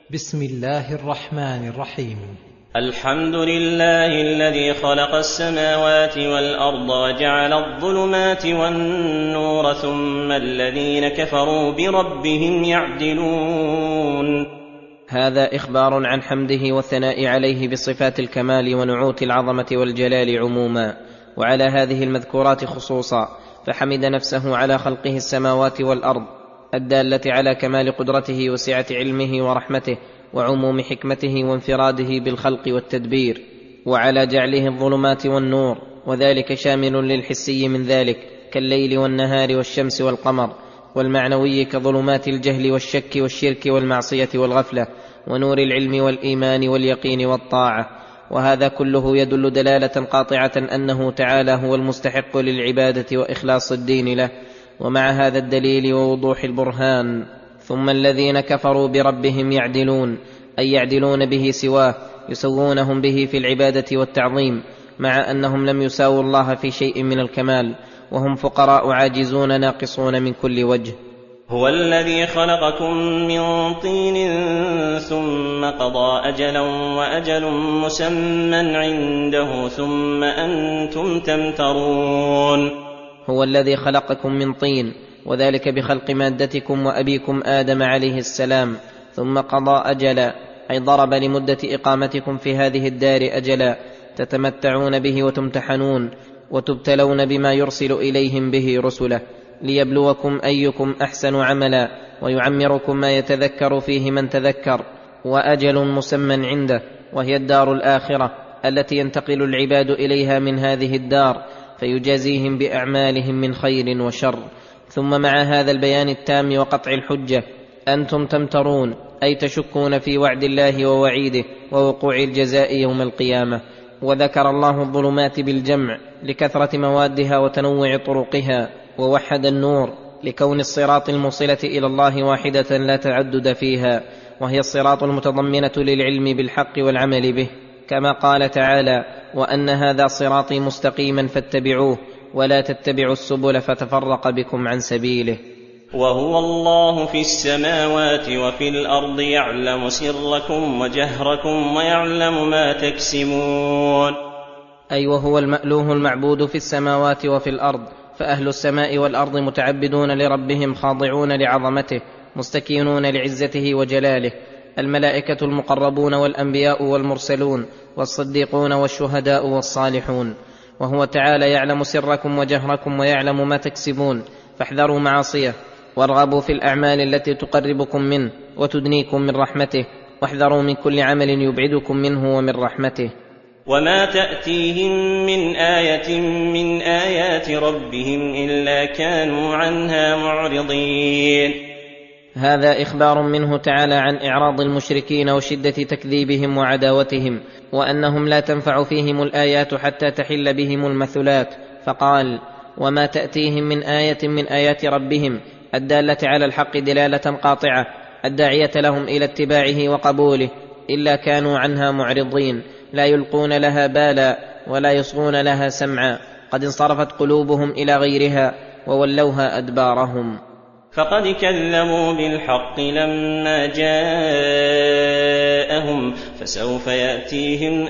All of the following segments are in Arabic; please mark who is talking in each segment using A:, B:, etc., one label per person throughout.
A: بسم الله الرحمن الرحيم.
B: الحمد لله الذي خلق السماوات والأرض وجعل الظلمات والنور ثم الذين كفروا بربهم يعدلون.
C: هذا إخبار عن حمده والثناء عليه بصفات الكمال ونعوت العظمة والجلال عموما، وعلى هذه المذكورات خصوصا، فحمد نفسه على خلقه السماوات والأرض الدالة على كمال قدرته وسعة علمه ورحمته وعموم حكمته وانفراده بالخلق والتدبير، وعلى جعله الظلمات والنور، وذلك شامل للحسي من ذلك كالليل والنهار والشمس والقمر، والمعنوي كظلمات الجهل والشك والشرك والمعصية والغفلة، ونور العلم والإيمان واليقين والطاعة. وهذا كله يدل دلالة قاطعة أنه تعالى هو المستحق للعبادة وإخلاص الدين له. ومع هذا الدليل ووضوح البرهان، ثم الذين كفروا بربهم يعدلون، أي يعدلون به سواه، يسوونهم به في العبادة والتعظيم، مع أنهم لم يساووا الله في شيء من الكمال، وهم فقراء عاجزون ناقصون من كل وجه.
B: هو الذي خلقكم من طين ثم قضى أجلا وأجل مسمى عنده ثم أنتم تمترون.
C: هو الذي خلقكم من طين، وذلك بخلق مادتكم وأبيكم آدم عليه السلام، ثم قضى أجلا، أي ضرب لمدة إقامتكم في هذه الدار أجلا تتمتعون به وتمتحنون وتبتلون بما يرسل إليهم به رسله، ليبلوكم أيكم أحسن عملا، ويعمركم ما يتذكر فيه من تذكر، وأجل مسمى عنده، وهي الدار الآخرة التي ينتقل العباد إليها من هذه الدار، فيجازيهم بأعمالهم من خير وشر. ثم مع هذا البيان التام وقطع الحجة أنتم تمترون، أي تشكون في وعد الله ووعيده ووقوع الجزاء يوم القيامة. وذكر الله الظلمات بالجمع لكثرة موادها وتنوع طرقها، ووحد النور لكون الصراط الموصلة إلى الله واحدة لا تعدد فيها، وهي الصراط المتضمنة للعلم بالحق والعمل به، كما قال تعالى: وأن هذا صراطي مستقيما فاتبعوه ولا تتبعوا السبل فتفرق بكم عن سبيله.
B: وهو الله في السماوات وفي الأرض يعلم سركم وجهركم ويعلم ما تكسبون.
C: أي وهو المألوه المعبود في السماوات وفي الأرض، فأهل السماء والأرض متعبدون لربهم خاضعون لعظمته مستكينون لعزته وجلاله، الملائكة المقربون والأنبياء والمرسلون والصديقون والشهداء والصالحون. وهو تعالى يعلم سركم وجهركم ويعلم ما تكسبون، فاحذروا معاصيه وارغبوا في الأعمال التي تقربكم منه وتدنيكم من رحمته، واحذروا من كل عمل يبعدكم منه ومن رحمته.
B: وما تأتيهم من آية من آيات ربهم إلا كانوا عنها معرضين.
C: هذا إخبار منه تعالى عن إعراض المشركين وشدة تكذيبهم وعداوتهم، وأنهم لا تنفع فيهم الآيات حتى تحل بهم المثلات، فقال: وما تأتيهم من آية من آيات ربهم، الدالة على الحق دلالة قاطعة الداعية لهم إلى اتباعه وقبوله، إلا كانوا عنها معرضين، لا يلقون لها بالا ولا يصغون لها سمعا، قد انصرفت قلوبهم إلى غيرها وولوها أدبارهم.
B: فقد كذبوا بالحق لما جاءهم، فسوف يأتيهم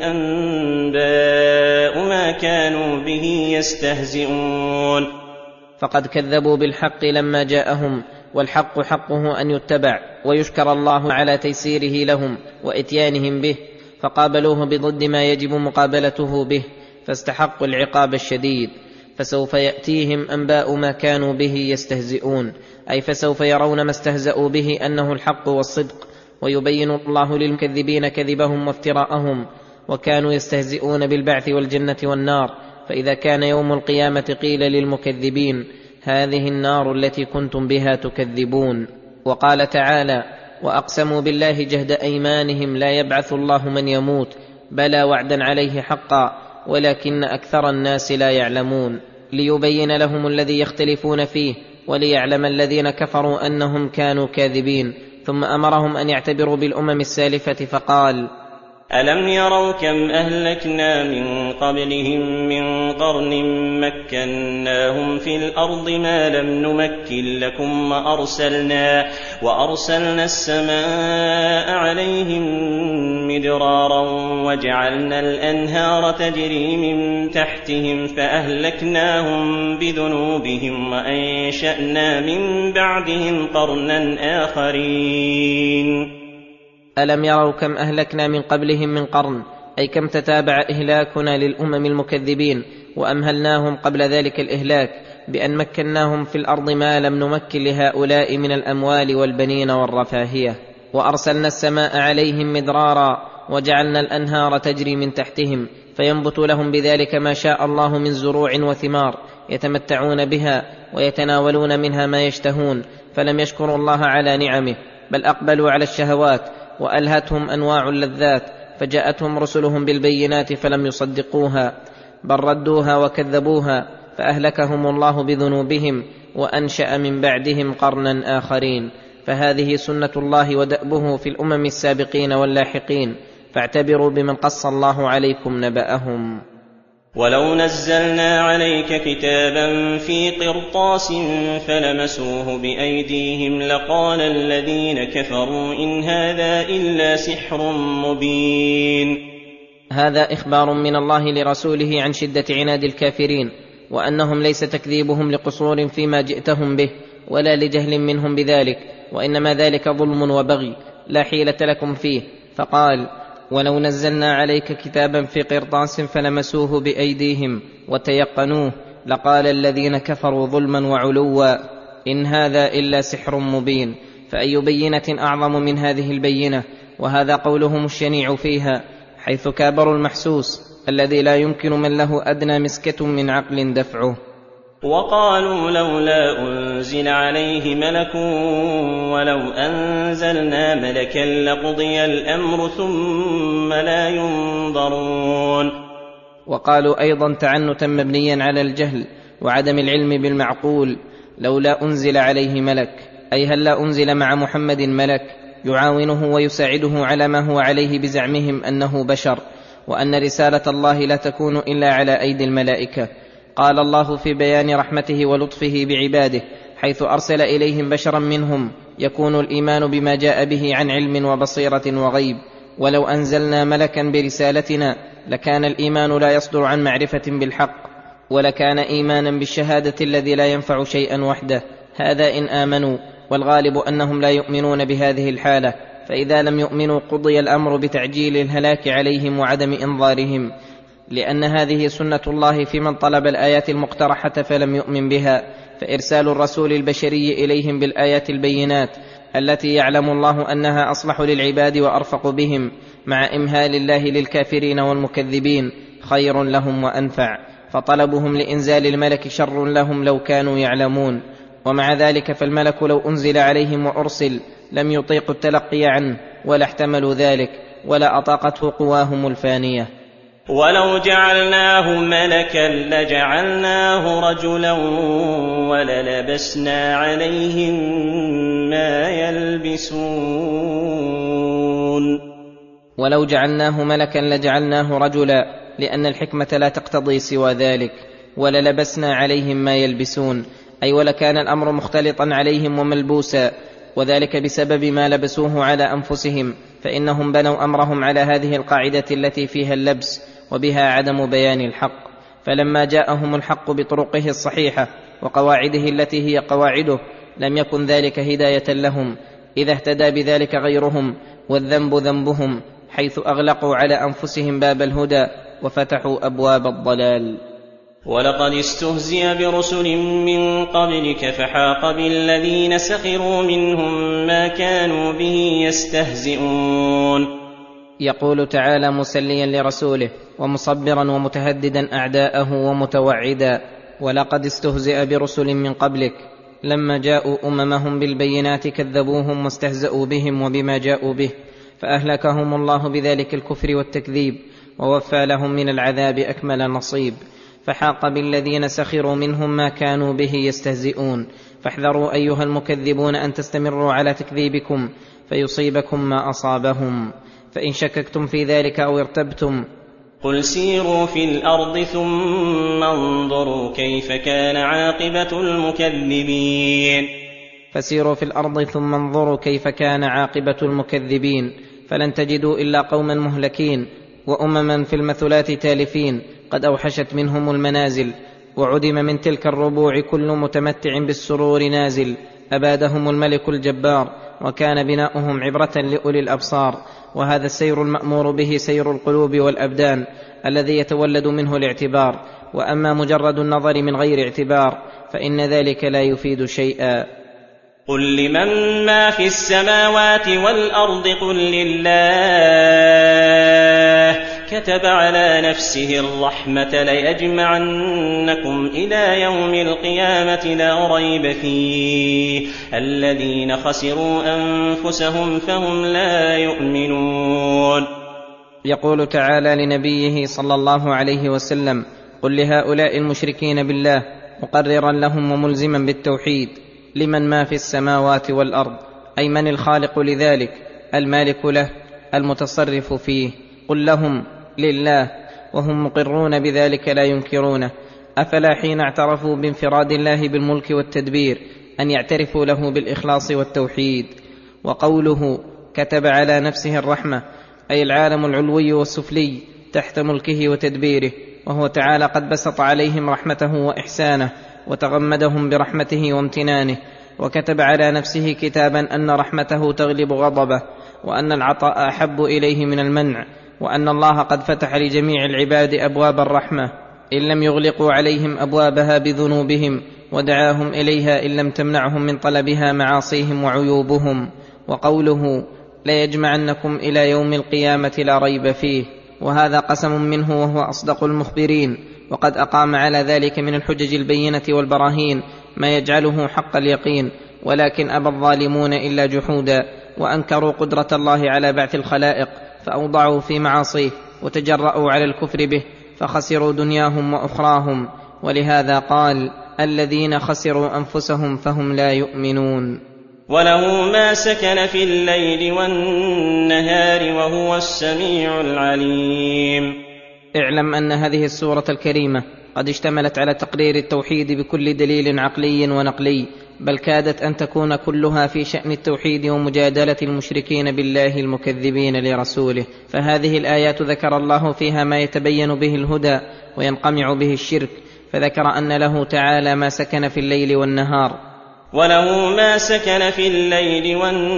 B: أنباء ما كانوا به يستهزئون.
C: فقد كذبوا بالحق لما جاءهم، والحق حقه أن يتبع، ويشكر الله على تيسيره لهم وإتيانهم به، فقابلوه بضد ما يجب مقابلته به، فاستحقوا العقاب الشديد. فسوف يأتيهم أنباء ما كانوا به يستهزئون، أي فسوف يرون ما استهزأوا به أنه الحق والصدق، ويبين الله للمكذبين كذبهم وافتراءهم، وكانوا يستهزئون بالبعث والجنة والنار. فإذا كان يوم القيامة قيل للمكذبين: هذه النار التي كنتم بها تكذبون. وقال تعالى: وأقسموا بالله جهد أيمانهم لا يبعث الله من يموت، بلى وعدا عليه حقا ولكن أكثر الناس لا يعلمون، ليبين لهم الذي يختلفون فيه، وليعلم الذين كفروا أنهم كانوا كاذبين. ثم أمرهم أن يعتبروا بالأمم السالفة فقال:
B: ألم يروا كم أهلكنا من قبلهم من قرن مكناهم في الأرض ما لم نمكن لكم، وأرسلنا السماء عليهم مدرارا وجعلنا الأنهار تجري من تحتهم فأهلكناهم بذنوبهم وأنشأنا من بعدهم قرنا آخرين.
C: ألم يروا كم أهلكنا من قبلهم من قرن، أي كم تتابع إهلاكنا للأمم المكذبين، وأمهلناهم قبل ذلك الإهلاك بأن مكناهم في الأرض ما لم نمكن لهؤلاء من الأموال والبنين والرفاهية. وأرسلنا السماء عليهم مدرارا وجعلنا الأنهار تجري من تحتهم فينبت لهم بذلك ما شاء الله من زروع وثمار يتمتعون بها ويتناولون منها ما يشتهون، فلم يشكروا الله على نعمه بل أقبلوا على الشهوات وألهتهم أنواع اللذات، فجاءتهم رسلهم بالبينات فلم يصدقوها بل ردوها وكذبوها، فأهلكهم الله بذنوبهم وأنشأ من بعدهم قرنا آخرين. فهذه سنة الله ودأبه في الأمم السابقين واللاحقين، فاعتبروا بمن قص الله عليكم نبأهم.
B: ولو نزلنا عليك كتابا في قرطاس فلمسوه بأيديهم لقال الذين كفروا إن هذا إلا سحر مبين.
C: هذا إخبار من الله لرسوله عن شدة عناد الكافرين، وأنهم ليس تكذيبهم لقصور فيما جئتهم به ولا لجهل منهم بذلك، وإنما ذلك ظلم وبغي لا حيلة لكم فيه. فقال: ولو نزلنا عليك كتابا في قرطاس فلمسوه بأيديهم وتيقنوه لقال الذين كفروا ظلما وعلوا إن هذا إلا سحر مبين. فأي بينة أعظم من هذه البينة؟ وهذا قولهم الشنيع فيها، حيث كابروا المحسوس الذي لا يمكن من له أدنى مسكة من عقل دفعه.
B: وقالوا لولا أنزل عليه ملك ولو أنزلنا ملكا لقضي الأمر ثم لا ينظرون.
C: وقالوا أيضا تعنتا مبنيا على الجهل وعدم العلم بالمعقول: لولا أنزل عليه ملك، أي هل لا أنزل مع محمد ملك يعاونه ويساعده على ما هو عليه بزعمهم أنه بشر، وأن رسالة الله لا تكون إلا على أيدي الملائكة. قال الله في بيان رحمته ولطفه بعباده حيث أرسل إليهم بشرا منهم يكون الإيمان بما جاء به عن علم وبصيرة وغيب. ولو أنزلنا ملكا برسالتنا لكان الإيمان لا يصدر عن معرفة بالحق، ولكان إيمانا بالشهادة الذي لا ينفع شيئا وحده. هذا إن آمنوا، والغالب أنهم لا يؤمنون بهذه الحالة، فإذا لم يؤمنوا قضي الأمر بتعجيل الهلاك عليهم وعدم إنظارهم، لأن هذه سنة الله في من طلب الآيات المقترحة فلم يؤمن بها. فإرسال الرسول البشري إليهم بالآيات البينات التي يعلم الله أنها أصلح للعباد وأرفق بهم، مع إمهال الله للكافرين والمكذبين، خير لهم وأنفع. فطلبهم لإنزال الملك شر لهم لو كانوا يعلمون. ومع ذلك فالملك لو أنزل عليهم وأرسل لم يطيقوا التلقي عنه ولا احتملوا ذلك ولا أطاقته قواهم الفانية.
B: ولو جعلناه ملكا لجعلناه رجلا وللبسنا عليهم ما يلبسون.
C: ولو جعلناه ملكا لجعلناه رجلا، لأن الحكمة لا تقتضي سوى ذلك. وللبسنا عليهم ما يلبسون، أي ولكان الأمر مختلطا عليهم وملبوسا، وذلك بسبب ما لبسوه على أنفسهم، فإنهم بنوا أمرهم على هذه القاعدة التي فيها اللبس وبها عدم بيان الحق. فلما جاءهم الحق بطرقه الصحيحة وقواعده التي هي قواعده لم يكن ذلك هداية لهم، إذا اهتدى بذلك غيرهم، والذنب ذنبهم، حيث أغلقوا على أنفسهم باب الهدى وفتحوا أبواب الضلال.
B: ولقد استهزئ برسل من قبلك فحاق بالذين سخروا منهم ما كانوا به يستهزئون.
C: يقول تعالى مسليا لرسوله ومصبرا ومتهددا أعداءه ومتوعدا: ولقد استهزئ برسل من قبلك، لما جاءوا أممهم بالبينات كذبوهم واستهزأوا بهم وبما جاءوا به، فأهلكهم الله بذلك الكفر والتكذيب، ووفى لهم من العذاب أكمل نصيب. فحاق بالذين سخروا منهم ما كانوا به يستهزئون. فاحذروا أيها المكذبون أن تستمروا على تكذيبكم فيصيبكم ما أصابهم. فإن شككتم في ذلك أو ارتبتم
B: قل سيروا في الأرض ثم انظروا كيف كان عاقبة المكذبين.
C: فسيروا في الأرض ثم انظروا كيف كان عاقبة المكذبين. فلن تجدوا إلا قوما مهلكين وأمما في المثلات تالفين قد أوحشت منهم المنازل، وعدم من تلك الربوع كل متمتع بالسرور نازل. أبادهم الملك الجبار، وكان بناؤهم عبرة لأولي الأبصار. وهذا السير المأمور به سير القلوب والأبدان الذي يتولد منه الاعتبار، وأما مجرد النظر من غير اعتبار فإن ذلك لا يفيد شيئا.
B: قل لمن ما في السماوات والأرض قل لله كتب على نفسه الرحمة ليجمعنكم إلى يوم القيامة لا ريب فيه الذين خسروا أنفسهم فهم لا يؤمنون.
C: يقول تعالى لنبيه صلى الله عليه وسلم: قل لهؤلاء المشركين بالله مقررا لهم وملزما بالتوحيد: لمن ما في السماوات والأرض، أي من الخالق لذلك، المالك له، المتصرف فيه. قل لهم: لله، وهم مقرون بذلك لا ينكرونه. أفلا حين اعترفوا بانفراد الله بالملك والتدبير أن يعترفوا له بالإخلاص والتوحيد؟ وقوله كتب على نفسه الرحمة، أي العالم العلوي والسفلي تحت ملكه وتدبيره، وهو تعالى قد بسط عليهم رحمته وإحسانه وتغمدهم برحمته وامتنانه. وكتب على نفسه كتابا أن رحمته تغلب غضبه، وأن العطاء أحب إليه من المنع، وأن الله قد فتح لجميع العباد أبواب الرحمة إن لم يغلقوا عليهم أبوابها بذنوبهم، ودعاهم إليها إن لم تمنعهم من طلبها معاصيهم وعيوبهم. وقوله ليجمعنكم إلى يوم القيامة لا ريب فيه، وهذا قسم منه وهو أصدق المخبرين، وقد أقام على ذلك من الحجج البينة والبراهين ما يجعله حق اليقين، ولكن أبى الظالمون إلا جحودا، وأنكروا قدرة الله على بعث الخلائق فأوضعوا في معاصيه وتجرأوا على الكفر به فخسروا دنياهم وأخراهم. ولهذا قال: الذين خسروا أنفسهم فهم لا يؤمنون.
B: وله ما سكن في الليل والنهار وهو السميع العليم.
C: اعلم أن هذه السورة الكريمة قد اشتملت على تقرير التوحيد بكل دليل عقلي ونقلي، بل كادت أن تكون كلها في شأن التوحيد ومجادلة المشركين بالله المكذبين لرسوله. فهذه الآيات ذكر الله فيها ما يتبين به الهدى وينقمع به الشرك، فذكر أن له تعالى ما سكن في الليل والنهار.
B: وله ما سكن في الليل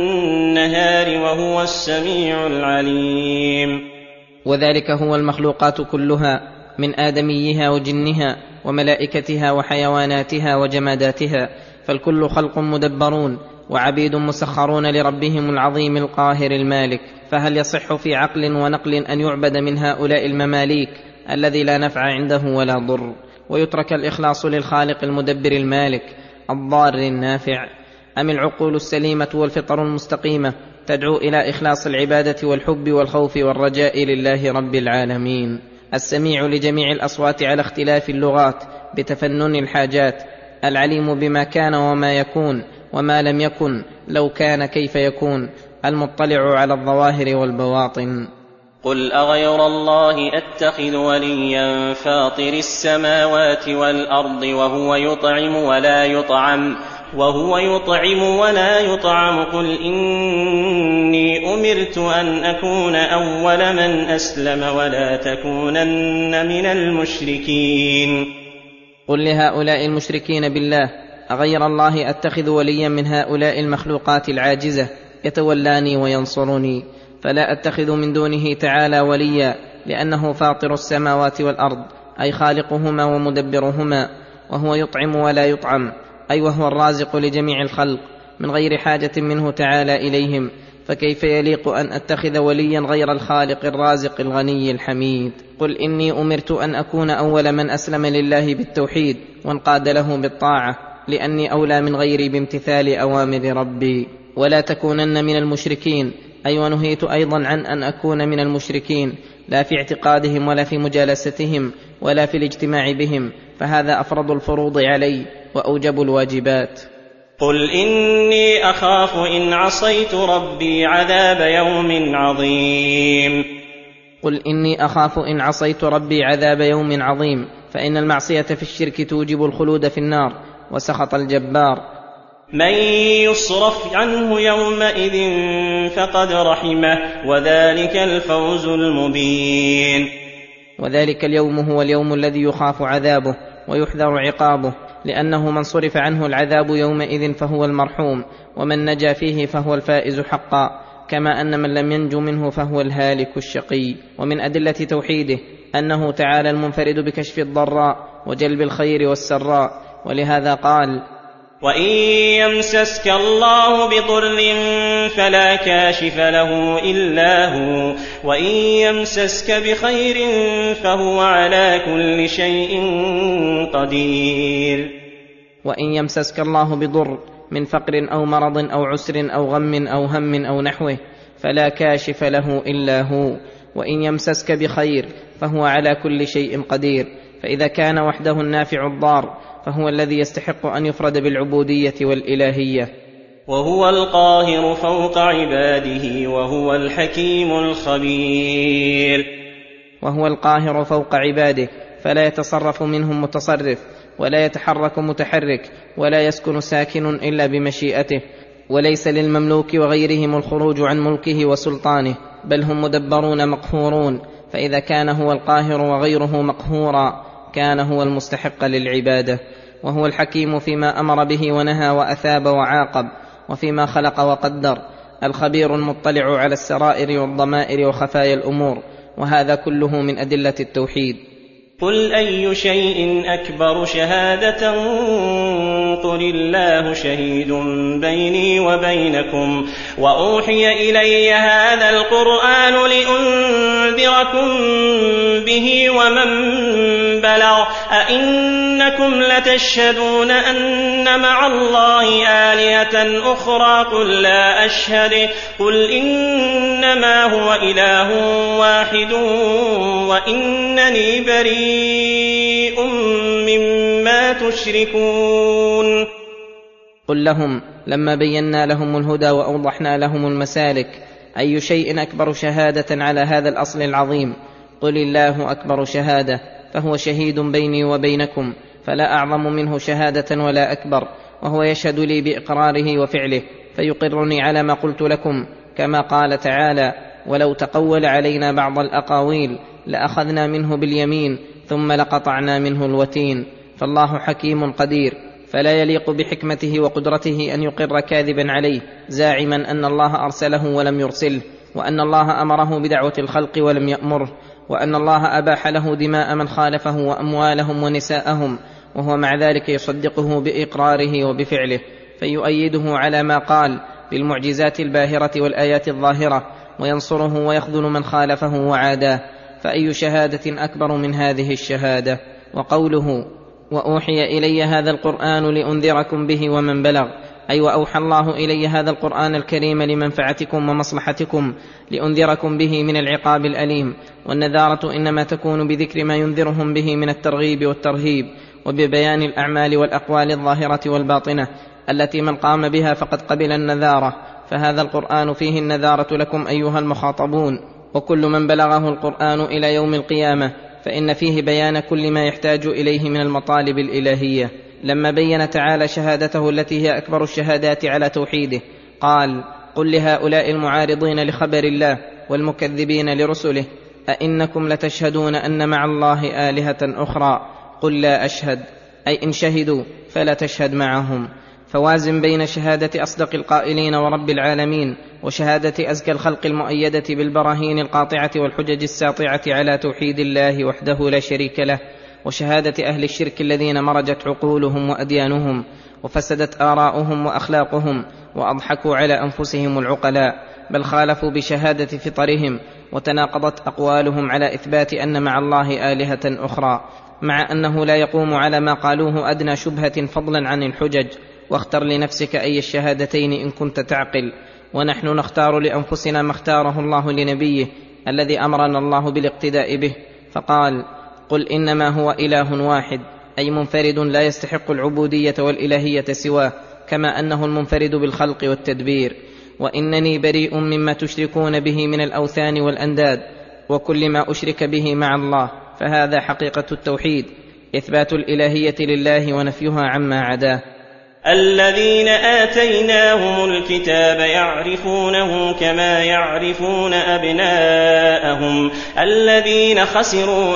B: والنهار وهو السميع العليم.
C: وذلك هو المخلوقات كلها من آدميها وجنها وملائكتها وحيواناتها وجماداتها، فالكل خلق مدبرون وعبيد مسخرون لربهم العظيم القاهر المالك. فهل يصح في عقل ونقل أن يعبد من هؤلاء المماليك الذي لا نفع عنده ولا ضر، ويترك الإخلاص للخالق المدبر المالك الضار النافع؟ أم العقول السليمة والفطر المستقيمة تدعو إلى إخلاص العبادة والحب والخوف والرجاء لله رب العالمين، السميع لجميع الأصوات على اختلاف اللغات بتفنن الحاجات، العليم بما كان وما يكون وما لم يكن لو كان كيف يكون، المطلع على الظواهر والبواطن.
B: قل أغير الله أتخذ وليا فاطر السماوات والأرض وهو يطعم ولا يطعم قل إني أمرت أن أكون أول من أسلم ولا تكونن من المشركين.
C: قل لهؤلاء المشركين بالله: أغير الله أتخذ وليا من هؤلاء المخلوقات العاجزة يتولاني وينصرني؟ فلا أتخذ من دونه تعالى وليا، لأنه فاطر السماوات والأرض، أي خالقهما ومدبرهما، وهو يطعم ولا يطعم، أي وهو الرازق لجميع الخلق من غير حاجة منه تعالى إليهم. فكيف يليق أن أتخذ وليا غير الخالق الرازق الغني الحميد؟ قل إني أمرت أن أكون أول من أسلم لله بالتوحيد وانقاد له بالطاعة، لأني أولى من غيري بامتثال أوامر ربي. ولا تكونن من المشركين، أي ونهيت أيضا عن أن أكون من المشركين، لا في اعتقادهم ولا في مجالستهم ولا في الاجتماع بهم، فهذا أفرض الفروض علي وأوجب الواجبات.
B: قل إني أخاف إن عصيت ربي عذاب يوم عظيم.
C: قل إني أخاف إن عصيت ربي عذاب يوم عظيم، فإن المعصية في الشرك توجب الخلود في النار وسخط الجبار.
B: من يصرف عنه يومئذ فقد رحمه وذلك الفوز المبين.
C: وذلك اليوم هو اليوم الذي يخاف عذابه ويحذر عقابه، لأنه من صرف عنه العذاب يومئذ فهو المرحوم، ومن نجا فيه فهو الفائز حقا، كما أن من لم ينج منه فهو الهالك الشقي. ومن أدلة توحيده أنه تعالى المنفرد بكشف الضراء وجلب الخير والسراء، ولهذا قال:
B: وإن يمسسك الله بضر فلا كاشف له إلا هو وإن يمسسك بخير فهو على كل شيء قدير.
C: وإن يمسسك الله بضر من فقر أو مرض أو عسر أو غم أو هم أو نحوه فلا كاشف له إلا هو، وإن يمسسك بخير فهو على كل شيء قدير. فإذا كان وحده النافع الضار فهو الذي يستحق أن يفرد بالعبودية والإلهية.
B: وهو القاهر فوق عباده وهو الحكيم الخبير.
C: وهو القاهر فوق عباده، فلا يتصرف منهم متصرف، ولا يتحرك متحرك، ولا يسكن ساكن إلا بمشيئته، وليس للمملوك وغيرهم الخروج عن ملكه وسلطانه، بل هم مدبرون مقهورون. فإذا كان هو القاهر وغيره مقهورا كان هو المستحق للعبادة. وهو الحكيم فيما أمر به ونهى وأثاب وعاقب، وفيما خلق وقدر، الخبير المطلع على السرائر والضمائر وخفايا الأمور. وهذا كله من أدلة التوحيد.
B: قل أي شيء أكبر شهادة قل الله شهيد بيني وبينكم وأوحي إلي هذا القرآن لأنذركم به ومن بلغ أئنكم لتشهدون أن مع الله آلهة أخرى قل لا أشهد قل إنما هو إله واحد وإنني بريء مما تشركون.
C: قل لهم لما بينا لهم الهدى وأوضحنا لهم المسالك: أي شيء أكبر شهادة على هذا الأصل العظيم؟ قل الله أكبر شهادة، فهو شهيد بيني وبينكم، فلا أعظم منه شهادة ولا أكبر، وهو يشهد لي بإقراره وفعله، فيقرني على ما قلت لكم، كما قال تعالى: ولو تقول علينا بعض الأقاويل لأخذنا منه باليمين ثم لقطعنا منه الوتين. فالله حكيم قدير، فلا يليق بحكمته وقدرته أن يقر كاذبا عليه زاعما أن الله أرسله ولم يرسله، وأن الله أمره بدعوة الخلق ولم يأمره، وأن الله أباح له دماء من خالفه وأموالهم ونساءهم، وهو مع ذلك يصدقه بإقراره وبفعله، فيؤيده على ما قال بالمعجزات الباهرة والآيات الظاهرة، وينصره ويخذل من خالفه وعاداه. فأي شهادة أكبر من هذه الشهادة؟ وقوله: وأوحي إلي هذا القرآن لأنذركم به ومن بلغ، أي وأوحى الله إلي هذا القرآن الكريم لمنفعتكم ومصلحتكم، لأنذركم به من العقاب الأليم. والنذارة إنما تكون بذكر ما ينذرهم به من الترغيب والترهيب، وببيان الأعمال والأقوال الظاهرة والباطنة التي من قام بها فقد قبل النذارة. فهذا القرآن فيه النذارة لكم أيها المخاطبون، وكل من بلغه القرآن إلى يوم القيامة فإن فيه بيان كل ما يحتاج إليه من المطالب الإلهية. لما بين تعالى شهادته التي هي أكبر الشهادات على توحيده قال: قل لهؤلاء المعارضين لخبر الله والمكذبين لرسله: أئنكم لتشهدون أن مع الله آلهة أخرى؟ قل لا أشهد، أي إن شهدوا فلا تشهد معهم. فوازن بين شهادة أصدق القائلين ورب العالمين وشهادة أزكى الخلق المؤيدة بالبراهين القاطعة والحجج الساطعة على توحيد الله وحده لا شريك له، وشهادة أهل الشرك الذين مرجت عقولهم وأديانهم وفسدت آراؤهم وأخلاقهم وأضحكوا على أنفسهم العقلاء، بل خالفوا بشهادة فطرهم، وتناقضت أقوالهم على إثبات أن مع الله آلهة أخرى، مع أنه لا يقوم على ما قالوه أدنى شبهة فضلا عن الحجج. واختر لنفسك أي الشهادتين إن كنت تعقل. ونحن نختار لأنفسنا ما اختاره الله لنبيه الذي أمرنا الله بالاقتداء به، فقال: قل إنما هو إله واحد، أي منفرد لا يستحق العبودية والإلهية سواه، كما أنه المنفرد بالخلق والتدبير. وإنني بريء مما تشركون به من الأوثان والأنداد وكل ما أشرك به مع الله. فهذا حقيقة التوحيد، إثبات الإلهية لله ونفيها عما عداه.
B: الذين آتيناهم الكتاب يعرفونه كما يعرفون أبناءهم الذين خسروا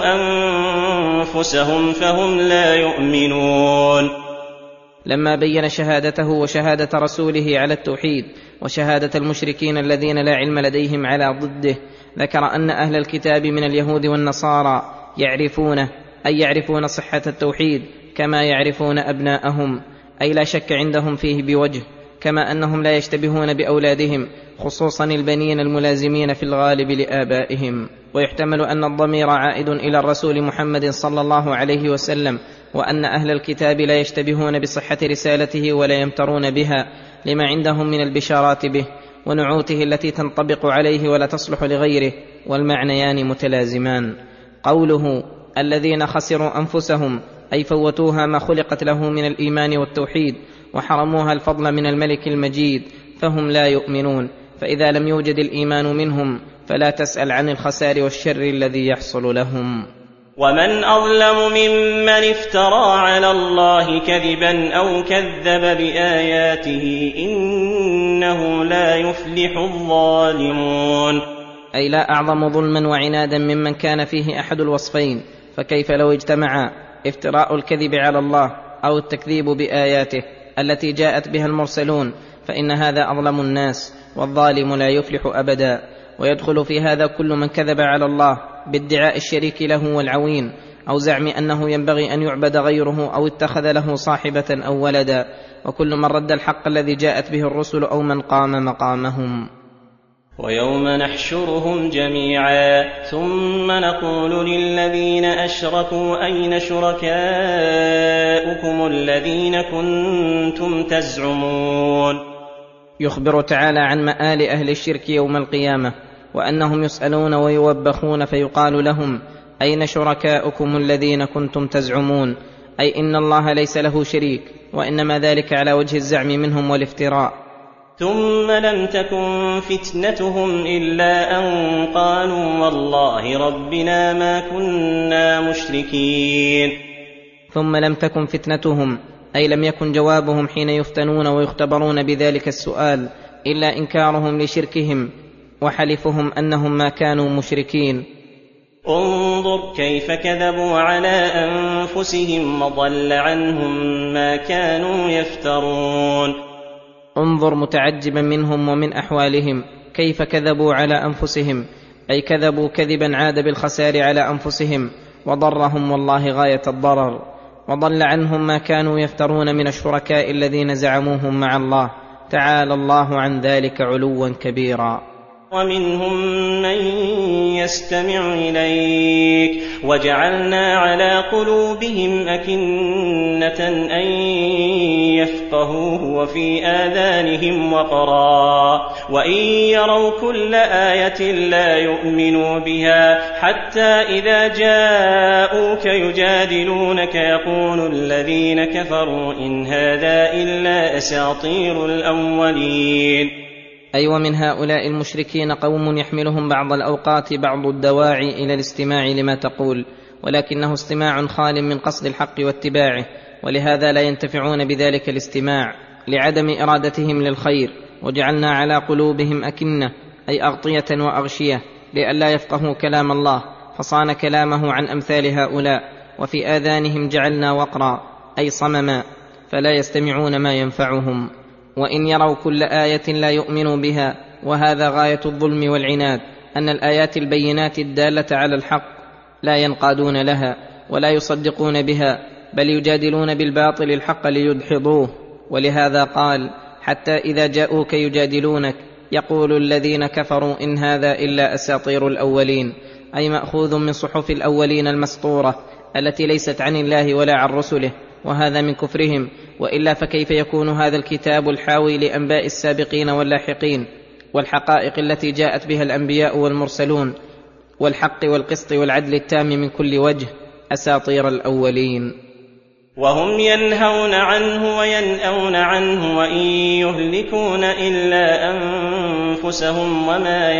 B: أنفسهم فهم لا يؤمنون.
C: لما بين شهادته وشهادة رسوله على التوحيد وشهادة المشركين الذين لا علم لديهم على ضده، ذكر أن أهل الكتاب من اليهود والنصارى يعرفونه، أي يعرفون صحة التوحيد كما يعرفون أبناءهم، أي لا شك عندهم فيه بوجه، كما أنهم لا يشتبهون بأولادهم، خصوصا البنين الملازمين في الغالب لآبائهم. ويحتمل أن الضمير عائد إلى الرسول محمد صلى الله عليه وسلم، وأن أهل الكتاب لا يشتبهون بصحة رسالته ولا يمترون بها لما عندهم من البشارات به ونعوته التي تنطبق عليه ولا تصلح لغيره، والمعنيان متلازمان. قوله الذين خسروا أنفسهم أي فوتوها ما خلقت له من الإيمان والتوحيد وحرموها الفضل من الملك المجيد فهم لا يؤمنون. فإذا لم يوجد الإيمان منهم فلا تسأل عن الخسار والشر الذي يحصل لهم.
B: ومن أظلم ممن افترى على الله كذبا أو كذب بآياته إنه لا يفلح الظالمون.
C: أي لا أعظم ظلما وعنادا ممن كان فيه أحد الوصفين، فكيف لو اجتمع افتراء الكذب على الله أو التكذيب بآياته التي جاءت بها المرسلون، فإن هذا أظلم الناس، والظالم لا يفلح أبدا. ويدخل في هذا كل من كذب على الله بادعاء الشريك له والعوين، أو زعم أنه ينبغي أن يعبد غيره، أو اتخذ له صاحبة أو ولدا، وكل من رد الحق الذي جاءت به الرسل أو من قام مقامهم.
B: ويوم نحشرهم جميعا ثم نقول للذين أشركوا أين شركاؤكم الذين كنتم تزعمون.
C: يخبر تعالى عن مآل أهل الشرك يوم القيامة، وأنهم يسألون ويوبخون فيقال لهم أين شركاؤكم الذين كنتم تزعمون، أي إن الله ليس له شريك، وإنما ذلك على وجه الزعم منهم والافتراء.
B: ثم لم تكن فتنتهم إلا أن قالوا والله ربنا ما كنا مشركين.
C: ثم لم تكن فتنتهم أي لم يكن جوابهم حين يفتنون ويختبرون بذلك السؤال إلا إنكارهم لشركهم وحلفهم أنهم ما كانوا مشركين.
B: انظر كيف كذبوا على أنفسهم وضل عنهم ما كانوا يفترون.
C: انظر متعجبا منهم ومن أحوالهم كيف كذبوا على أنفسهم، أي كذبوا كذبا عاد بالخسار على أنفسهم وضرهم والله غاية الضرر، وضل عنهم ما كانوا يفترون من الشركاء الذين زعموهم مع الله، تعالى الله عن ذلك علوا كبيرا.
B: ومنهم من يستمع إليك وجعلنا على قلوبهم أكنة أن يفقهوه وفي آذانهم وقرا وإن يروا كل آية لا يؤمنوا بها حتى إذا جاءوك يجادلونك يقول الذين كفروا إن هذا إلا أساطير الأولين.
C: أي ومن هؤلاء المشركين قوم يحملهم بعض الأوقات بعض الدواعي إلى الاستماع لما تقول، ولكنه استماع خال من قصد الحق واتباعه، ولهذا لا ينتفعون بذلك الاستماع لعدم إرادتهم للخير. وجعلنا على قلوبهم أكنة أي أغطية وأغشية لئلا يفقهوا كلام الله، فصان كلامه عن أمثال هؤلاء. وفي آذانهم جعلنا وقرا أي صمما فلا يستمعون ما ينفعهم. وإن يروا كل آية لا يؤمنوا بها، وهذا غاية الظلم والعناد، أن الآيات البينات الدالة على الحق لا ينقادون لها ولا يصدقون بها، بل يجادلون بالباطل الحق ليدحضوه. ولهذا قال حتى إذا جاءوك يجادلونك يقول الذين كفروا إن هذا إلا أساطير الأولين، أي مأخوذ من صحف الأولين المسطورة التي ليست عن الله ولا عن رسله، وهذا من كفرهم. وإلا فكيف يكون هذا الكتاب الحاوي لأنباء السابقين واللاحقين والحقائق التي جاءت بها الأنبياء والمرسلون والحق والقسط والعدل التام من كل وجه أساطير الأولين؟
B: وهم ينهون عنه وينأون عنه وإن يهلكون إلا أنفسهم وما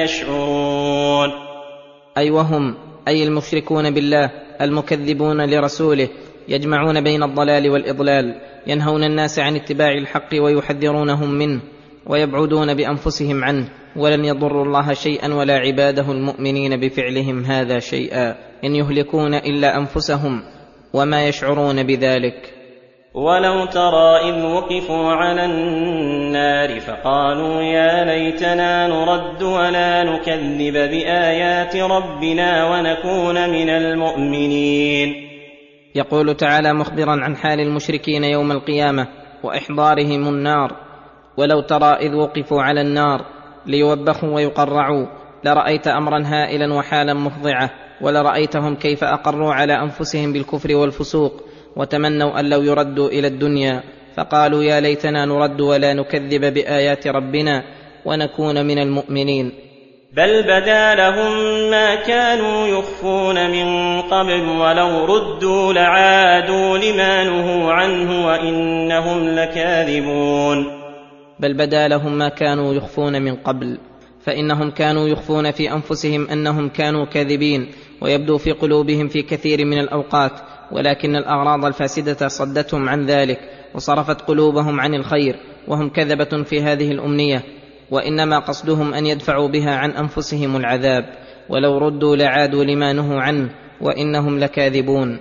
B: يشعرون.
C: أي وهم أي المشركون بالله المكذبون لرسوله يجمعون بين الضلال والإضلال، ينهون الناس عن اتباع الحق ويحذرونهم منه، ويبعدون بأنفسهم عنه، ولن يضروا الله شيئا ولا عباده المؤمنين بفعلهم هذا شيئا، إن يهلكون إلا أنفسهم وما يشعرون بذلك.
B: ولو ترى إذ وقفوا على النار فقالوا يا ليتنا نرد ولا نكذب بآيات ربنا ونكون من المؤمنين.
C: يقول تعالى مخبرا عن حال المشركين يوم القيامة وإحضارهم النار: ولو ترى إذ وقفوا على النار ليوبخوا ويقرعوا لرأيت أمرا هائلا وحالا مفضعة، ولرأيتهم كيف أقروا على أنفسهم بالكفر والفسوق، وتمنوا أن لو يردوا إلى الدنيا، فقالوا يا ليتنا نرد ولا نكذب بآيات ربنا ونكون من المؤمنين.
B: بل بدا لهم ما كانوا يخفون من قبل ولو ردوا لعادوا لما نهوا عنه وإنهم لكاذبون.
C: بل بدا لهم ما كانوا يخفون من قبل، فإنهم كانوا يخفون في أنفسهم أنهم كانوا كاذبين، ويبدو في قلوبهم في كثير من الأوقات، ولكن الأغراض الفاسدة صدتهم عن ذلك وصرفت قلوبهم عن الخير، وهم كذبة في هذه الأمنية، وإنما قصدهم أن يدفعوا بها عن أنفسهم العذاب، ولو ردوا لعادوا لما نهوا عنه وإنهم لكاذبون.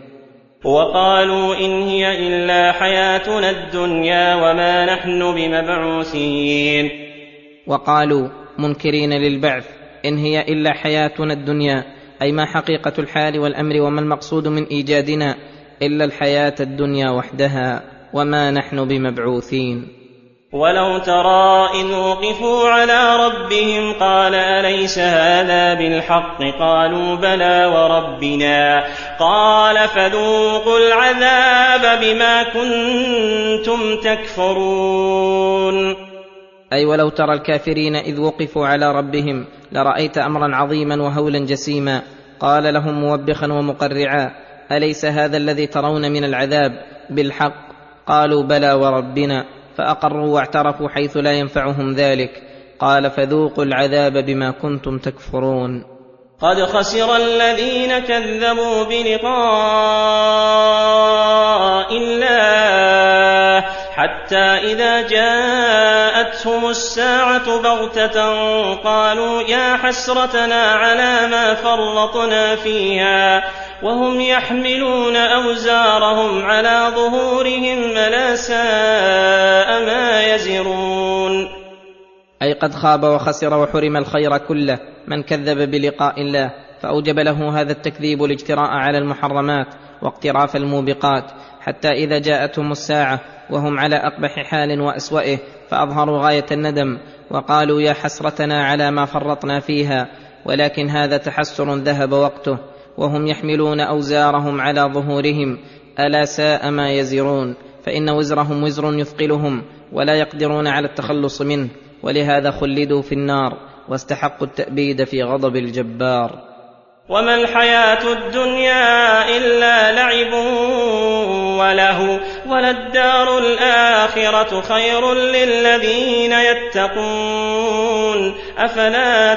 B: وقالوا إن هي إلا حياتنا الدنيا وما نحن بمبعوثين.
C: وقالوا منكرين للبعث: إن هي إلا حياتنا الدنيا، أي ما حقيقة الحال والأمر وما المقصود من إيجادنا إلا الحياة الدنيا وحدها وما نحن بمبعوثين.
B: ولو ترى إذ وقفوا على ربهم قال أليس هذا بالحق؟ قالوا بلى وربنا. قال فذوقوا العذاب بما كنتم تكفرون.
C: أي ولو ترى الكافرين إذ وقفوا على ربهم لرأيت أمرا عظيما وهولا جسيما. قال لهم موبخا ومقرعا: أليس هذا الذي ترون من العذاب بالحق؟ قالوا بلى وربنا، فأقروا واعترفوا حيث لا ينفعهم ذلك. قال فذوقوا العذاب بما كنتم تكفرون.
B: قد خسر الذين كذبوا بلقاء الله حتى إذا جاءتهم الساعة بغتة قالوا يا حسرتنا على ما فرطنا فيها وهم يحملون أوزارهم على ظهورهم ألا ساء ما يزرون.
C: أي قد خاب وخسر وحرم الخير كله من كذب بلقاء الله، فأوجب له هذا التكذيب الاجتراء على المحرمات واقتراف الموبقات، حتى إذا جاءتهم الساعة وهم على أقبح حال وأسوأه فأظهروا غاية الندم وقالوا يا حسرتنا على ما فرطنا فيها، ولكن هذا تحسر ذهب وقته، وهم يحملون أوزارهم على ظهورهم ألا ساء ما يزرون، فإن وزرهم وزر يثقلهم ولا يقدرون على التخلص منه، ولهذا خلدوا في النار واستحقوا التأبيد في غضب الجبار.
B: وما الحياة الدنيا إلا لعب وله وللدار الآخرة خير للذين يتقون أفلا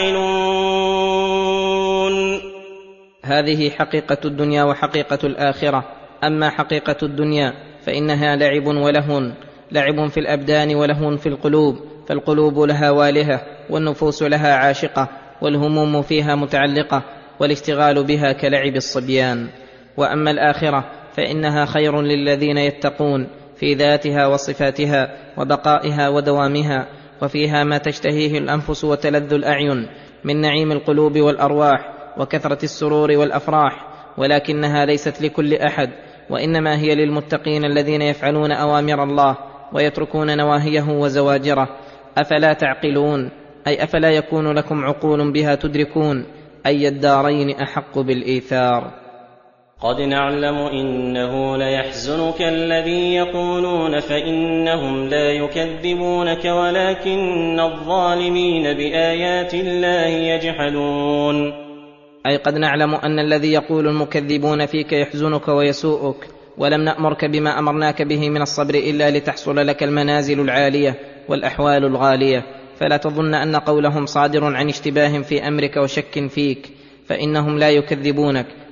B: تعقلون.
C: هذه حقيقة الدنيا وحقيقة الآخرة. أما حقيقة الدنيا فإنها لعب ولهو، لعب في الأبدان ولهو في القلوب، فالقلوب لها والهة والنفوس لها عاشقة والهموم فيها متعلقة، والاشتغال بها كلعب الصبيان. وأما الآخرة فإنها خير للذين يتقون في ذاتها وصفاتها وبقائها ودوامها، وفيها ما تشتهيه الأنفس وتلذ الأعين من نعيم القلوب والأرواح وكثرة السرور والأفراح، ولكنها ليست لكل أحد، وإنما هي للمتقين الذين يفعلون أوامر الله ويتركون نواهيه وزواجره. أفلا تعقلون، أي أفلا يكون لكم عقول بها تدركون أي الدارين أحق بالإيثار.
B: قد نعلم إنه ليحزنك الذي يقولون فإنهم لا يكذبونك ولكن الظالمين بآيات الله يجحدون.
C: أي قد نعلم أن الذي يقول المكذبون فيك يحزنك ويسوءك، ولم نأمرك بما أمرناك به من الصبر إلا لتحصل لك المنازل العالية والأحوال الغالية، فلا تظن أن قولهم صادر عن اشتباه في أمرك وشك فيك، فإنهم لا يكذبونك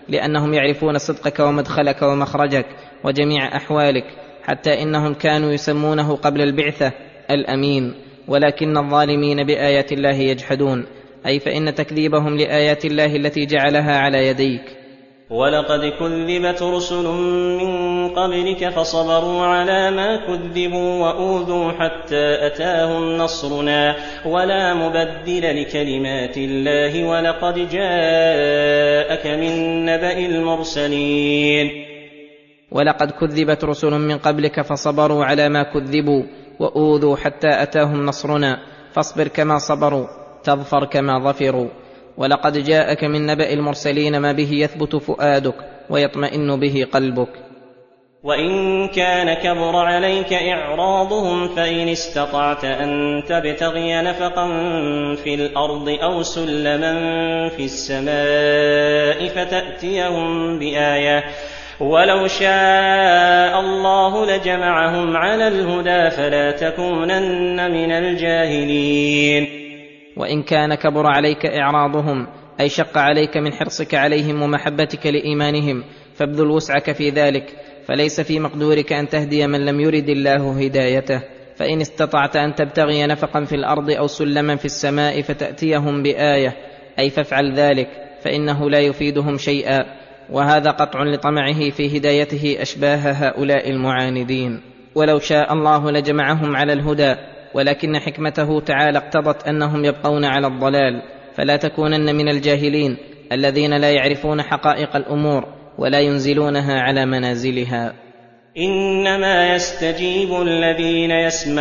C: لأنهم يعرفون صدقك ومدخلك ومخرجك وجميع أحوالك، حتى إنهم كانوا يسمونه قبل البعثة الأمين. ولكن الظالمين بآيات الله يجحدون، أي فإن تكذيبهم لآيات الله التي جعلها على يديك.
B: ولقد كذبت رسل من قبلك فصبروا على ما كذبوا وأوذوا حتى أتاهم نصرنا ولا مبدل لكلمات الله ولقد جاءك من نبأ المرسلين.
C: ولقد كذبت رسل من قبلك فصبروا على ما كذبوا وأوذوا حتى أتاهم نصرنا فاصبر كما صبروا تظفر كما ظفروا. ولقد جاءك من نبأ المرسلين ما به يثبت فؤادك ويطمئن به قلبك.
B: وإن كان كبر عليك إعراضهم فإن استطعت أن تبتغي نفقا في الأرض أو سلما في السماء فتأتيهم بآية ولو شاء الله لجمعهم على الهدى فلا تكونن من الجاهلين.
C: وإن كان كبر عليك إعراضهم أي شق عليك من حرصك عليهم ومحبتك لإيمانهم فابذل وسعك في ذلك، فليس في مقدورك أن تهدي من لم يرد الله هدايته. فإن استطعت أن تبتغي نفقا في الأرض أو سلما في السماء فتأتيهم بآية أي فافعل ذلك، فإنه لا يفيدهم شيئا، وهذا قطع لطمعه في هدايته أشباه هؤلاء المعاندين. ولو شاء الله لجمعهم على الهدى، ولكن حكمته تعالى اقتضت أنهم يبقون على الضلال، فلا تكونن من الجاهلين الذين لا يعرفون حقائق الأمور ولا ينزلونها على منازلها.
B: إنما يستجيب الذين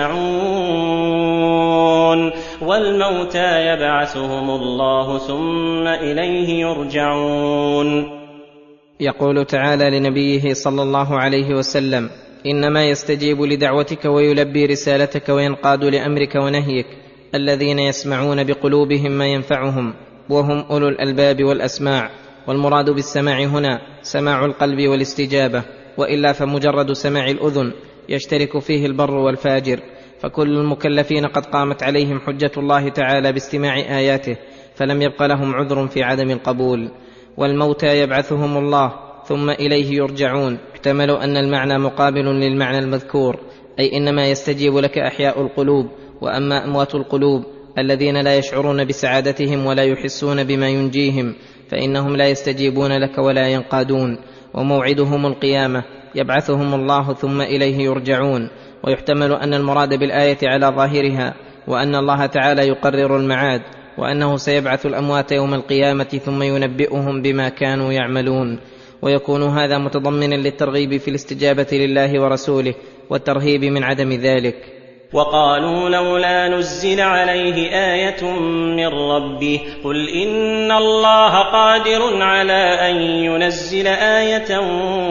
B: يسمعون والموتى يبعثهم الله ثم إليه يرجعون.
C: يقول تعالى لنبيه صلى الله عليه وسلم: إنما يستجيب لدعوتك ويلبي رسالتك وينقاد لأمرك ونهيك الذين يسمعون بقلوبهم ما ينفعهم، وهم أولو الألباب والأسماع. والمراد بالسماع هنا سماع القلب والاستجابة، وإلا فمجرد سماع الأذن يشترك فيه البر والفاجر، فكل المكلفين قد قامت عليهم حجة الله تعالى باستماع آياته، فلم يبق لهم عذر في عدم القبول. والموتى يبعثهم الله ثم إليه يرجعون، احتمل أن المعنى مقابل للمعنى المذكور، أي إنما يستجيب لك أحياء القلوب، وأما أموات القلوب الذين لا يشعرون بسعادتهم ولا يحسون بما ينجيهم فإنهم لا يستجيبون لك ولا ينقادون، وموعدهم القيامة يبعثهم الله ثم إليه يرجعون. ويحتمل أن المراد بالآية على ظاهرها وأن الله تعالى يقرر المعاد، وأنه سيبعث الأموات يوم القيامة ثم ينبئهم بما كانوا يعملون، ويكون هذا متضمنا للترغيب في الاستجابة لله ورسوله والترهيب من عدم ذلك.
B: وقالوا لولا نزل عليه آية من ربه قل إن الله قادر على أن ينزل آية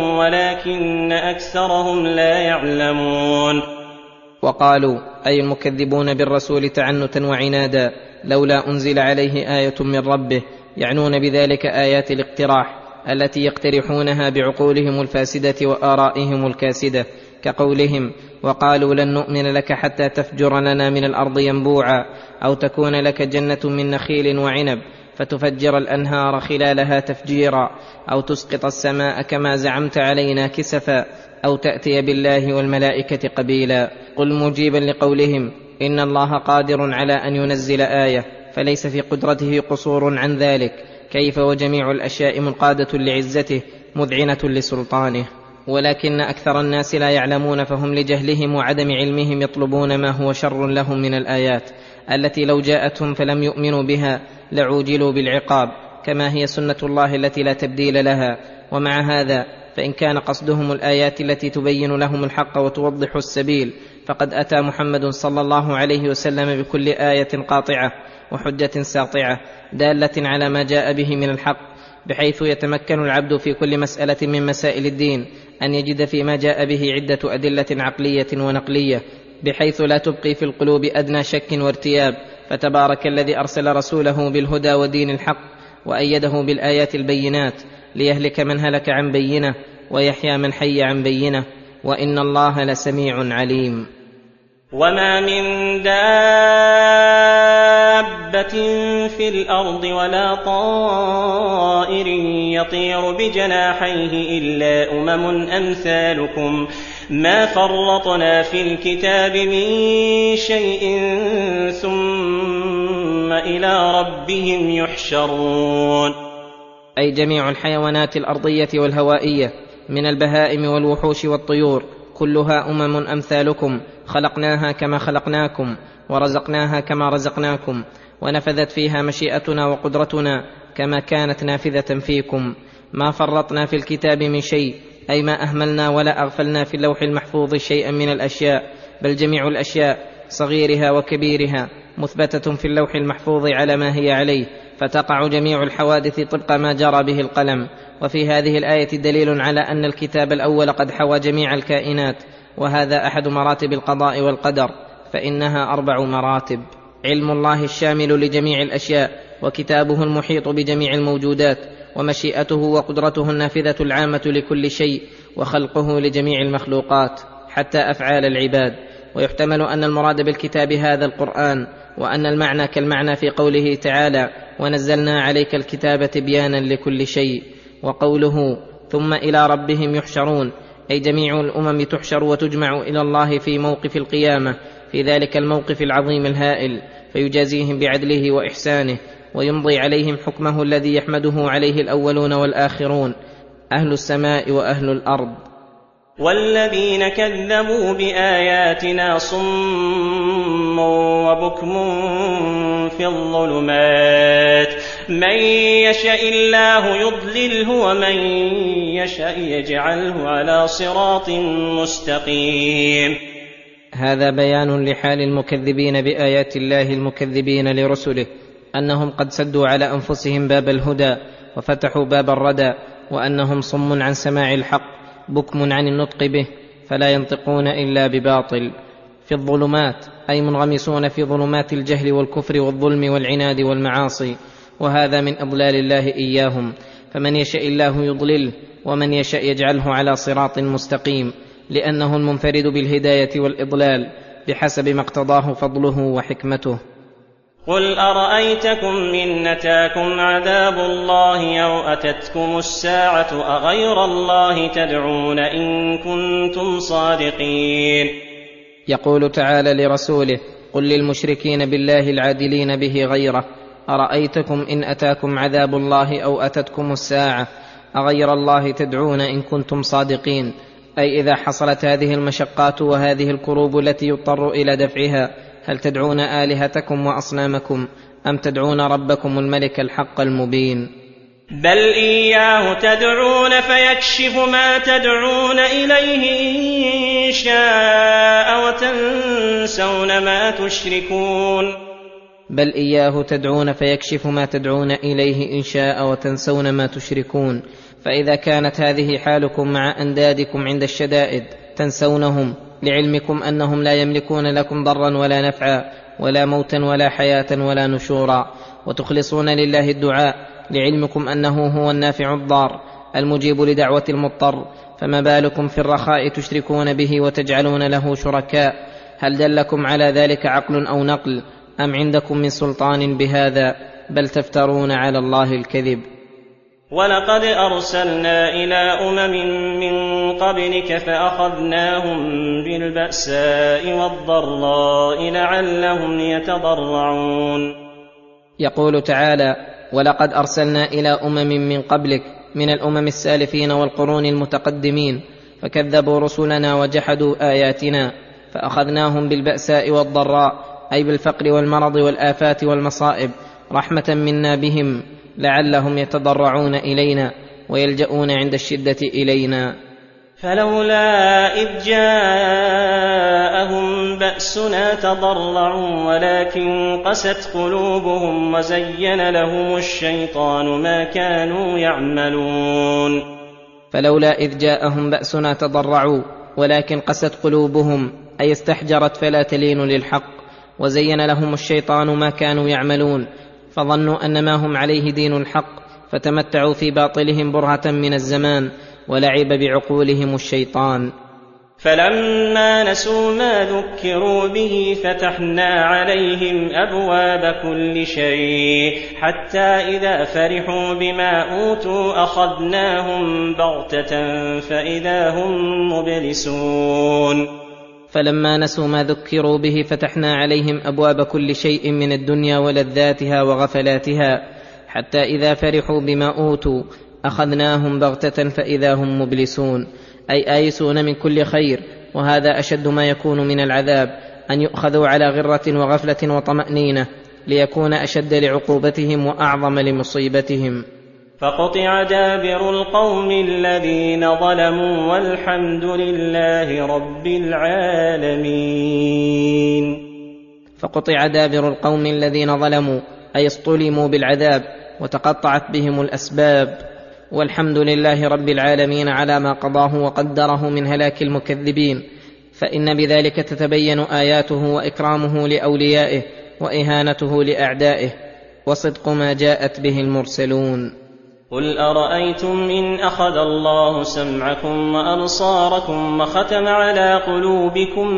B: ولكن أكثرهم لا يعلمون.
C: وقالوا أي المكذبون بالرسول تعنتا وعنادا لولا أنزل عليه آية من ربه، يعنون بذلك آيات الاقتراح التي يقترحونها بعقولهم الفاسدة وآرائهم الكاسدة، كقولهم: وقالوا لن نؤمن لك حتى تفجر لنا من الأرض ينبوعا، أو تكون لك جنة من نخيل وعنب فتفجر الأنهار خلالها تفجيرا، أو تسقط السماء كما زعمت علينا كسفا، أو تأتي بالله والملائكة قبيلا. قل مجيبا لقولهم إن الله قادر على أن ينزل آية، فليس في قدرته قصور عن ذلك، كيف وجميع الأشياء منقادة لعزته مذعنة لسلطانه. ولكن أكثر الناس لا يعلمون، فهم لجهلهم وعدم علمهم يطلبون ما هو شر لهم من الآيات التي لو جاءتهم فلم يؤمنوا بها لعوجلوا بالعقاب، كما هي سنة الله التي لا تبديل لها. ومع هذا فإن كان قصدهم الآيات التي تبين لهم الحق وتوضح السبيل، فقد أتى محمد صلى الله عليه وسلم بكل آية قاطعة وحجة ساطعة دالة على ما جاء به من الحق، بحيث يتمكن العبد في كل مسألة من مسائل الدين أن يجد فيما جاء به عدة أدلة عقلية ونقلية، بحيث لا تبقي في القلوب أدنى شك وارتياب. فتبارك الذي أرسل رسوله بالهدى ودين الحق وأيده بالآيات البينات، ليهلك من هلك عن بينة ويحيى من حي عن بينة، وإن الله لسميع عليم.
B: وما من دابة في الأرض ولا طائر يطير بجناحيه إلا أمم أمثالكم ما فرطنا في الكتاب من شيء ثم إلى ربهم يحشرون.
C: أي جميع الحيوانات الأرضية والهوائية من البهائم والوحوش والطيور كلها أمم أمثالكم، خلقناها كما خلقناكم ورزقناها كما رزقناكم، ونفذت فيها مشيئتنا وقدرتنا كما كانت نافذة فيكم. ما فرطنا في الكتاب من شيء، أي ما أهملنا ولا أغفلنا في اللوح المحفوظ شيئا من الأشياء، بل جميع الأشياء صغيرها وكبيرها مثبتة في اللوح المحفوظ على ما هي عليه، فتقع جميع الحوادث طبق ما جرى به القلم. وفي هذه الآية دليل على أن الكتاب الأول قد حوى جميع الكائنات، وهذا أحد مراتب القضاء والقدر، فإنها 4 مراتب: علم الله الشامل لجميع الأشياء، وكتابه المحيط بجميع الموجودات، ومشيئته وقدرته النافذة العامة لكل شيء، وخلقه لجميع المخلوقات حتى أفعال العباد. ويحتمل أن المراد بالكتاب هذا القرآن، وأن المعنى كالمعنى في قوله تعالى: ونزلنا عليك الكتاب تبيانا لكل شيء. وقوله ثم إلى ربهم يحشرون، أي جميع الأمم تحشر وتجمع إلى الله في موقف القيامة، في ذلك الموقف العظيم الهائل، فيجازيهم بعدله وإحسانه، ويمضي عليهم حكمه الذي يحمده عليه الأولون والآخرون، أهل السماء وأهل الأرض.
B: والذين كذبوا بآياتنا صم وبكم في الظلمات، من يشاء الله يضلله ومن يشاء يجعله على صراط مستقيم.
C: هذا بيان لحال المكذبين بآيات الله المكذبين لرسله، أنهم قد سدوا على أنفسهم باب الهدى وفتحوا باب الردى، وأنهم صم عن سماع الحق بكم عن النطق به، فلا ينطقون إلا بباطل. في الظلمات أي منغمسون في ظلمات الجهل والكفر والظلم والعناد والمعاصي، وهذا من إضلال الله إياهم، فمن يشاء الله يضلله ومن يشاء يجعله على صراط مستقيم، لأنه المنفرد بالهداية والإضلال بحسب ما اقتضاه فضله وحكمته.
B: قل أرأيتكم إن أتاكم عذاب الله أو أتتكم الساعة أغير الله تدعون إن كنتم صادقين.
C: يقول تعالى لرسوله: قل للمشركين بالله العادلين به غيره: أرأيتكم إن أتاكم عذاب الله أو أتتكم الساعة أغير الله تدعون إن كنتم صادقين، أي إذا حصلت هذه المشقات وهذه الكروب التي يضطر إلى دفعها، هل تدعون آلهتكم وأصنامكم أم تدعون ربكم الملك الحق المبين؟
B: بل إياه تدعون فيكشف ما تدعون إليه إن شاء وتنسون ما تشركون.
C: بل إياه تدعون فيكشف ما تدعون إليه إن شاء وتنسون ما تشركون. فإذا كانت هذه حالكم مع أندادكم عند الشدائد تنسونهم لعلمكم أنهم لا يملكون لكم ضرا ولا نفعا ولا موتا ولا حياة ولا نشورا، وتخلصون لله الدعاء لعلمكم أنه هو النافع الضار المجيب لدعوة المضطر، فما بالكم في الرخاء تشركون به وتجعلون له شركاء؟ هل دلكم على ذلك عقل أو نقل أم عندكم من سلطان بهذا؟ بل تفترون على الله الكذب.
B: ولقد أرسلنا إلى أمم من قبلك فأخذناهم بالبأساء والضراء لعلهم يتضرعون.
C: يقول تعالى: ولقد أرسلنا إلى أمم من قبلك من الأمم السالفين والقرون المتقدمين، فكذبوا رسلنا وجحدوا آياتنا، فأخذناهم بالبأساء والضراء، أي بالفقر والمرض والآفات والمصائب، رحمة منا بهم لعلهم يتضرعون إلينا ويلجؤون عند الشدة إلينا.
B: فلولا إذ جاءهم بأسنا تضرعوا ولكن قست قلوبهم وزين لهم الشيطان ما كانوا يعملون.
C: فلولا إذ جاءهم بأسنا تضرعوا ولكن قست قلوبهم، أي استحجرت فلا تلين للحق، وزين لهم الشيطان ما كانوا يعملون، فظنوا أن ما هم عليه دين الحق، فتمتعوا في باطلهم برهة من الزمان، ولعب بعقولهم الشيطان.
B: فلما نسوا ما ذكروا به فتحنا عليهم أبواب كل شيء حتى إذا فرحوا بما أوتوا أخذناهم بغتة فإذا هم مبلسون.
C: فلما نسوا ما ذكروا به فتحنا عليهم أبواب كل شيء من الدنيا ولذاتها وغفلاتها حتى إذا فرحوا بما أوتوا أخذناهم بغتة فإذا هم مبلسون، أي آيسون من كل خير. وهذا أشد ما يكون من العذاب، أن يؤخذوا على غرة وغفلة وطمأنينة، ليكون أشد لعقوبتهم وأعظم لمصيبتهم.
B: فقطع دابر القوم الذين ظلموا والحمد لله رب العالمين.
C: فقطع دابر القوم الذين ظلموا، أي اصطلموا بالعذاب وتقطعت بهم الأسباب، والحمد لله رب العالمين على ما قضاه وقدره من هلاك المكذبين، فإن بذلك تتبين آياته وإكرامه لأوليائه وإهانته لأعدائه وصدق ما جاءت به المرسلون.
B: قل أرأيتم إن أخذ الله سمعكم وأبصاركم وختم على قلوبكم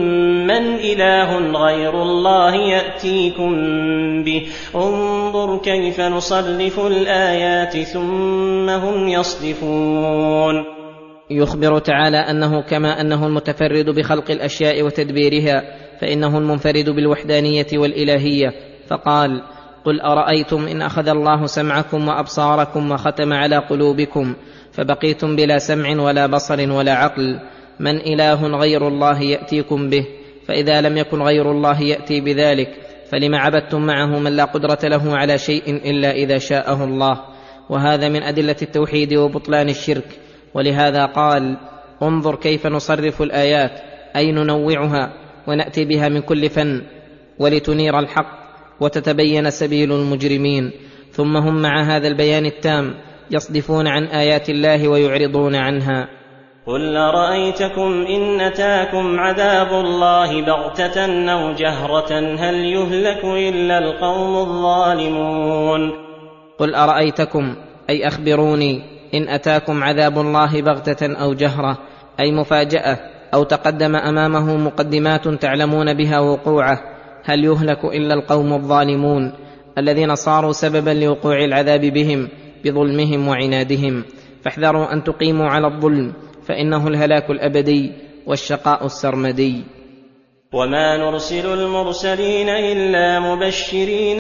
B: من إله غير الله يأتيكم به انظر كيف نصرف الآيات ثم هم يصدفون.
C: يخبر تعالى أنه كما أنه المتفرد بخلق الأشياء وتدبيرها فإنه المنفرد بالوحدانية والإلهية، فقال: قل أرأيتم إن أخذ الله سمعكم وأبصاركم وختم على قلوبكم فبقيتم بلا سمع ولا بصر ولا عقل من إله غير الله يأتيكم به، فإذا لم يكن غير الله يأتي بذلك فلم عبدتم معه من لا قدرة له على شيء إلا إذا شاءه الله. وهذا من أدلة التوحيد وبطلان الشرك. ولهذا قال: انظر كيف نصرف الآيات، أي ننوعها ونأتي بها من كل فن ولتنير الحق وتتبين سبيل المجرمين. ثم هم مع هذا البيان التام يصدفون عن آيات الله ويعرضون عنها.
B: قل أرأيتكم إن أتاكم عذاب الله بغتة أو جهرة هل يهلك إلا القوم الظالمون.
C: قل أرأيتكم، أي أخبروني، إن أتاكم عذاب الله بغتة أو جهرة، أي مفاجأة أو تقدم أمامه مقدمات تعلمون بها وقوعه، هل يهلك إلا القوم الظالمون الذين صاروا سببا لوقوع العذاب بهم بظلمهم وعنادهم. فاحذروا أن تقيموا على الظلم، فإنه الهلاك الأبدي والشقاء السرمدي.
B: وما نرسل المرسلين إلا مبشرين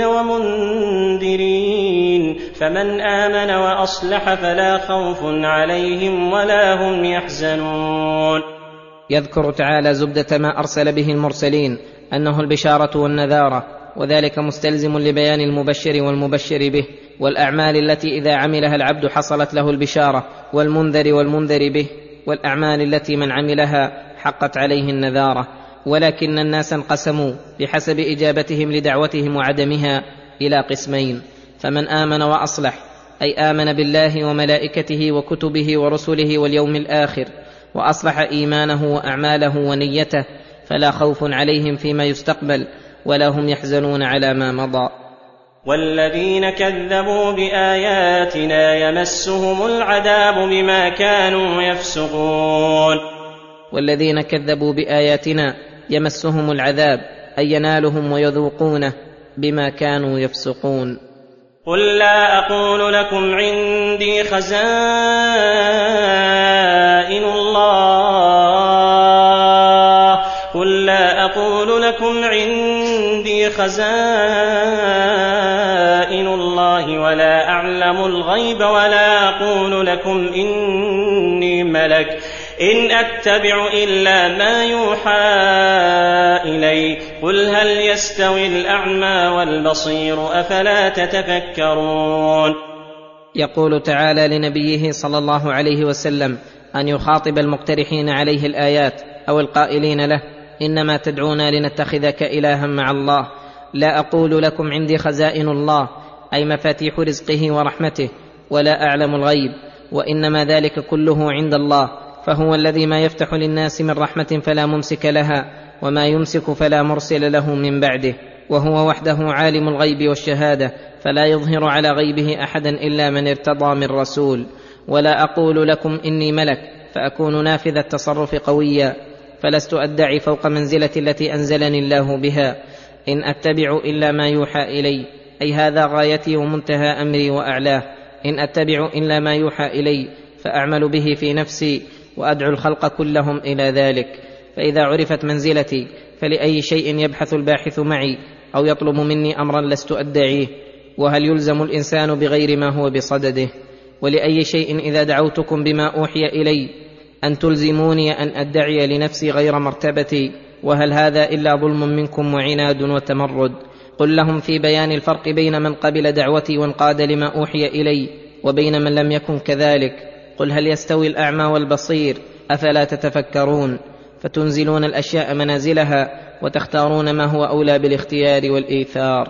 B: ومنذرين، فمن آمن وأصلح فلا خوف عليهم ولا هم يحزنون.
C: يذكر تعالى زبدة ما أرسل به المرسلين أنه البشارة والنذارة، وذلك مستلزم لبيان المبشر والمبشر به، والأعمال التي إذا عملها العبد حصلت له البشارة، والمنذر والمنذر به، والأعمال التي من عملها حقت عليه النذارة. ولكن الناس انقسموا بحسب إجابتهم لدعوتهم وعدمها إلى قسمين: فمن آمن وأصلح، أي آمن بالله وملائكته وكتبه ورسله واليوم الآخر، وأصلح إيمانه وأعماله ونيته، فلا خوف عليهم فيما يستقبل ولا هم يحزنون على ما مضى.
B: والذين كذبوا بآياتنا يمسهم العذاب بما كانوا يفسقون.
C: والذين كذبوا بآياتنا يمسهم العذاب، أي ينالهم ويذوقونه بما كانوا يفسقون.
B: قل لا أقول لكم عندي خزائن الله، قل لا أقول لكم عندي خزائن الله ولا أعلم الغيب ولا أقول لكم إني ملك إن أتبع إلا ما يوحى إلي قل هل يستوي الأعمى والبصير أفلا تتفكرون.
C: يقول تعالى لنبيه صلى الله عليه وسلم أن يخاطب المقترحين عليه الآيات أو القائلين له: إنما تدعونا لنتخذك إلها مع الله. لا أقول لكم عندي خزائن الله، أي مفاتيح رزقه ورحمته، ولا أعلم الغيب، وإنما ذلك كله عند الله، فهو الذي ما يفتح للناس من رحمة فلا ممسك لها، وما يمسك فلا مرسل له من بعده، وهو وحده عالم الغيب والشهادة، فلا يظهر على غيبه أحدا إلا من ارتضى من رسول. ولا أقول لكم إني ملك، فأكون نافذ التصرف قويا، فلست أدعي فوق منزلة التي أنزلني الله بها. إن أتبع إلا ما يوحى إلي، أي هذا غايتي ومنتهى أمري وأعلاه. إن أتبع إلا ما يوحى إلي فأعمل به في نفسي وأدعو الخلق كلهم إلى ذلك. فإذا عرفت منزلتي فلأي شيء يبحث الباحث معي أو يطلب مني أمرا لست أدعيه؟ وهل يلزم الإنسان بغير ما هو بصدده؟ ولأي شيء إذا دعوتكم بما أوحي إلي أن تلزموني أن أدعي لنفسي غير مرتبتي؟ وهل هذا إلا ظلم منكم وعناد وتمرد؟ قل لهم في بيان الفرق بين من قبل دعوتي وانقاد لما أوحي إلي وبين من لم يكن كذلك. قل هل يستوي الأعمى والبصير؟ أفلا تتفكرون؟ فتنزلون الأشياء منازلها وتختارون ما هو أولى بالاختيار والإيثار.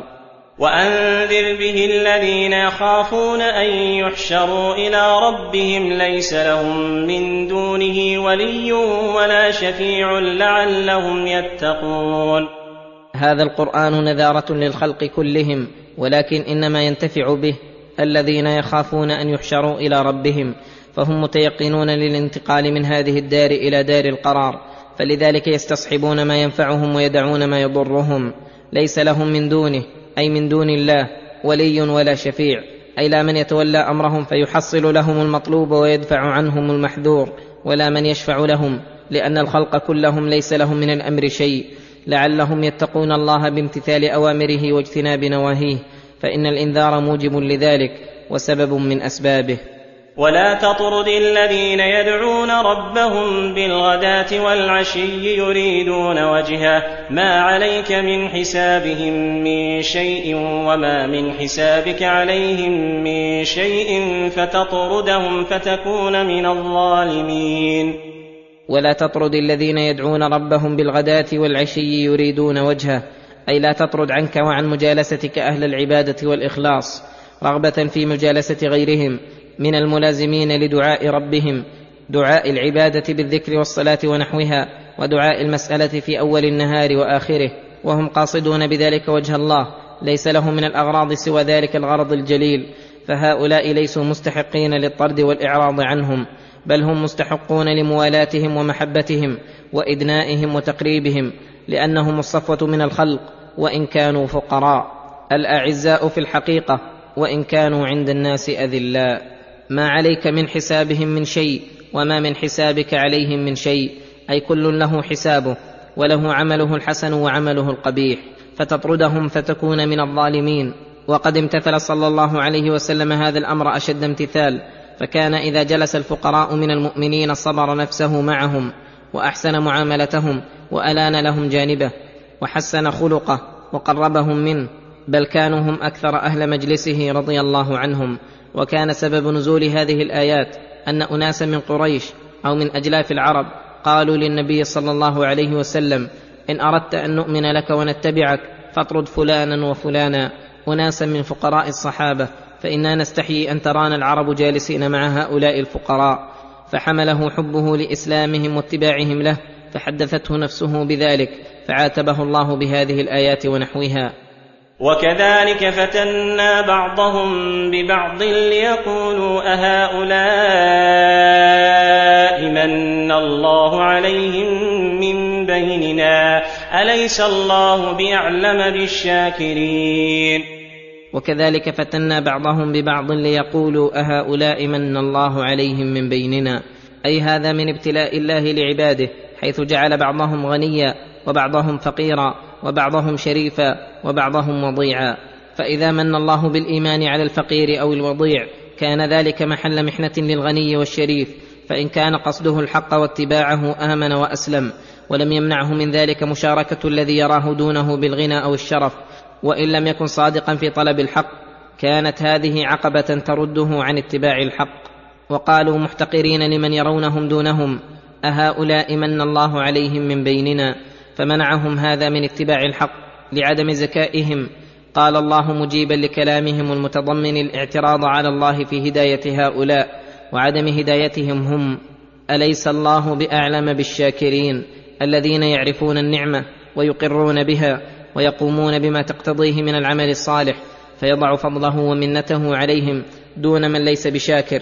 B: وأنذر به الذين يخافون أن يحشروا إلى ربهم ليس لهم من دونه ولي ولا شفيع لعلهم يتقون.
C: هذا القرآن نذارة للخلق كلهم، ولكن إنما ينتفع به الذين يخافون أن يحشروا إلى ربهم، فهم متيقنون للانتقال من هذه الدار إلى دار القرار، فلذلك يستصحبون ما ينفعهم ويدعون ما يضرهم. ليس لهم من دونه أي من دون الله ولي ولا شفيع، أي لا من يتولى أمرهم فيحصل لهم المطلوب ويدفع عنهم المحذور، ولا من يشفع لهم، لأن الخلق كلهم ليس لهم من الأمر شيء، لعلهم يتقون الله بامتثال أوامره واجتناب نواهيه، فإن الإنذار موجب لذلك وسبب من أسبابه.
B: ولا تطرد الذين يدعون ربهم بالغداة والعشي يريدون وجهه ما عليك من حسابهم من شيء وما من حسابك عليهم من شيء فتطردهم فتكون من الظالمين.
C: ولا تطرد الذين يدعون ربهم بالغداة والعشي يريدون وجهه، أي لا تطرد عنك وعن مجالستك أهل العبادة والإخلاص رغبة في مجالسة غيرهم من الملازمين لدعاء ربهم، دعاء العبادة بالذكر والصلاة ونحوها، ودعاء المسألة في أول النهار وآخره، وهم قاصدون بذلك وجه الله، ليس لهم من الأغراض سوى ذلك الغرض الجليل، فهؤلاء ليسوا مستحقين للطرد والإعراض عنهم، بل هم مستحقون لموالاتهم ومحبتهم وإدنائهم وتقريبهم، لأنهم الصفوة من الخلق وإن كانوا فقراء، الأعزاء في الحقيقة وإن كانوا عند الناس أذلاء. ما عليك من حسابهم من شيء وما من حسابك عليهم من شيء، أي كل له حسابه وله عمله الحسن وعمله القبيح، فتطردهم فتكون من الظالمين. وقد امتثل صلى الله عليه وسلم هذا الأمر أشد امتثال، فكان إذا جلس الفقراء من المؤمنين صبر نفسه معهم وأحسن معاملتهم وألان لهم جانبه وحسن خلقه وقربهم منه، بل كانوا هم أكثر أهل مجلسه رضي الله عنهم. وكان سبب نزول هذه الآيات أن أناسا من قريش أو من أجلاف العرب قالوا للنبي صلى الله عليه وسلم: إن أردت أن نؤمن لك ونتبعك فاطرد فلانا وفلانا، أناسا من فقراء الصحابة، فإنا نستحيي أن ترانا العرب جالسين مع هؤلاء الفقراء. فحمله حبه لإسلامهم واتباعهم له، فحدثته نفسه بذلك، فعاتبه الله بهذه الآيات ونحوها.
B: وكذلك فتنا بعضهم ببعض ليقولوا أهؤلاء من الله عليهم من بيننا أليس الله بأعلم بالشاكرين.
C: وكذلك فتنا بعضهم ببعض ليقولوا أهؤلاء من الله عليهم من بيننا، أي هذا من ابتلاء الله لعباده، حيث جعل بعضهم غنيا وبعضهم فقيرا وبعضهم شريفا وبعضهم وضيعا. فإذا من الله بالإيمان على الفقير أو الوضيع كان ذلك محل محنة للغني والشريف، فإن كان قصده الحق واتباعه آمن وأسلم، ولم يمنعه من ذلك مشاركة الذي يراه دونه بالغنى أو الشرف، وإن لم يكن صادقا في طلب الحق كانت هذه عقبة ترده عن اتباع الحق. وقالوا محتقرين لمن يرونهم دونهم: أهؤلاء من الله عليهم من بيننا، فمنعهم هذا من اتباع الحق لعدم زكائهم. قال الله مجيبا لكلامهم المتضمن الاعتراض على الله في هداية هؤلاء وعدم هدايتهم هم: أليس الله بأعلم بالشاكرين، الذين يعرفون النعمة ويقرون بها ويقومون بما تقتضيه من العمل الصالح، فيضع فضله ومنته عليهم دون من ليس بشاكر،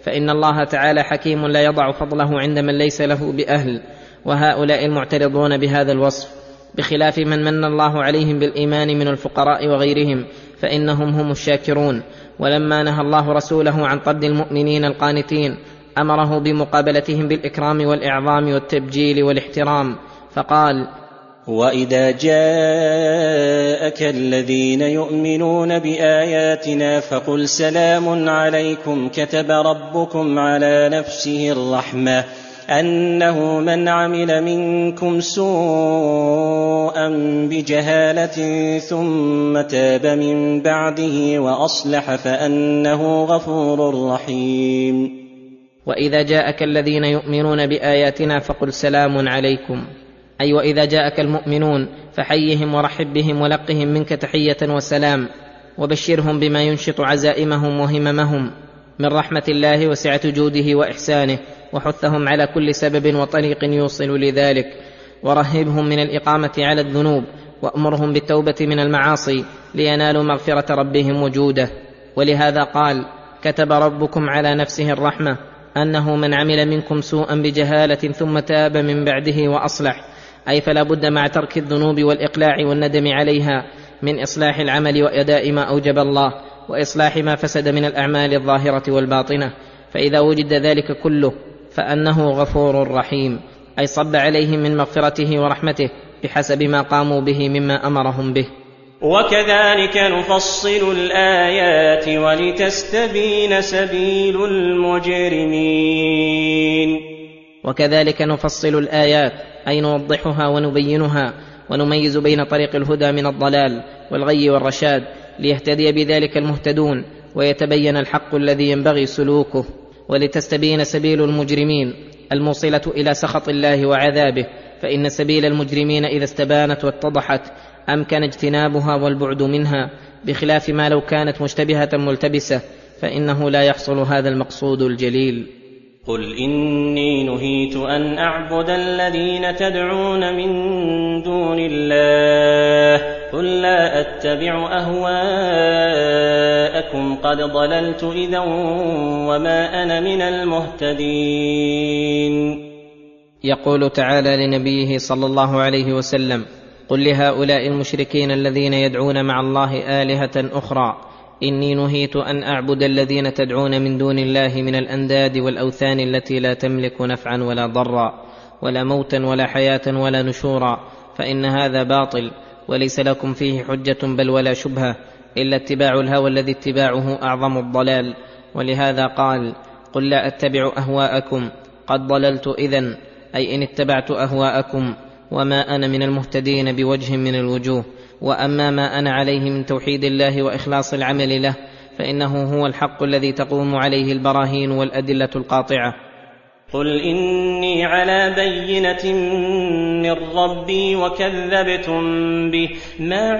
C: فإن الله تعالى حكيم لا يضع فضله عند من ليس له بأهل، وهؤلاء المعترضون بهذا الوصف، بخلاف من من الله عليهم بالإيمان من الفقراء وغيرهم فإنهم هم الشاكرون. ولما نهى الله رسوله عن طرد المؤمنين القانتين أمره بمقابلتهم بالإكرام والإعظام والتبجيل والاحترام، فقال:
B: وإذا جاءك الذين يؤمنون بآياتنا فقل سلام عليكم كتب ربكم على نفسه الرحمة أنه من عمل منكم سوءا بجهالة ثم تاب من بعده وأصلح فأنه غفور رحيم.
C: وإذا جاءك الذين يؤمنون بآياتنا فقل سلام عليكم، أي وإذا جاءك المؤمنون فحيهم ورحب بهم ولقهم منك تحية وسلام، وبشرهم بما ينشط عزائمهم وهممهم من رحمة الله وسعة جوده وإحسانه، وحثهم على كل سبب وطريق يوصل لذلك، ورهبهم من الإقامة على الذنوب، وأمرهم بالتوبة من المعاصي لينالوا مغفرة ربهم وجوده. ولهذا قال: كتب ربكم على نفسه الرحمة أنه من عمل منكم سوءا بجهالة ثم تاب من بعده وأصلح، أي فلا بد مع ترك الذنوب والإقلاع والندم عليها من إصلاح العمل وأداء ما أوجب الله، وإصلاح ما فسد من الأعمال الظاهرة والباطنة. فإذا وجد ذلك كله فأنه غفور رحيم، أي صب عليهم من مغفرته ورحمته بحسب ما قاموا به مما أمرهم به.
B: وكذلك نفصل الآيات ولتستبين سبيل المجرمين.
C: وكذلك نفصل الآيات، أي نوضحها ونبينها ونميز بين طريق الهدى من الضلال والغي والرشاد، ليهتدي بذلك المهتدون ويتبين الحق الذي ينبغي سلوكه، ولتستبين سبيل المجرمين الموصلة إلى سخط الله وعذابه. فإن سبيل المجرمين إذا استبانت واتضحت أمكن اجتنابها والبعد منها، بخلاف ما لو كانت مشتبهة ملتبسة فإنه لا يحصل هذا المقصود الجليل.
B: قل إني نهيت أن أعبد الذين تدعون من دون الله قل لا أتبع أهواءكم قد ضللت إذا وما أنا من المهتدين.
C: يقول تعالى لنبيه صلى الله عليه وسلم: قل لهؤلاء المشركين الذين يدعون مع الله آلهة أخرى إني نهيت أن أعبد الذين تدعون من دون الله من الأنداد والأوثان التي لا تملك نفعا ولا ضرا ولا موتا ولا حياة ولا نشورا، فإن هذا باطل وليس لكم فيه حجة بل ولا شبهة إلا اتباع الهوى الذي اتباعه أعظم الضلال. ولهذا قال: قل لا أتبع أهواءكم قد ضللت إذن، أي إن اتبعت أهواءكم، وما أنا من المهتدين بوجه من الوجوه. وأما ما أنا عليه من توحيد الله وإخلاص العمل له فإنه هو الحق الذي تقوم عليه البراهين والأدلة القاطعة.
B: قل إني على بينة من ربي وكذبتم به ما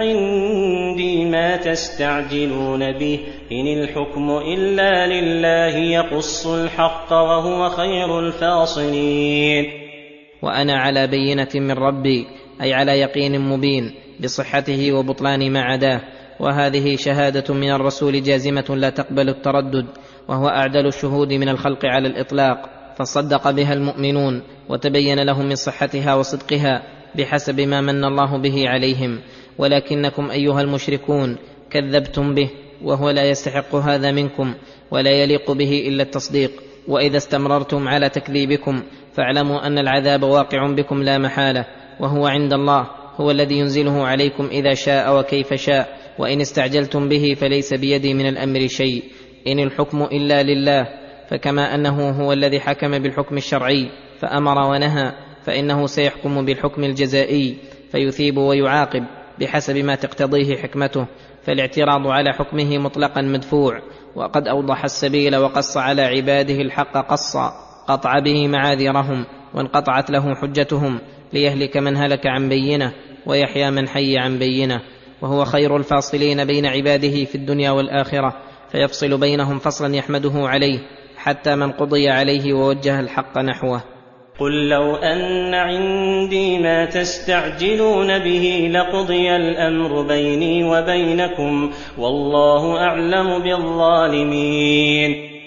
B: عندي ما تستعجلون به إن الحكم إلا لله يقص الحق وهو خير الفاصلين.
C: وأنا على بينة من ربي، أي على يقين مبين بصحته وبطلان ما عداه، وهذه شهادة من الرسول جازمة لا تقبل التردد، وهو أعدل الشهود من الخلق على الإطلاق، فصدق بها المؤمنون وتبين لهم من صحتها وصدقها بحسب ما من الله به عليهم. ولكنكم أيها المشركون كذبتم به، وهو لا يستحق هذا منكم ولا يليق به إلا التصديق. وإذا استمررتم على تكذيبكم فاعلموا أن العذاب واقع بكم لا محالة، وهو عند الله هو الذي ينزله عليكم إذا شاء وكيف شاء. وإن استعجلتم به فليس بيدي من الأمر شيء، إن الحكم إلا لله. فكما أنه هو الذي حكم بالحكم الشرعي فأمر ونهى، فإنه سيحكم بالحكم الجزائي فيثيب ويعاقب بحسب ما تقتضيه حكمته. فالاعتراض على حكمه مطلقا مدفوع، وقد أوضح السبيل وقص على عباده الحق قصا قطع به معاذيرهم وانقطعت له حجتهم، ليهلك من هلك عن بينه ويحيى من حي عن بينه. وهو خير الفاصلين بين عباده في الدنيا والآخرة، فيفصل بينهم فصلا يحمده عليه حتى من قضي عليه ووجه الحق نحوه.
B: قل لو أن عندي ما تستعجلون به لقضي الأمر بيني وبينكم والله أعلم بالظالمين.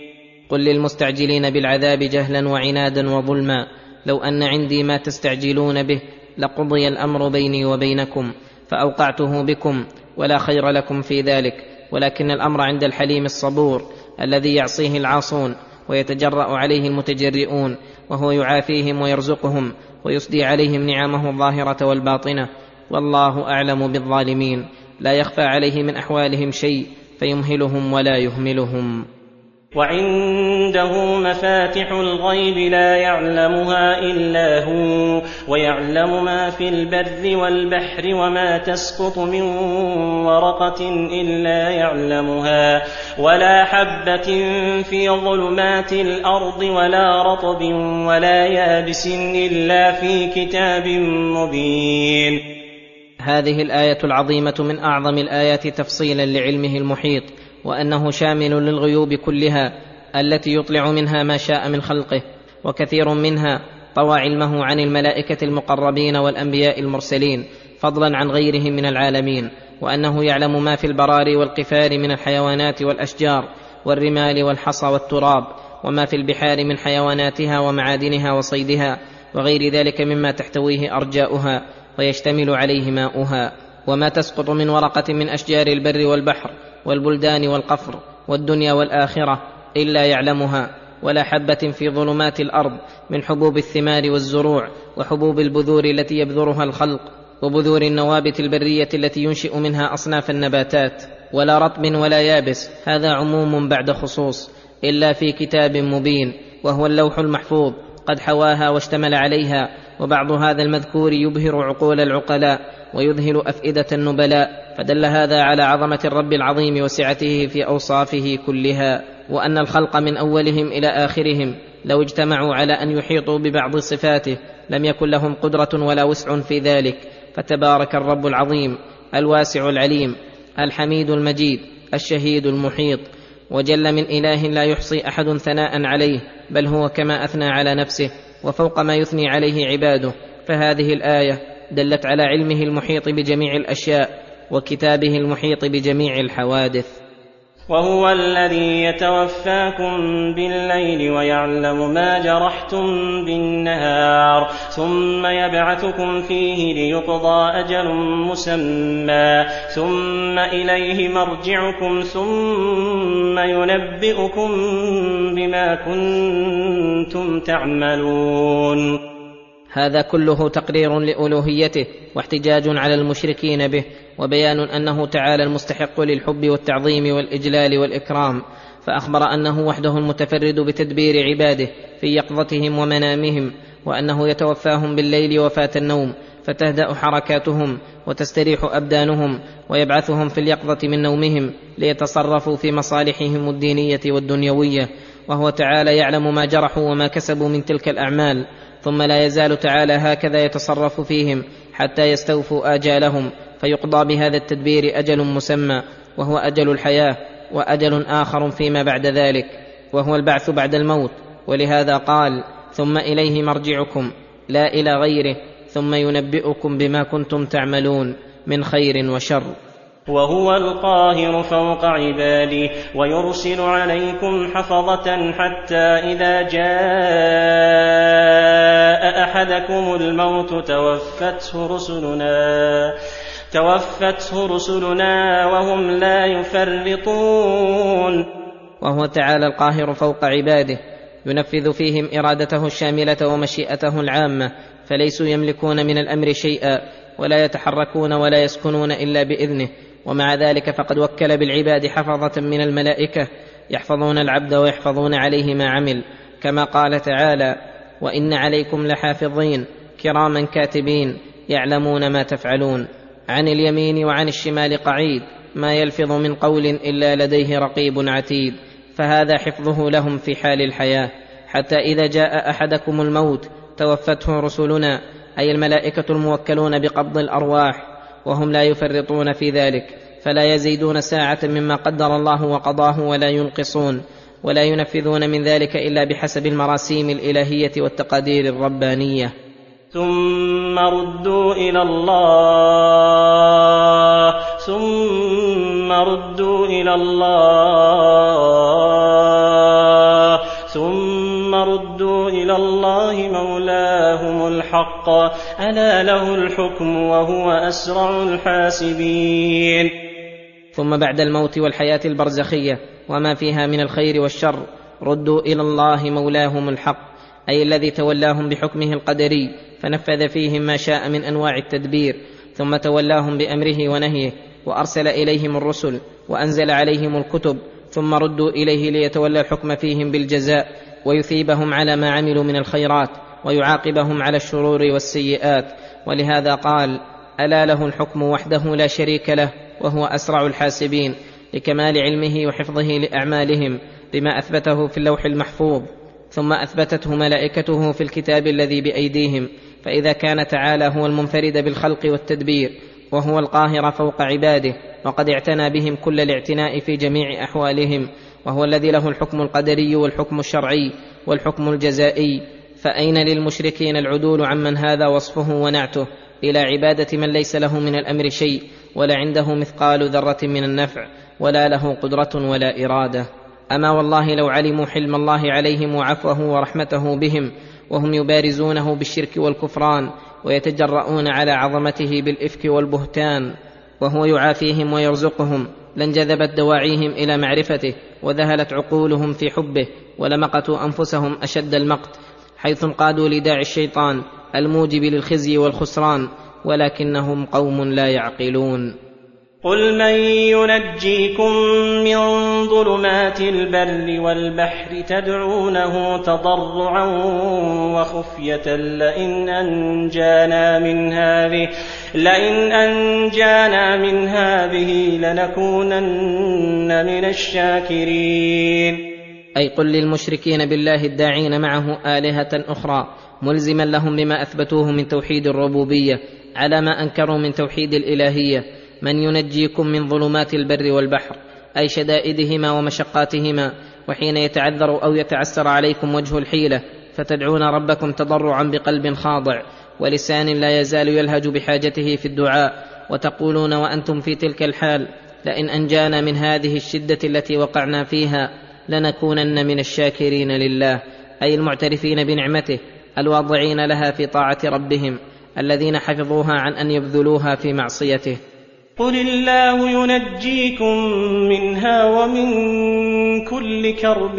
C: قل للمستعجلين بالعذاب جهلا وعنادا وظلما لو أن عندي ما تستعجلون به لقضي الأمر بيني وبينكم فأوقعته بكم ولا خير لكم في ذلك، ولكن الأمر عند الحليم الصبور الذي يعصيه العاصون ويتجرأ عليه المتجرئون، وهو يعافيهم ويرزقهم ويسدي عليهم نعمه الظاهرة والباطنة، والله أعلم بالظالمين، لا يخفى عليه من أحوالهم شيء فيمهلهم ولا يهملهم.
B: وعنده مفاتح الغيب لا يعلمها إلا هو، ويعلم ما في البر والبحر، وما تسقط من ورقة إلا يعلمها، ولا حبة في ظلمات الأرض، ولا رطب ولا يابس إلا في كتاب مبين.
C: هذه الآية العظيمة من أعظم الآيات تفصيلا لعلمه المحيط، وأنه شامل للغيوب كلها التي يطلع منها ما شاء من خلقه، وكثير منها طوى علمه عن الملائكة المقربين والأنبياء المرسلين فضلا عن غيرهم من العالمين، وأنه يعلم ما في البراري والقفار من الحيوانات والأشجار والرمال والحصى والتراب، وما في البحار من حيواناتها ومعادنها وصيدها وغير ذلك مما تحتويه أرجاؤها ويشتمل عليه ماؤها، وما تسقط من ورقة من أشجار البر والبحر والبلدان والقفر والدنيا والآخرة إلا يعلمها، ولا حبة في ظلمات الأرض من حبوب الثمار والزروع وحبوب البذور التي يبذرها الخلق، وبذور النوابت البرية التي ينشئ منها أصناف النباتات، ولا رطب ولا يابس، هذا عموم بعد خصوص، إلا في كتاب مبين وهو اللوح المحفوظ قد حواها واشتمل عليها. وبعض هذا المذكور يبهر عقول العقلاء ويذهل أفئدة النبلاء، فدل هذا على عظمة الرب العظيم وسعته في أوصافه كلها، وأن الخلق من أولهم إلى آخرهم لو اجتمعوا على أن يحيطوا ببعض صفاته لم يكن لهم قدرة ولا وسع في ذلك. فتبارك الرب العظيم الواسع العليم الحميد المجيد الشهيد المحيط، وجل من إله لا يحصي أحد ثناء عليه، بل هو كما أثنى على نفسه وفوق ما يثني عليه عباده. فهذه الآية دلت على علمه المحيط بجميع الأشياء وكتابه المحيط بجميع الحوادث.
B: وهو الذي يتوفاكم بالليل ويعلم ما جرحتم بالنهار، ثم يبعثكم فيه ليقضى أجل مسمى، ثم إليه مرجعكم ثم ينبئكم بما كنتم تعملون.
C: هذا كله تقرير لألوهيته واحتجاج على المشركين به، وبيان أنه تعالى المستحق للحب والتعظيم والإجلال والإكرام، فأخبر أنه وحده المتفرد بتدبير عباده في يقظتهم ومنامهم، وأنه يتوفاهم بالليل وفاة النوم فتهدأ حركاتهم وتستريح أبدانهم، ويبعثهم في اليقظة من نومهم ليتصرفوا في مصالحهم الدينية والدنيوية، وهو تعالى يعلم ما جرحوا وما كسبوا من تلك الأعمال، ثم لا يزال تعالى هكذا يتصرف فيهم حتى يستوفوا آجالهم، فيقضى بهذا التدبير أجل مسمى وهو أجل الحياة، وأجل آخر فيما بعد ذلك وهو البعث بعد الموت. ولهذا قال ثم إليه مرجعكم لا إلى غيره، ثم ينبئكم بما كنتم تعملون من خير وشر.
B: وهو القاهر فوق عباده ويرسل عليكم حفظة حتى إذا جاء أحدكم الموت توفته رسلنا وهم لا يفرطون.
C: وهو تعالى القاهر فوق عباده ينفذ فيهم إرادته الشاملة ومشيئته العامة، فليسوا يملكون من الأمر شيئا ولا يتحركون ولا يسكنون إلا بإذنه. ومع ذلك فقد وكل بالعباد حفظة من الملائكة يحفظون العبد ويحفظون عليه ما عمل، كما قال تعالى وإن عليكم لحافظين كراما كاتبين يعلمون ما تفعلون. عن اليمين وعن الشمال قعيد ما يلفظ من قول إلا لديه رقيب عتيد. فهذا حفظه لهم في حال الحياة، حتى إذا جاء أحدكم الموت توفته رسلنا، أي الملائكة الموكلون بقبض الأرواح، وهم لا يفرطون في ذلك، فلا يزيدون ساعة مما قدر الله وقضاه ولا ينقصون، ولا ينفذون من ذلك إلا بحسب المراسيم الإلهية والتقادير الربانية.
B: ثم ردوا إلى الله الحق ألا له الحكم وهو أسرع الحاسبين.
C: ثم بعد الموت والحياة البرزخية وما فيها من الخير والشر ردوا إلى الله مولاهم الحق، أي الذي تولاهم بحكمه القدري فنفذ فيهم ما شاء من أنواع التدبير، ثم تولاهم بأمره ونهيه وأرسل إليهم الرسل وأنزل عليهم الكتب، ثم ردوا إليه ليتولى الحكم فيهم بالجزاء ويثيبهم على ما عملوا من الخيرات ويعاقبهم على الشرور والسيئات. ولهذا قال ألا له الحكم وحده لا شريك له وهو أسرع الحاسبين، لكمال علمه وحفظه لأعمالهم بما أثبته في اللوح المحفوظ، ثم أثبتته ملائكته في الكتاب الذي بأيديهم. فإذا كان تعالى هو المنفرد بالخلق والتدبير وهو القاهر فوق عباده وقد اعتنى بهم كل الاعتناء في جميع أحوالهم، وهو الذي له الحكم القدري والحكم الشرعي والحكم الجزائي، فأين للمشركين العدول عمن هذا وصفه ونعته إلى عبادة من ليس له من الأمر شيء ولا عنده مثقال ذرة من النفع ولا له قدرة ولا إرادة؟ أما والله لو علموا حلم الله عليهم وعفوه ورحمته بهم وهم يبارزونه بالشرك والكفران ويتجرؤون على عظمته بالإفك والبهتان وهو يعافيهم ويرزقهم، لانجذبت دواعيهم إلى معرفته وذهلت عقولهم في حبه ولمقتوا أنفسهم أشد المقت، حيث انقادوا لداعي الشيطان الموجب للخزي والخسران، ولكنهم قوم لا يعقلون.
B: قل من ينجيكم من ظلمات البر والبحر تدعونه تضرعا وخفية لئن أنجانا من هذه لنكونن من الشاكرين.
C: أي قل للمشركين بالله الداعين معه آلهة أخرى ملزما لهم بما أثبتوه من توحيد الربوبية على ما أنكروا من توحيد الإلهية: من ينجيكم من ظلمات البر والبحر، أي شدائدهما ومشقاتهما، وحين يتعذر أو يتعسر عليكم وجه الحيلة فتدعون ربكم تضرعا بقلب خاضع ولسان لا يزال يلهج بحاجته في الدعاء، وتقولون وأنتم في تلك الحال: لئن أنجانا من هذه الشدة التي وقعنا فيها لنكونن من الشاكرين لله، أي المعترفين بنعمته الواضعين لها في طاعة ربهم الذين حفظوها عن أن يبذلوها في معصيته.
B: قل الله ينجيكم منها ومن كل كرب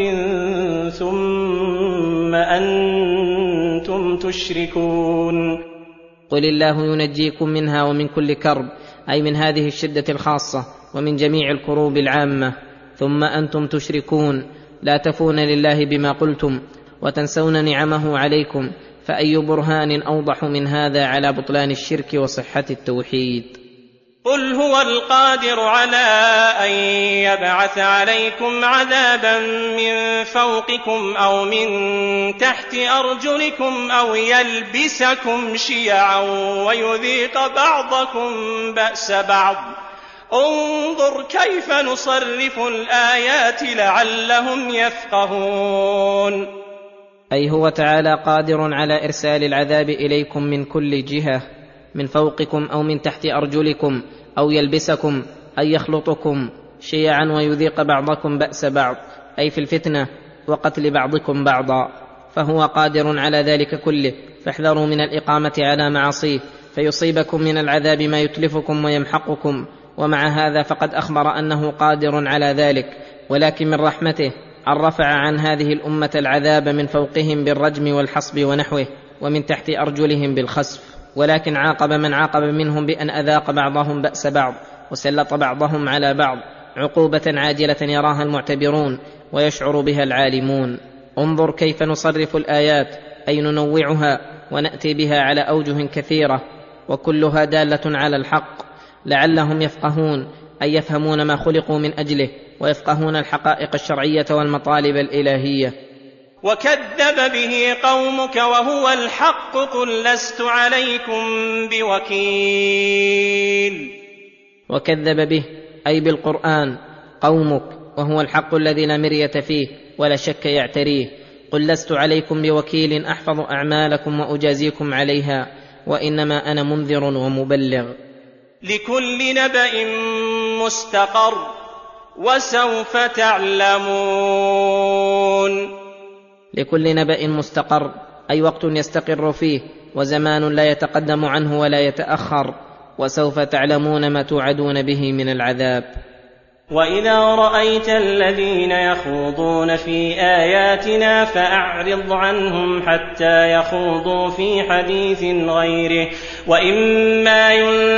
B: ثم أنتم تشركون.
C: قل الله ينجيكم منها ومن كل كرب، أي من هذه الشدة الخاصة ومن جميع الكروب العامة، ثم أنتم تشركون، لا تفون لله بما قلتم وتنسون نعمه عليكم، فأي برهان أوضح من هذا على بطلان الشرك وصحة التوحيد؟
B: قل هو القادر على أن يبعث عليكم عذابا من فوقكم أو من تحت أرجلكم أو يلبسكم شيعا ويذيق بعضكم بأس بعض، انظر كيف نصرف الآيات لعلهم يفقهون.
C: أي هو تعالى قادر على إرسال العذاب إليكم من كل جهة، من فوقكم أو من تحت أرجلكم، أو يلبسكم أي يخلطكم شيعا ويذيق بعضكم بأس بعض، أي في الفتنة وقتل بعضكم بعضا، فهو قادر على ذلك كله، فاحذروا من الإقامة على معاصيه فيصيبكم من العذاب ما يتلفكم ويمحقكم. ومع هذا فقد أخبر أنه قادر على ذلك، ولكن من رحمته أن رفع عن هذه الأمة العذاب من فوقهم بالرجم والحصب ونحوه، ومن تحت أرجلهم بالخسف، ولكن عاقب من عاقب منهم بأن أذاق بعضهم بأس بعض وسلط بعضهم على بعض عقوبة عاجلة يراها المعتبرون ويشعر بها العالمون. انظر كيف نصرف الآيات، أي ننوعها ونأتي بها على أوجه كثيرة وكلها دالة على الحق لعلهم يفقهون، أي يفهمون ما خلقوا من أجله ويفقهون الحقائق الشرعية والمطالب الإلهية.
B: وكذب به قومك وهو الحق قل لست عليكم بوكيل.
C: وكذب به أي بالقرآن قومك وهو الحق الذي لا مرية فيه ولا شك يعتريه. قل لست عليكم بوكيل أحفظ أعمالكم وأجازيكم عليها، وإنما أنا منذر ومبلغ.
B: لكل نبأ مستقر وسوف تعلمون.
C: لكل نبأ مستقر أي وقت يستقر فيه وزمان لا يتقدم عنه ولا يتأخر، وسوف تعلمون ما توعدون به من العذاب.
B: وإذا رأيت الذين يخوضون في آياتنا فأعرض عنهم حتى يخوضوا في حديث غيره، وإما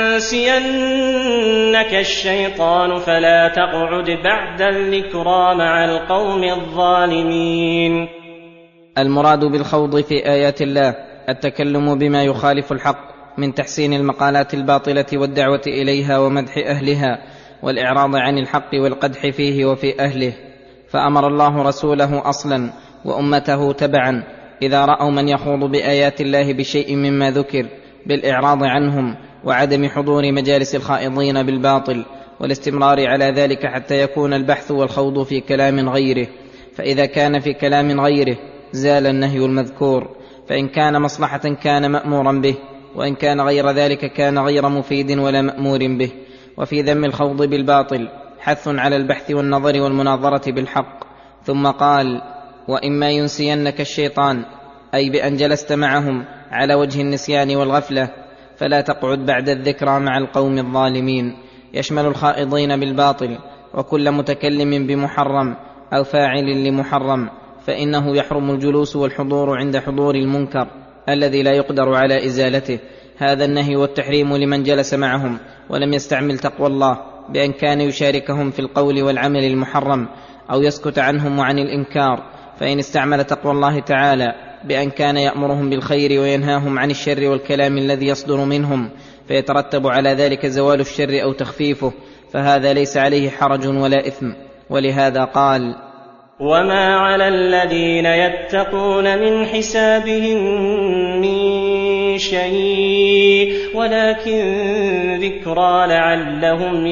B: ينسينك الشيطان فلا تقعد بعد الذكرى مع القوم الظالمين.
C: المراد بالخوض في آيات الله التكلم بما يخالف الحق من تحسين المقالات الباطلة والدعوة إليها ومدح أهلها والإعراض عن الحق والقدح فيه وفي أهله. فأمر الله رسوله أصلا وأمته تبعا إذا رأوا من يخوض بآيات الله بشيء مما ذكر بالإعراض عنهم وعدم حضور مجالس الخائضين بالباطل والاستمرار على ذلك حتى يكون البحث والخوض في كلام غيره. فإذا كان في كلام غيره زال النهي المذكور، فإن كان مصلحة كان مأمورا به، وإن كان غير ذلك كان غير مفيد ولا مأمور به. وفي ذم الخوض بالباطل حث على البحث والنظر والمناظرة بالحق. ثم قال: وإما ينسينك الشيطان، أي بأن جلست معهم على وجه النسيان والغفلة فلا تقعد بعد الذكرى مع القوم الظالمين، يشمل الخائضين بالباطل وكل متكلم بمحرم أو فاعل لمحرم، فإنه يحرم الجلوس والحضور عند حضور المنكر الذي لا يقدر على إزالته. هذا النهي والتحريم لمن جلس معهم ولم يستعمل تقوى الله بأن كان يشاركهم في القول والعمل المحرم أو يسكت عنهم وعن الإنكار. فإن استعمل تقوى الله تعالى بأن كان يأمرهم بالخير وينهاهم عن الشر والكلام الذي يصدر منهم فيترتب على ذلك زوال الشر أو تخفيفه، فهذا ليس عليه حرج ولا إثم. ولهذا قال:
B: وما على الذين يتقون من حسابهم من شيء ولكن ذكرى لعلهم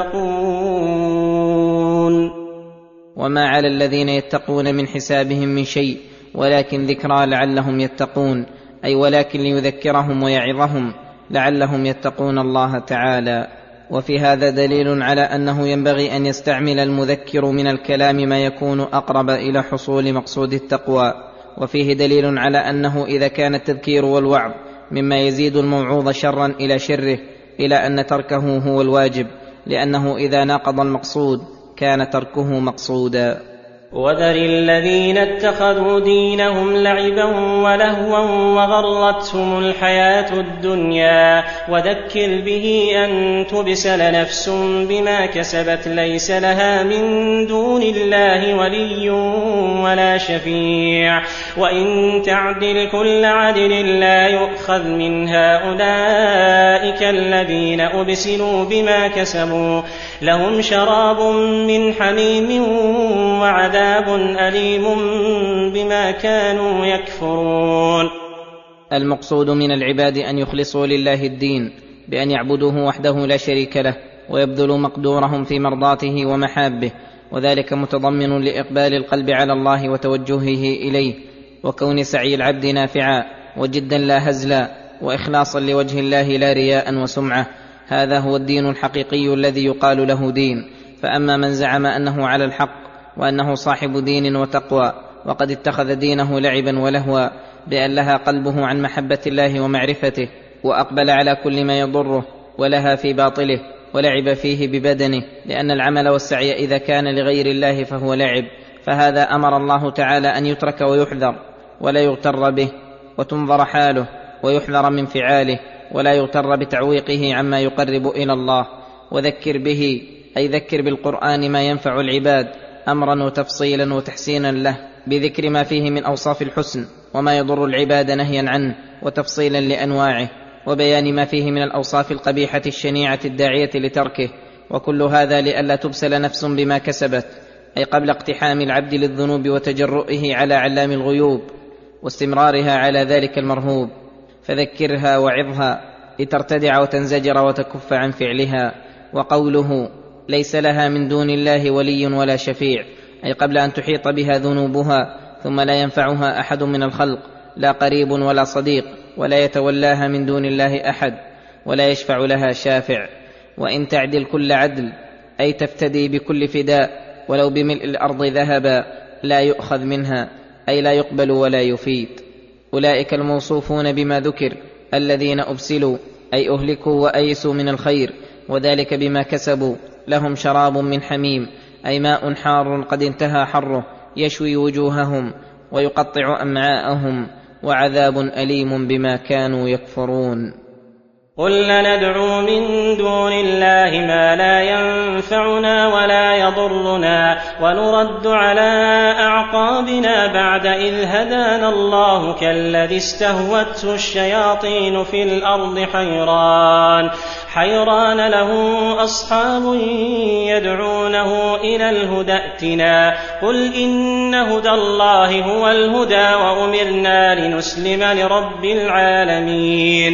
B: يتقون.
C: وما على الذين يتقون من حسابهم من شيء ولكن ذكرى لعلهم يتقون، أي ولكن ليذكرهم ويعظهم لعلهم يتقون الله تعالى. وفي هذا دليل على أنه ينبغي أن يستعمل المذكر من الكلام ما يكون أقرب إلى حصول مقصود التقوى. وفيه دليل على أنه إذا كان التذكير والوعظ مما يزيد الموعوظ شرا إلى شره إلى أن تركه هو الواجب، لأنه إذا ناقض المقصود كان تركه مقصودا.
B: وذر الذين اتخذوا دينهم لعبا ولهوا وغرتهم الحياة الدنيا وذكر به أن تبسل نفس بما كسبت ليس لها من دون الله ولي ولا شفيع، وإن تعدل كل عدل لا يؤخذ منها. أولئك الذين أبسلوا بما كسبوا لهم شراب من حميم وعذاب أليم بما كانوا يكفرون.
C: المقصود من العباد أن يخلصوا لله الدين بأن يعبدوه وحده لا شريك له ويبذلوا مقدورهم في مرضاته ومحابه، وذلك متضمن لإقبال القلب على الله وتوجهه إليه، وكون سعي العبد نافعا وجدا لا هزلا، وإخلاصا لوجه الله لا رياء وسمعة. هذا هو الدين الحقيقي الذي يقال له دين. فأما من زعم أنه على الحق وأنه صاحب دين وتقوى وقد اتخذ دينه لعبا ولهوا بأن لها قلبه عن محبة الله ومعرفته وأقبل على كل ما يضره ولها في باطله ولعب فيه ببدنه، لأن العمل والسعي إذا كان لغير الله فهو لعب، فهذا أمر الله تعالى أن يترك ويحذر ولا يغتر به، وتنظر حاله ويحذر من فعاله ولا يغتر بتعويقه عما يقرب إلى الله. وذكر به أي ذكر بالقرآن ما ينفع العباد أمرا وتفصيلا وتحسينا له، بذكر ما فيه من أوصاف الحسن وما يضر العباد نهيا عنه وتفصيلا لأنواعه، وبيان ما فيه من الأوصاف القبيحة الشنيعة الداعية لتركه. وكل هذا لئلا تبسل نفس بما كسبت، أي قبل اقتحام العبد للذنوب وتجرؤه على علام الغيوب واستمرارها على ذلك المرهوب. فذكرها وعظها لترتدع وتنزجر وتكف عن فعلها. وقوله ليس لها من دون الله ولي ولا شفيع، أي قبل أن تحيط بها ذنوبها ثم لا ينفعها أحد من الخلق، لا قريب ولا صديق، ولا يتولاها من دون الله أحد، ولا يشفع لها شافع. وإن تعدل كل عدل، أي تفتدي بكل فداء ولو بملء الأرض ذهبا، لا يؤخذ منها، أي لا يقبل ولا يفيد. أولئك الموصوفون بما ذكر الذين أبسلوا أي أهلكوا وأيسوا من الخير، وذلك بما كسبوا. لهم شراب من حميم أي ماء حار قد انتهى حره يشوي وجوههم ويقطع أمعاءهم، وعذاب أليم بما كانوا يكفرون.
B: قل ندعو من دون الله ما لا ينفعنا ولا يضرنا ونرد على أعقابنا بعد إذ هدانا الله كالذي استهوته الشياطين في الأرض حيران له أصحاب يدعونه إلى الهدى ائتنا قل إن هدى الله هو الهدى وأمرنا لنسلم لرب العالمين.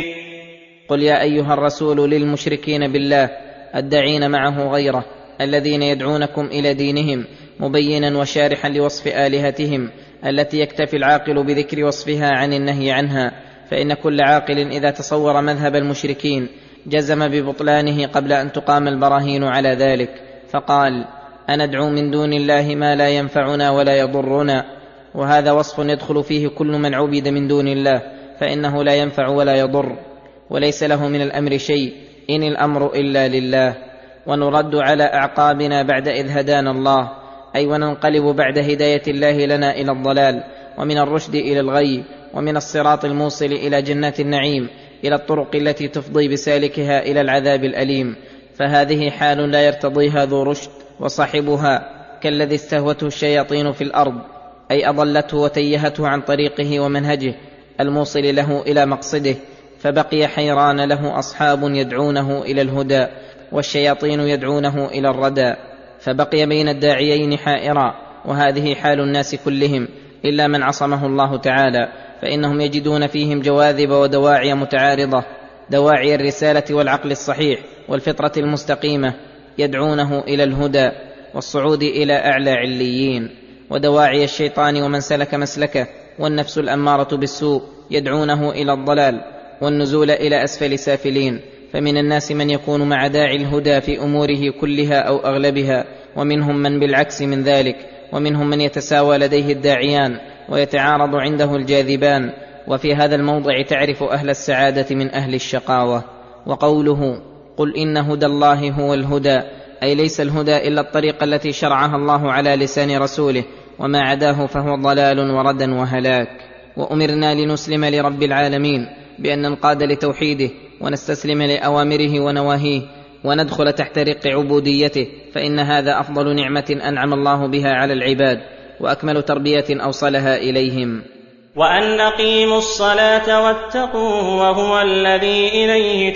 C: قل يا أيها الرسول للمشركين بالله الداعين معه غيره الذين يدعونكم إلى دينهم مبينا وشارحا لوصف آلهتهم التي يكتفي العاقل بذكر وصفها عن النهي عنها، فإن كل عاقل إذا تصور مذهب المشركين جزم ببطلانه قبل أن تقام البراهين على ذلك، فقال أندعو من دون الله ما لا ينفعنا ولا يضرنا، وهذا وصف يدخل فيه كل من عبد من دون الله، فإنه لا ينفع ولا يضر وليس له من الأمر شيء، إن الأمر إلا لله. ونرد على أعقابنا بعد إذ هدانا الله، أي وننقلب بعد هداية الله لنا إلى الضلال، ومن الرشد إلى الغي، ومن الصراط الموصل إلى جنات النعيم إلى الطرق التي تفضي بسالكها إلى العذاب الأليم، فهذه حال لا يرتضيها ذو رشد، وصاحبها كالذي استهوته الشياطين في الأرض، أي أضلته وتيهته عن طريقه ومنهجه الموصل له إلى مقصده، فبقي حيران له أصحاب يدعونه إلى الهدى والشياطين يدعونه إلى الردى، فبقي بين الداعيين حائرا. وهذه حال الناس كلهم إلا من عصمه الله تعالى، فإنهم يجدون فيهم جواذب ودواعي متعارضة، دواعي الرسالة والعقل الصحيح والفطرة المستقيمة يدعونه إلى الهدى والصعود إلى أعلى عليين، ودواعي الشيطان ومن سلك مسلكه والنفس الأمارة بالسوء يدعونه إلى الضلال والنزول إلى أسفل سافلين. فمن الناس من يكون مع داعي الهدى في أموره كلها أو أغلبها، ومنهم من بالعكس من ذلك، ومنهم من يتساوى لديه الداعيان ويتعارض عنده الجاذبان. وفي هذا الموضع تعرف أهل السعادة من أهل الشقاوة. وقوله قل إن هدى الله هو الهدى، أي ليس الهدى إلا الطريقة التي شرعها الله على لسان رسوله، وما عداه فهو ضلال ورد وهلاك. وأمرنا لنسلم لرب العالمين بأن ننقاد لتوحيده ونستسلم لأوامره ونواهيه وندخل تحت رق عبوديته، فإن هذا أفضل نعمة أنعم الله بها على العباد، وأكمل تربية أوصلها إليهم.
B: وأن أقيموا الصلاة واتقوه وهو الذي إليه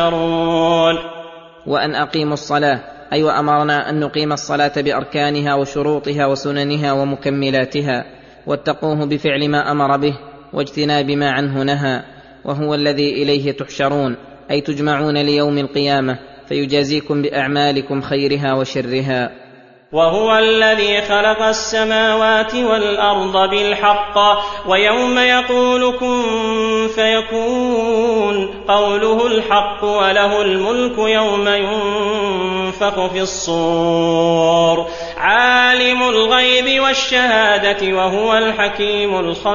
B: تحشرون.
C: وأن أقيموا الصلاة أي وأمرنا أن نقيم الصلاة بأركانها وشروطها وسننها ومكملاتها، واتقوه بفعل ما أمر به واجتناب ما عنه نهى، وهو الذي إليه تحشرون أي تجمعون ليوم القيامة فيجازيكم بأعمالكم خيرها وشرها.
B: وهو الذي خلق السماوات والأرض بالحق ويوم يقول كن فيكون قوله الحق وله الملك يوم ينفخ في الصور عالم الغيب والشهادة وهو الحكيم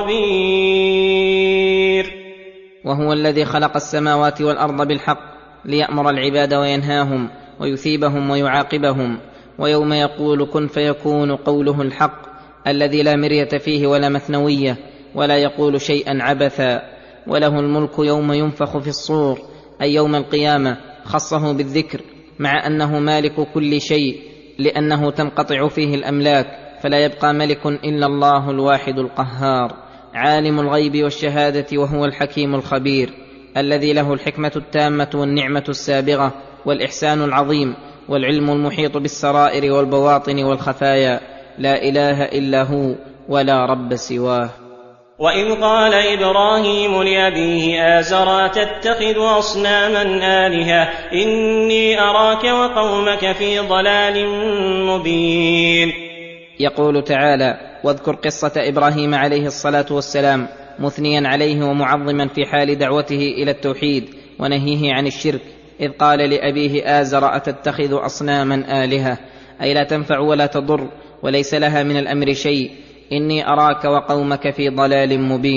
B: الخبير.
C: وهو الذي خلق السماوات والأرض بالحق ليأمر العباد وينهاهم ويثيبهم ويعاقبهم، ويوم يقول كن فيكون قوله الحق الذي لا مرية فيه ولا مثنوية ولا يقول شيئا عبثا. وله الملك يوم ينفخ في الصور أي يوم القيامة، خصه بالذكر مع أنه مالك كل شيء لأنه تنقطع فيه الأملاك، فلا يبقى ملك إلا الله الواحد القهار. عالم الغيب والشهادة وهو الحكيم الخبير الذي له الحكمة التامة والنعمة السابغة والإحسان العظيم والعلم المحيط بالسرائر والبواطن والخفايا، لا إله إلا هو ولا رب سواه.
B: وإذ قال إبراهيم لأبيه آزر تتخذ أصناما آلهة إني أراك وقومك في ضلال مبين.
C: يقول تعالى واذكر قصة إبراهيم عليه الصلاة والسلام مثنيا عليه ومعظما في حال دعوته إلى التوحيد ونهيه عن الشرك، إذ قال لأبيه آزر أتتخذ أصناما آلهة أي لا تنفع ولا تضر وليس لها من الأمر شيء، إني أراك وقومك في ضلال مبين،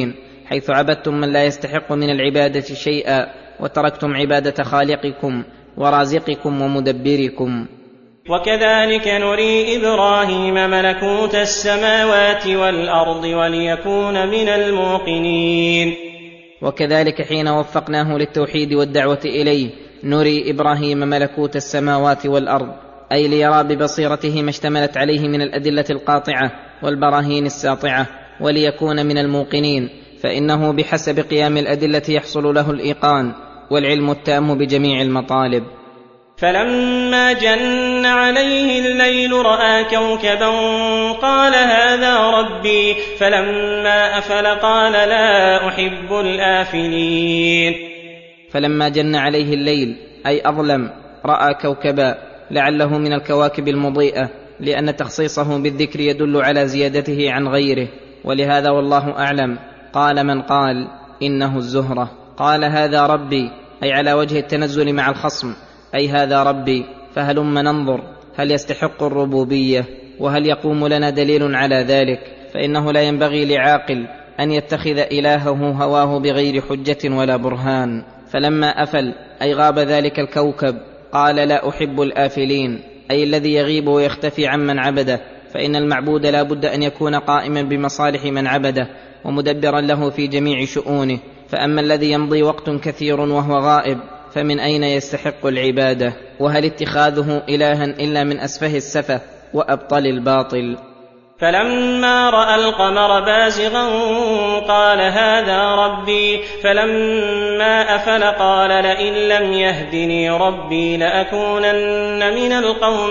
C: حيث عبدتم من لا يستحق من العبادة شيئا وتركتم عبادة خالقكم ورازقكم ومدبركم.
B: وكذلك نري إبراهيم ملكوت السماوات والأرض وليكون من الموقنين.
C: وكذلك حين وفقناه للتوحيد والدعوة إليه نري إبراهيم ملكوت السماوات والأرض، أي ليرى ببصيرته ما اشتملت عليه من الأدلة القاطعة والبراهين الساطعة وليكون من الموقنين، فإنه بحسب قيام الأدلة يحصل له الإيقان والعلم التام بجميع المطالب.
B: فلما جن عليه الليل رأى كوكبا قال هذا ربي، فلما أفل قال لا أحب الآفلين.
C: فلما جن عليه الليل أي أظلم رأى كوكبا لعله من الكواكب المضيئة، لأن تخصيصه بالذكر يدل على زيادته عن غيره، ولهذا والله أعلم قال من قال إنه الزهرة. قال هذا ربي أي على وجه التنزل مع الخصم، أي هذا ربي، فهلم ننظر هل يستحق الربوبية وهل يقوم لنا دليل على ذلك، فإنه لا ينبغي لعاقل أن يتخذ إلهه هواه بغير حجة ولا برهان. فلما أفل أي غاب ذلك الكوكب قال لا أحب الآفلين، أي الذي يغيب ويختفي عمن عبده، فإن المعبود لا بد أن يكون قائما بمصالح من عبده ومدبرا له في جميع شؤونه، فأما الذي يمضي وقت كثير وهو غائب فمن أين يستحق العبادة؟ وهل اتخاذه إلها إلا من أسفه السفه وأبطل الباطل؟
B: فلما رأى القمر بازغا قال هذا ربي، فلما أفل قال لئن لم يهدني ربي لأكونن من القوم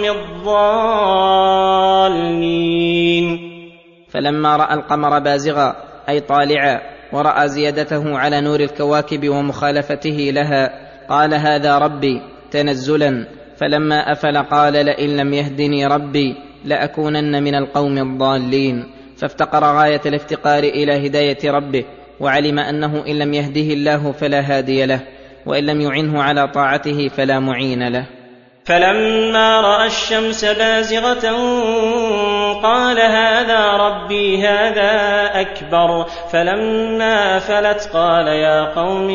B: الضالين.
C: فلما رأى القمر بازغا أي طالعا ورأى زيادته على نور الكواكب ومخالفته لها قال هذا ربي تنزلا، فلما أفل قال لئن لم يهدني ربي لأكونن من القوم الضالين، فافتقر غاية الافتقار إلى هداية ربه، وعلم أنه إن لم يهده الله فلا هادي له، وإن لم يعنه على طاعته فلا معين له.
B: فلما رأى الشمس بازغة قال هذا ربي هذا أكبر، فلما أفلت قال يا قوم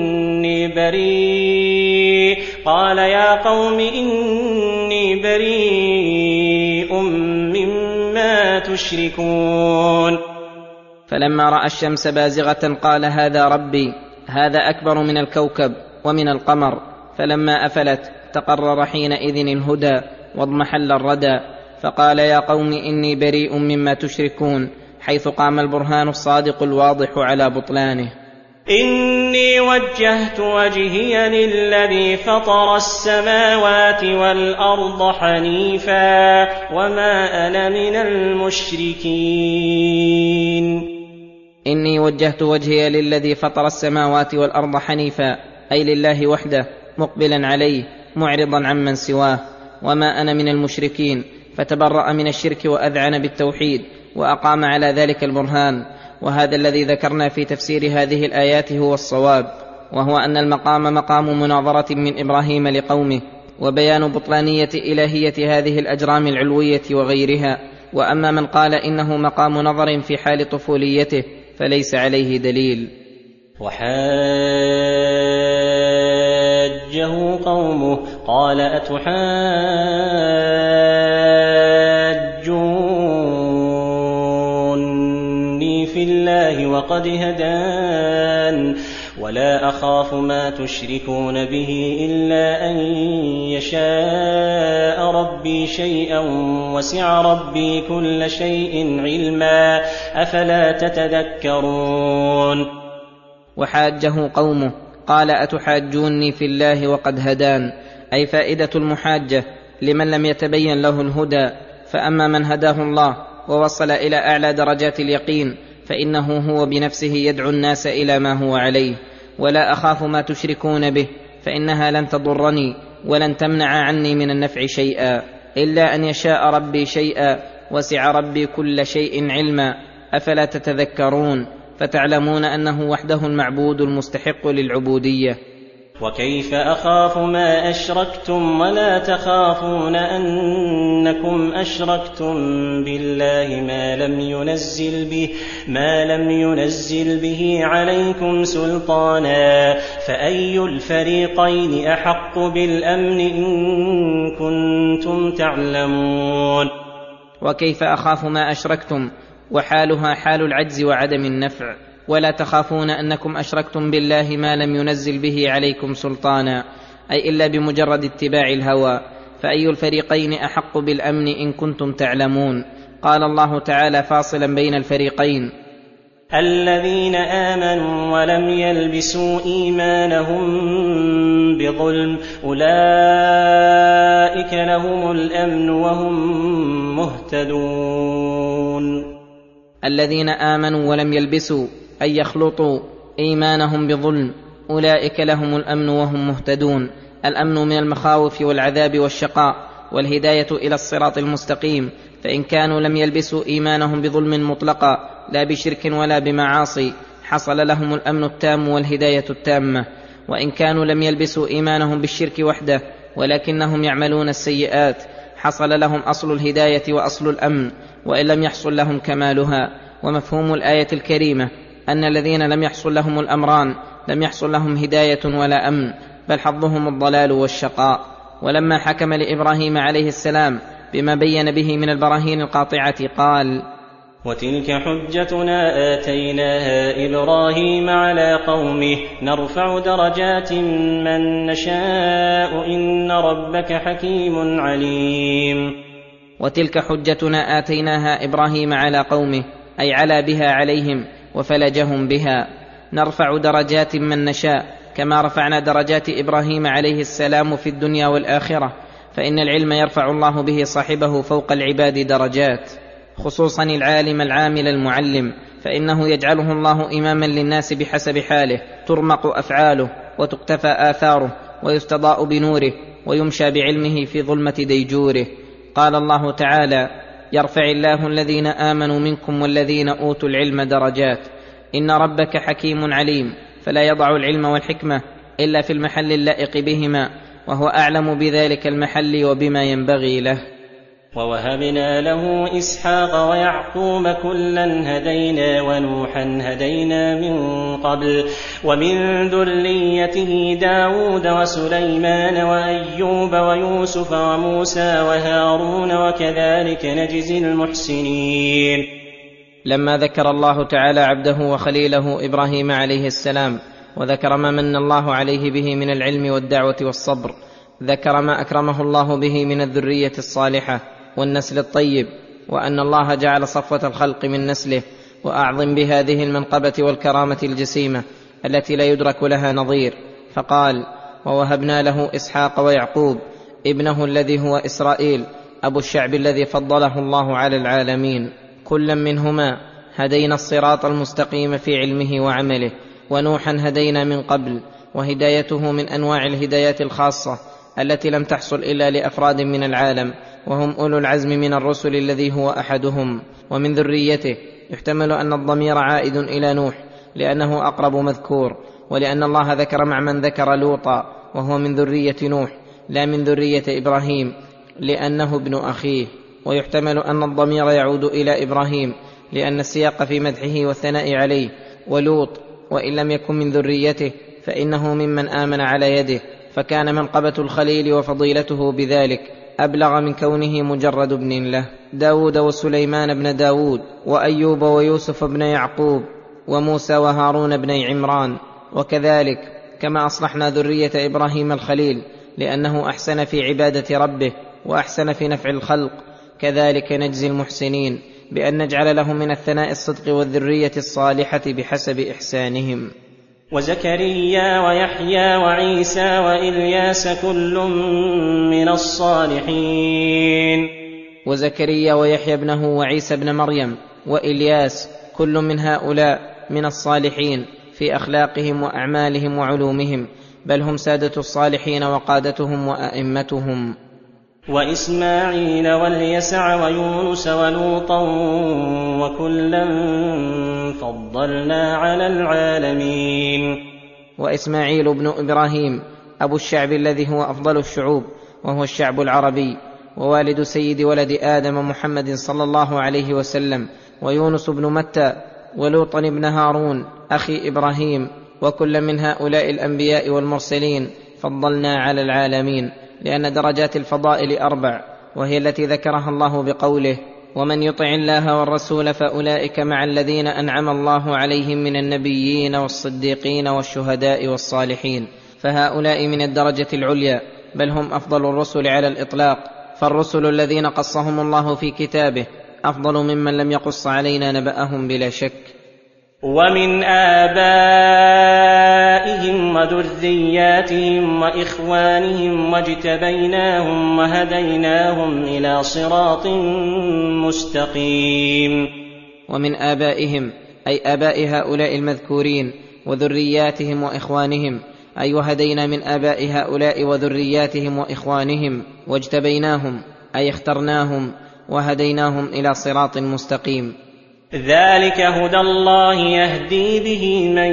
B: إني بريء مما تشركون.
C: فلما رأى الشمس بازغة قال هذا ربي هذا أكبر من الكوكب ومن القمر، فلما أفلت تقرر حينئذ الهدى واضمحل الردى، فقال يا قوم إني بريء مما تشركون، حيث قام البرهان الصادق الواضح على بطلانه.
B: إني وجهت وجهي للذي فطر السماوات والأرض حنيفا وما أنا من المشركين.
C: إني وجهت وجهي للذي فطر السماوات والأرض حنيفا، أي لله وحده مقبلا عليه معرضا عمن سواه، وما أنا من المشركين، فتبرأ من الشرك وأذعن بالتوحيد وأقام على ذلك البرهان. وهذا الذي ذكرنا في تفسير هذه الآيات هو الصواب، وهو أن المقام مقام مناظرة من إبراهيم لقومه وبيان بطلانية إلهية هذه الأجرام العلوية وغيرها. وأما من قال إنه مقام نظر في حال طفوليته فليس عليه دليل.
B: وحاجه قومه قال أتحاجوني في الله وقد هدان ولا أخاف ما تشركون به إلا أن يشاء ربي شيئا وسع ربي كل شيء علما أفلا تتذكرون.
C: وحاجه قومه قال أتحاجوني في الله وقد هدان، أي فائدة المحاجة لمن لم يتبين له الهدى. فأما من هداه الله ووصل إلى أعلى درجات اليقين فإنه هو بنفسه يدعو الناس إلى ما هو عليه. ولا أخاف ما تشركون به، فإنها لن تضرني ولن تمنع عني من النفع شيئا إلا أن يشاء ربي شيئا وسع ربي كل شيء علما أفلا تتذكرون، فتعلمون أنه وحده المعبود المستحق للعبودية.
B: وكيف أخاف ما أشركتم ولا تخافون أنكم أشركتم بالله ما لم ينزل به عليكم سلطانا فأي الفريقين أحق بالأمن إن كنتم تعلمون.
C: وكيف أخاف ما أشركتم، وحالها حال العجز وعدم النفع. ولا تخافون أنكم أشركتم بالله ما لم ينزل به عليكم سلطانا، أي إلا بمجرد اتباع الهوى. فأي الفريقين أحق بالأمن إن كنتم تعلمون. قال الله تعالى فاصلا بين الفريقين:
B: الذين آمنوا ولم يلبسوا إيمانهم بظلم أولئك لهم الأمن وهم مهتدون.
C: الذين آمنوا ولم يلبسوا أي يخلطوا إيمانهم بظلم أولئك لهم الأمن وهم مهتدون. الأمن من المخاوف والعذاب والشقاء، والهداية إلى الصراط المستقيم. فإن كانوا لم يلبسوا إيمانهم بظلم مطلقا لا بشرك ولا بمعاصي حصل لهم الأمن التام والهداية التامة. وإن كانوا لم يلبسوا إيمانهم بالشرك وحده ولكنهم يعملون السيئات حصل لهم أصل الهداية وأصل الأمن، وإن لم يحصل لهم كمالها. ومفهوم الآية الكريمة أن الذين لم يحصل لهم الأمران لم يحصل لهم هداية ولا أمن، بل حظهم الضلال والشقاء. ولما حكم لإبراهيم عليه السلام بما بين به من البراهين القاطعة قال:
B: وتلك حجتنا آتيناها إبراهيم على قومه نرفع درجات من نشاء إن ربك حكيم عليم.
C: وتلك حجتنا آتيناها إبراهيم على قومه، أي على بها عليهم وفلجهم بها. نرفع درجات من نشاء كما رفعنا درجات إبراهيم عليه السلام في الدنيا والآخرة، فإن العلم يرفع الله به صاحبه فوق العباد درجات، خصوصا العالم العامل المعلم، فإنه يجعله الله إماما للناس بحسب حاله، ترمق أفعاله وتقتفى آثاره ويستضاء بنوره ويمشى بعلمه في ظلمة ديجوره. قال الله تعالى: يرفع الله الذين آمنوا منكم والذين أوتوا العلم درجات إن ربك حكيم عليم. فلا يضع العلم والحكمة إلا في المحل اللائق بهما، وهو أعلم بذلك المحل وبما ينبغي له.
B: ووهبنا له إسحاق ويعقوب كلا هدينا ونوحا هدينا من قبل ومن ذريته داود وسليمان وأيوب ويوسف وموسى وهارون وكذلك نجزي المحسنين.
C: لما ذكر الله تعالى عبده وخليله إبراهيم عليه السلام وذكر ما من الله عليه به من العلم والدعوة والصبر، ذكر ما أكرمه الله به من الذرية الصالحة والنسل الطيب، وأن الله جعل صفوة الخلق من نسله، وأعظم بهذه المنقبة والكرامة الجسيمة التي لا يدرك لها نظير، فقال: ووهبنا له إسحاق ويعقوب ابنه الذي هو إسرائيل أبو الشعب الذي فضله الله على العالمين، كلا منهما هدينا الصراط المستقيم في علمه وعمله، ونوحا هدينا من قبل، وهدايته من أنواع الهدايات الخاصة التي لم تحصل إلا لأفراد من العالم، وهم أولو العزم من الرسل الذي هو أحدهم. ومن ذريته يحتمل أن الضمير عائد إلى نوح لأنه أقرب مذكور، ولأن الله ذكر مع من ذكر لوطا وهو من ذرية نوح لا من ذرية إبراهيم لأنه ابن أخيه. ويحتمل أن الضمير يعود إلى إبراهيم لأن السياق في مدحه والثناء عليه، ولوط وإن لم يكن من ذريته فإنه ممن آمن على يده، فكان منقبة الخليل وفضيلته بذلك أبلغ من كونه مجرد ابن له. داود وسليمان بن داود، وأيوب ويوسف بن يعقوب، وموسى وهارون بن عمران. وكذلك كما أصلحنا ذرية إبراهيم الخليل لأنه أحسن في عبادة ربه وأحسن في نفع الخلق، كذلك نجزي المحسنين بأن نجعل لهم من الثناء الصدق والذرية الصالحة بحسب إحسانهم.
B: وزكريا ويحيى وعيسى وإلياس كل من الصالحين.
C: وزكريا ويحيى ابنه وعيسى ابن مريم وإلياس كل من هؤلاء من الصالحين في أخلاقهم وأعمالهم وعلومهم، بل هم سادة الصالحين وقادتهم وأئمتهم.
B: وإسماعيل واليسع ويونس ولوطا وكلا فضلنا على العالمين.
C: وإسماعيل بن إبراهيم أبو الشعب الذي هو أفضل الشعوب وهو الشعب العربي، ووالد سيد ولد آدم محمد صلى الله عليه وسلم، ويونس بن متى، ولوطا بن هارون أخي إبراهيم، وكل من هؤلاء الأنبياء والمرسلين فضلنا على العالمين، لأن درجات الفضائل 4، وهي التي ذكرها الله بقوله: ومن يطع الله والرسول فأولئك مع الذين أنعم الله عليهم من النبيين والصديقين والشهداء والصالحين. فهؤلاء من الدرجة العليا، بل هم أفضل الرسل على الإطلاق، فالرسل الذين قصهم الله في كتابه أفضل ممن لم يقص علينا نبأهم بلا شك.
B: ومن آبائهم وذرياتهم وإخوانهم واجتبيناهم وهديناهم إلى صراط مستقيم.
C: ومن آبائهم أي آباء هؤلاء المذكورين، وذرياتهم وإخوانهم أي وهدينا من آباء هؤلاء وذرياتهم وإخوانهم، واجتبيناهم أي اخترناهم وهديناهم إلى صراط مستقيم.
B: ذلك هدى الله يهدي به من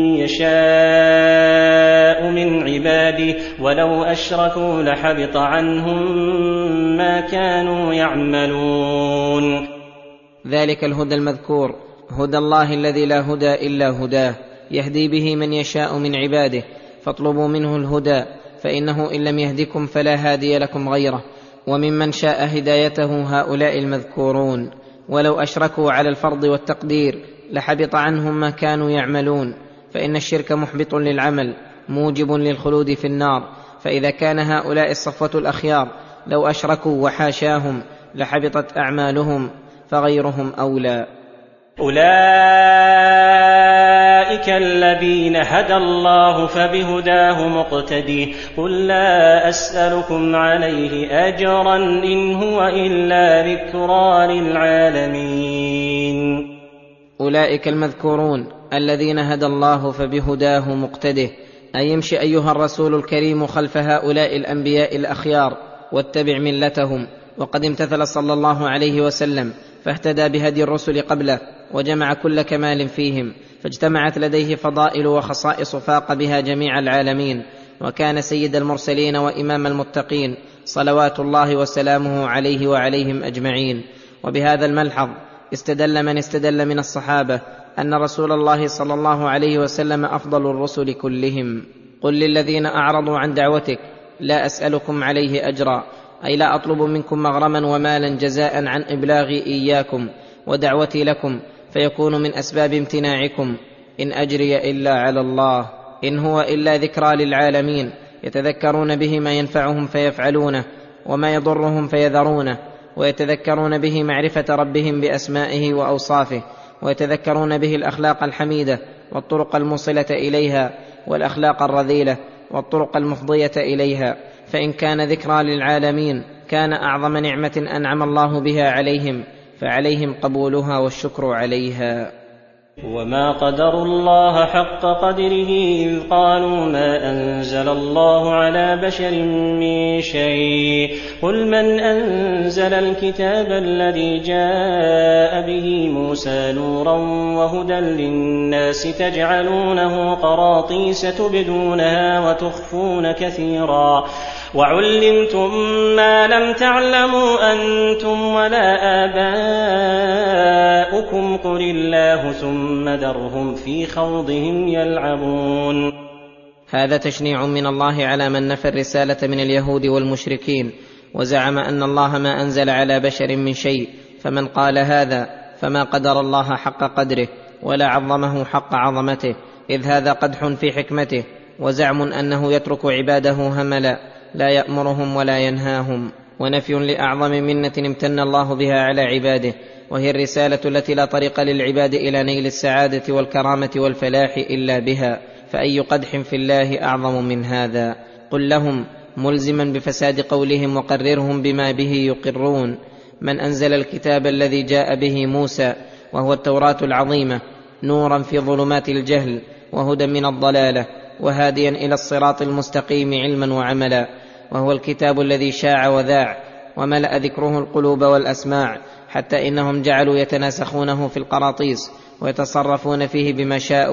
B: يشاء من عباده ولو أشركوا لحبط عنهم ما كانوا يعملون.
C: ذلك الهدى المذكور هدى الله الذي لا هدى إلا هداه، يهدي به من يشاء من عباده، فاطلبوا منه الهدى، فإنه إن لم يهدكم فلا هادي لكم غيره. وممن شاء هدايته هؤلاء المذكورون، ولو أشركوا على الفرض والتقدير لحبط عنهم ما كانوا يعملون، فإن الشرك محبط للعمل موجب للخلود في النار. فإذا كان هؤلاء الصفوة الأخيار لو أشركوا وحاشاهم لحبطت أعمالهم، فغيرهم أولى.
B: أولئك الذين هدى الله فبهداه مقتدي قل لا أسألكم عليه أجرا إن هو إلا ذكرى للعالمين.
C: أولئك المذكورون الذين هدى الله فبهداه مقتده، أي يمشي أيها الرسول الكريم خلف هؤلاء الأنبياء الأخيار واتبع ملتهم. وقد امتثل صلى الله عليه وسلم فاهتدى بهدي الرسل قبله، وجمع كل كمال فيهم، فاجتمعت لديه فضائل وخصائص فاق بها جميع العالمين، وكان سيد المرسلين وإمام المتقين صلوات الله وسلامه عليه وعليهم أجمعين. وبهذا الملحظ استدل من استدل من الصحابة أن رسول الله صلى الله عليه وسلم أفضل الرسل كلهم. قل للذين أعرضوا عن دعوتك لا أسألكم عليه أجرا، أي لا أطلب منكم مغرما ومالا جزاء عن إبلاغي إياكم ودعوتي لكم، فيكون من أسباب امتناعكم. إن أجري إلا على الله، إن هو إلا ذكرى للعالمين، يتذكرون به ما ينفعهم فيفعلونه، وما يضرهم فيذرونه، ويتذكرون به معرفة ربهم بأسمائه وأوصافه، ويتذكرون به الأخلاق الحميدة والطرق الموصلة إليها، والأخلاق الرذيلة والطرق المفضية إليها. فإن كان ذكرى للعالمين كان أعظم نعمة أنعم الله بها عليهم، فعليهم قبولها والشكر عليها.
B: وما قدروا الله حق قدره إذ قالوا ما أنزل الله على بشر من شيء قل من أنزل الكتاب الذي جاء به موسى نورا وهدى للناس تجعلونه قراطيس تبدونها وتخفون كثيرا وعلمتم ما لم تعلموا أنتم ولا آباؤكم قل الله ثم ذرهم في خوضهم يلعبون.
C: هذا تشنيع من الله على من نفى الرسالة من اليهود والمشركين، وزعم أن الله ما أنزل على بشر من شيء، فمن قال هذا فما قدر الله حق قدره ولا عظمه حق عظمته، إذ هذا قدح في حكمته، وزعم أنه يترك عباده هملا لا يأمرهم ولا ينهاهم، ونفي لأعظم منة امتن الله بها على عباده، وهي الرسالة التي لا طريق للعباد إلى نيل السعادة والكرامة والفلاح إلا بها، فأي قدح في الله أعظم من هذا؟ قل لهم ملزما بفساد قولهم وقررهم بما به يقرون: من أنزل الكتاب الذي جاء به موسى وهو التوراة العظيمة نورا في ظلمات الجهل وهدى من الضلالة وهاديا إلى الصراط المستقيم علما وعملا، وهو الكتاب الذي شاع وذاع وملأ ذكره القلوب والأسماع، حتى إنهم جعلوا يتناسخونه في القراطيس ويتصرفون فيه بما شاءوا،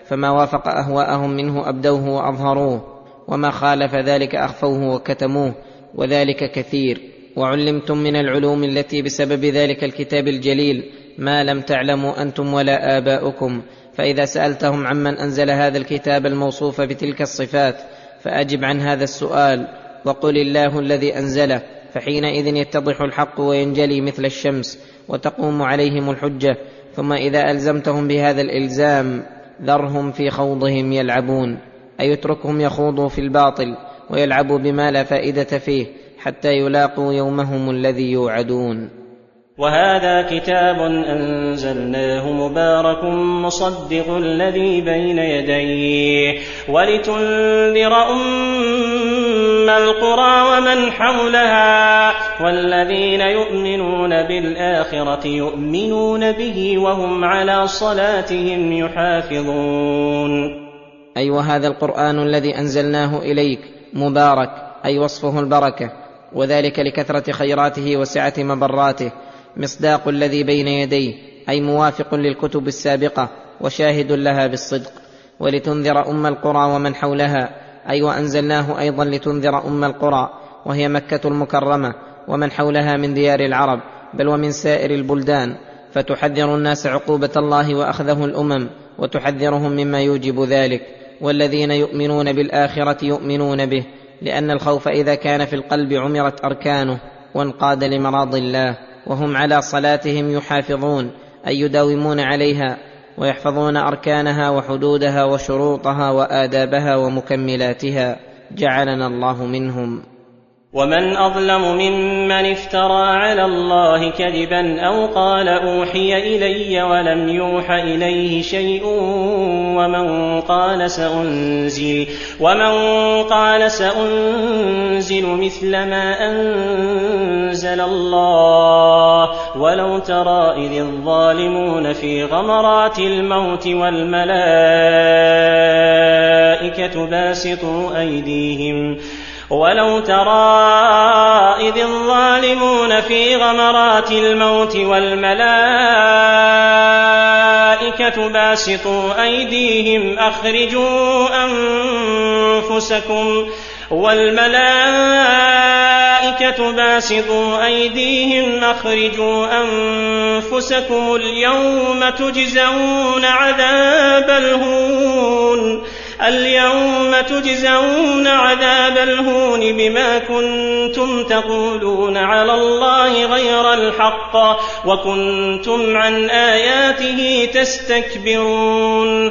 C: فما وافق أهواءهم منه أبدوه وأظهروه، وما خالف ذلك أخفوه وكتموه، وذلك كثير. وعلمتم من العلوم التي بسبب ذلك الكتاب الجليل ما لم تعلموا أنتم ولا آباؤكم، فإذا سألتهم عمن أنزل هذا الكتاب الموصوف بتلك الصفات فأجب عن هذا السؤال وقل الله الذي أنزله، فحينئذ يتضح الحق وينجلي مثل الشمس وتقوم عليهم الحجة. ثم إذا ألزمتهم بهذا الإلزام ذرهم في خوضهم يلعبون، أي اتركهم يخوضوا في الباطل ويلعبوا بما لا فائدة فيه حتى يلاقوا يومهم الذي يوعدون.
B: وهذا كتاب أنزلناه مبارك مصدق الذي بين يديه ولتنذر أم القرى ومن حولها والذين يؤمنون بالآخرة يؤمنون به وهم على صلاتهم يحافظون.
C: أي وهذا القرآن الذي أنزلناه إليك مبارك، أي وصفه البركة، وذلك لكثرة خيراته وسعة مبراته، مصداق الذي بين يديه، أي موافق للكتب السابقة وشاهد لها بالصدق. ولتنذر أم القرى ومن حولها، أي وأنزلناه أيضا لتنذر أم القرى وهي مكة المكرمة ومن حولها من ديار العرب بل ومن سائر البلدان، فتحذر الناس عقوبة الله وأخذه الأمم وتحذرهم مما يوجب ذلك. والذين يؤمنون بالآخرة يؤمنون به، لأن الخوف إذا كان في القلب عمرت أركانه وانقاد لمراض الله، وهم على صلاتهم يحافظون، أي يداومون عليها ويحفظون أركانها وحدودها وشروطها وآدابها ومكملاتها، جعلنا الله منهم.
B: ومن أظلم ممن افترى على الله كذبا أو قال أوحي إلي ولم يوح إليه شيء ومن قال سأنزل مثل ما أنزل الله ولو ترى إذ الظالمون في غمرات الموت والملائكة باسطوا أيديهم أخرجوا أنفسكم اليوم تجزون عذاب الهون بما كنتم تقولون على الله غير الحق وكنتم عن آياته تستكبرون.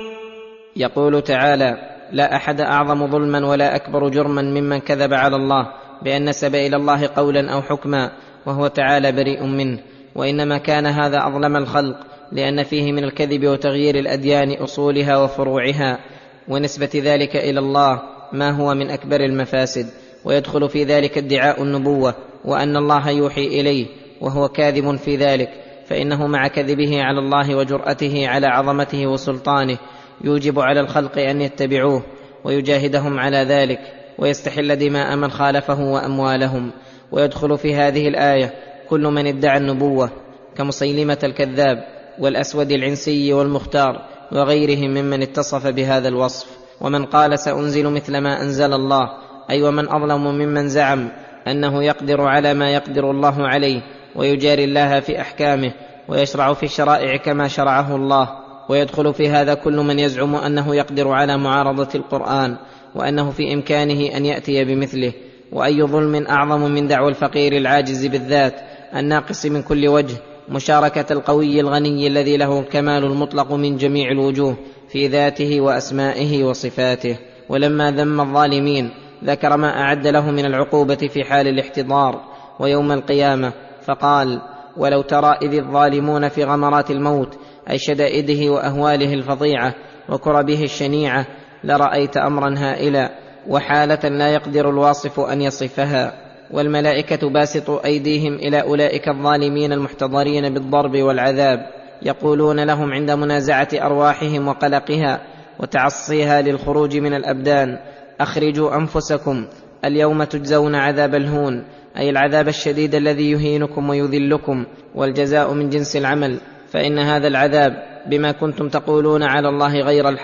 C: يقول تعالى: لا أحد أعظم ظلما ولا أكبر جرما ممن كذب على الله بأن نسب إلى الله قولا أو حكما وهو تعالى بريء منه، وإنما كان هذا أظلم الخلق لأن فيه من الكذب وتغيير الأديان أصولها وفروعها، ونسبة ذلك إلى الله ما هو من أكبر المفاسد، ويدخل في ذلك ادعاء النبوة وأن الله يوحي إليه، وهو كاذب في ذلك، فإنه مع كذبه على الله وجرأته على عظمته وسلطانه يوجب على الخلق أن يتبعوه ويجاهدهم على ذلك ويستحل دماء من خالفه وأموالهم. ويدخل في هذه الآية كل من ادعى النبوة كمسيلمة الكذاب والأسود العنسي والمختار وغيرهم ممن اتصف بهذا الوصف. ومن قال سأنزل مثل ما أنزل الله، أي ومن أظلم ممن زعم أنه يقدر على ما يقدر الله عليه ويجاري الله في أحكامه ويشرع في الشرائع كما شرعه الله. ويدخل في هذا كل من يزعم أنه يقدر على معارضة القرآن وأنه في إمكانه أن يأتي بمثله. وأي ظلم أعظم من دعوى الفقير العاجز بالذات الناقص من كل وجه مشاركة القوي الغني الذي له الكمال المطلق من جميع الوجوه في ذاته وأسمائه وصفاته. ولما ذم الظالمين ذكر ما أعد له من العقوبة في حال الاحتضار ويوم القيامة، فقال: ولو ترى إذ الظالمون في غمرات الموت، أي شدائده وأهواله الفظيعة وكربه الشنيعة، لرأيت أمرا هائلا وحالة لا يقدر الواصف أن يصفها. والملائكة باسطوا أيديهم إلى أولئك الظالمين المحتضرين بالضرب والعذاب، يقولون لهم عند منازعة أرواحهم وقلقها وتعصيها للخروج من الأبدان: أخرجوا أنفسكم اليوم تجزون عذاب الهون، أي العذاب الشديد الذي يهينكم ويذلكم، والجزاء من جنس العمل، فإن هذا العذاب بما كنتم تقولون على الله غير الحق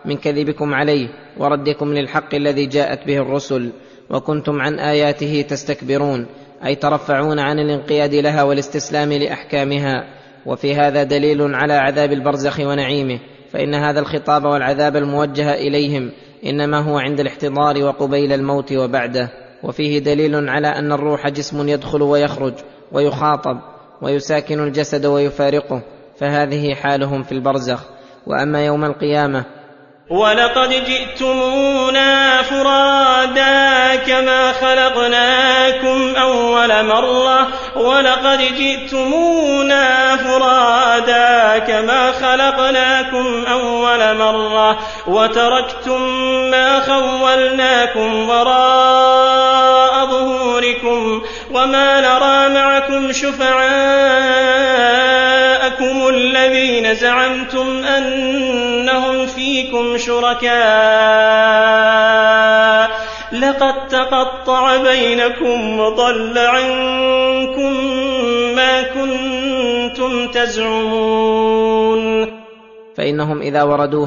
C: من كذبكم عليه وردكم للحق الذي جاءت به الرسل، وكنتم عن آياته تستكبرون، أي ترفعون عن الانقياد لها والاستسلام لأحكامها. وفي هذا دليل على عذاب البرزخ ونعيمه، فإن هذا الخطاب والعذاب الموجه إليهم إنما هو عند الاحتضار وقبيل الموت وبعده. وفيه دليل على أن الروح جسم يدخل ويخرج ويخاطب ويساكن الجسد ويفارقه، فهذه حالهم في البرزخ. وأما يوم القيامة:
B: ولقد جئتمونا فرادا كما خلقناكم أول مرة وتركتم ما خولناكم وراء ظهوركم وما نرى معكم شفعاءكم الذين زعمتم أنهم فيكم شركاء لقد تقطع بينكم وضل عنكم ما كنتم تزعمون.
C: فإنهم إذا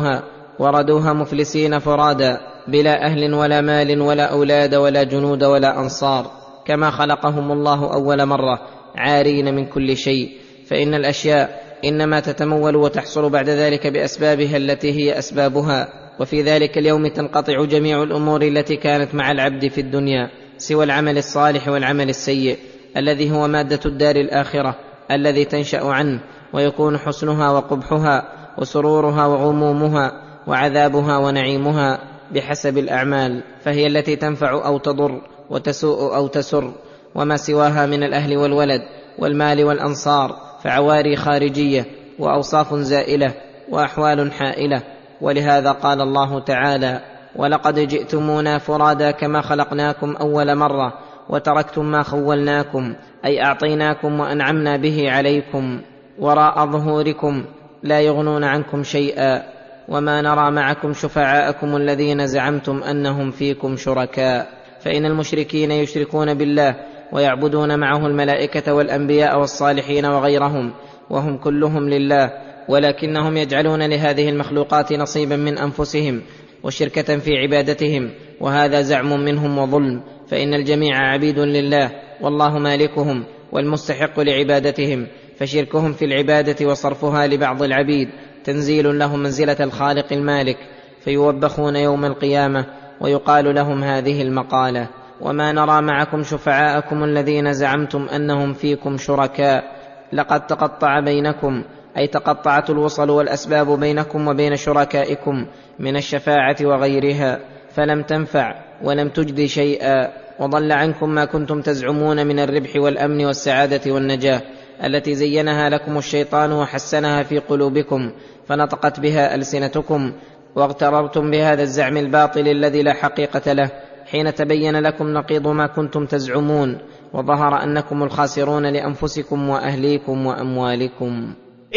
C: وردوها مفلسين فرادا، بلا أهل ولا مال ولا أولاد ولا جنود ولا أنصار، كما خلقهم الله أول مرة عارين من كل شيء. فإن الأشياء إنما تتمول وتحصل بعد ذلك بأسبابها التي هي أسبابها، وفي ذلك اليوم تنقطع جميع الأمور التي كانت مع العبد في الدنيا، سوى العمل الصالح والعمل السيء الذي هو مادة الدار الآخرة الذي تنشأ عنه، ويكون حسنها وقبحها وسرورها وغمومها وعذابها ونعيمها بحسب الأعمال، فهي التي تنفع أو تضر وتسوء أو تسر. وما سواها من الأهل والولد والمال والأنصار فعواري خارجية وأوصاف زائلة وأحوال حائلة. ولهذا قال الله تعالى: ولقد جئتمونا فرادا كما خلقناكم أول مرة وتركتم ما خولناكم، أي أعطيناكم وأنعمنا به عليكم، وراء ظهوركم لا يغنون عنكم شيئا، وما نرى معكم شفعاءكم الذين زعمتم أنهم فيكم شركاء. فإن المشركين يشركون بالله ويعبدون معه الملائكة والأنبياء والصالحين وغيرهم، وهم كلهم لله، ولكنهم يجعلون لهذه المخلوقات نصيبا من أنفسهم وشركة في عبادتهم، وهذا زعم منهم وظلم. فإن الجميع عبيد لله والله مالكهم والمستحق لعبادتهم، فشركهم في العبادة وصرفها لبعض العبيد تنزيل لهم منزلة الخالق المالك، فيوبخون يوم القيامة ويقال لهم هذه المقالة: وما نرى معكم شفعاءكم الذين زعمتم أنهم فيكم شركاء لقد تقطع بينكم، أي تقطعت الوصل والأسباب بينكم وبين شركائكم من الشفاعة وغيرها، فلم تنفع ولم تجدي شيئا، وضل عنكم ما كنتم تزعمون من الربح والأمن والسعادة والنجاة التي زينها لكم الشيطان وحسنها في قلوبكم، فنطقت بها ألسنتكم، واغتررتم بهذا الزعم الباطل الذي لا حقيقة له، حين تبين لكم نقيض ما كنتم تزعمون، وظهر أنكم الخاسرون لأنفسكم وأهليكم وأموالكم.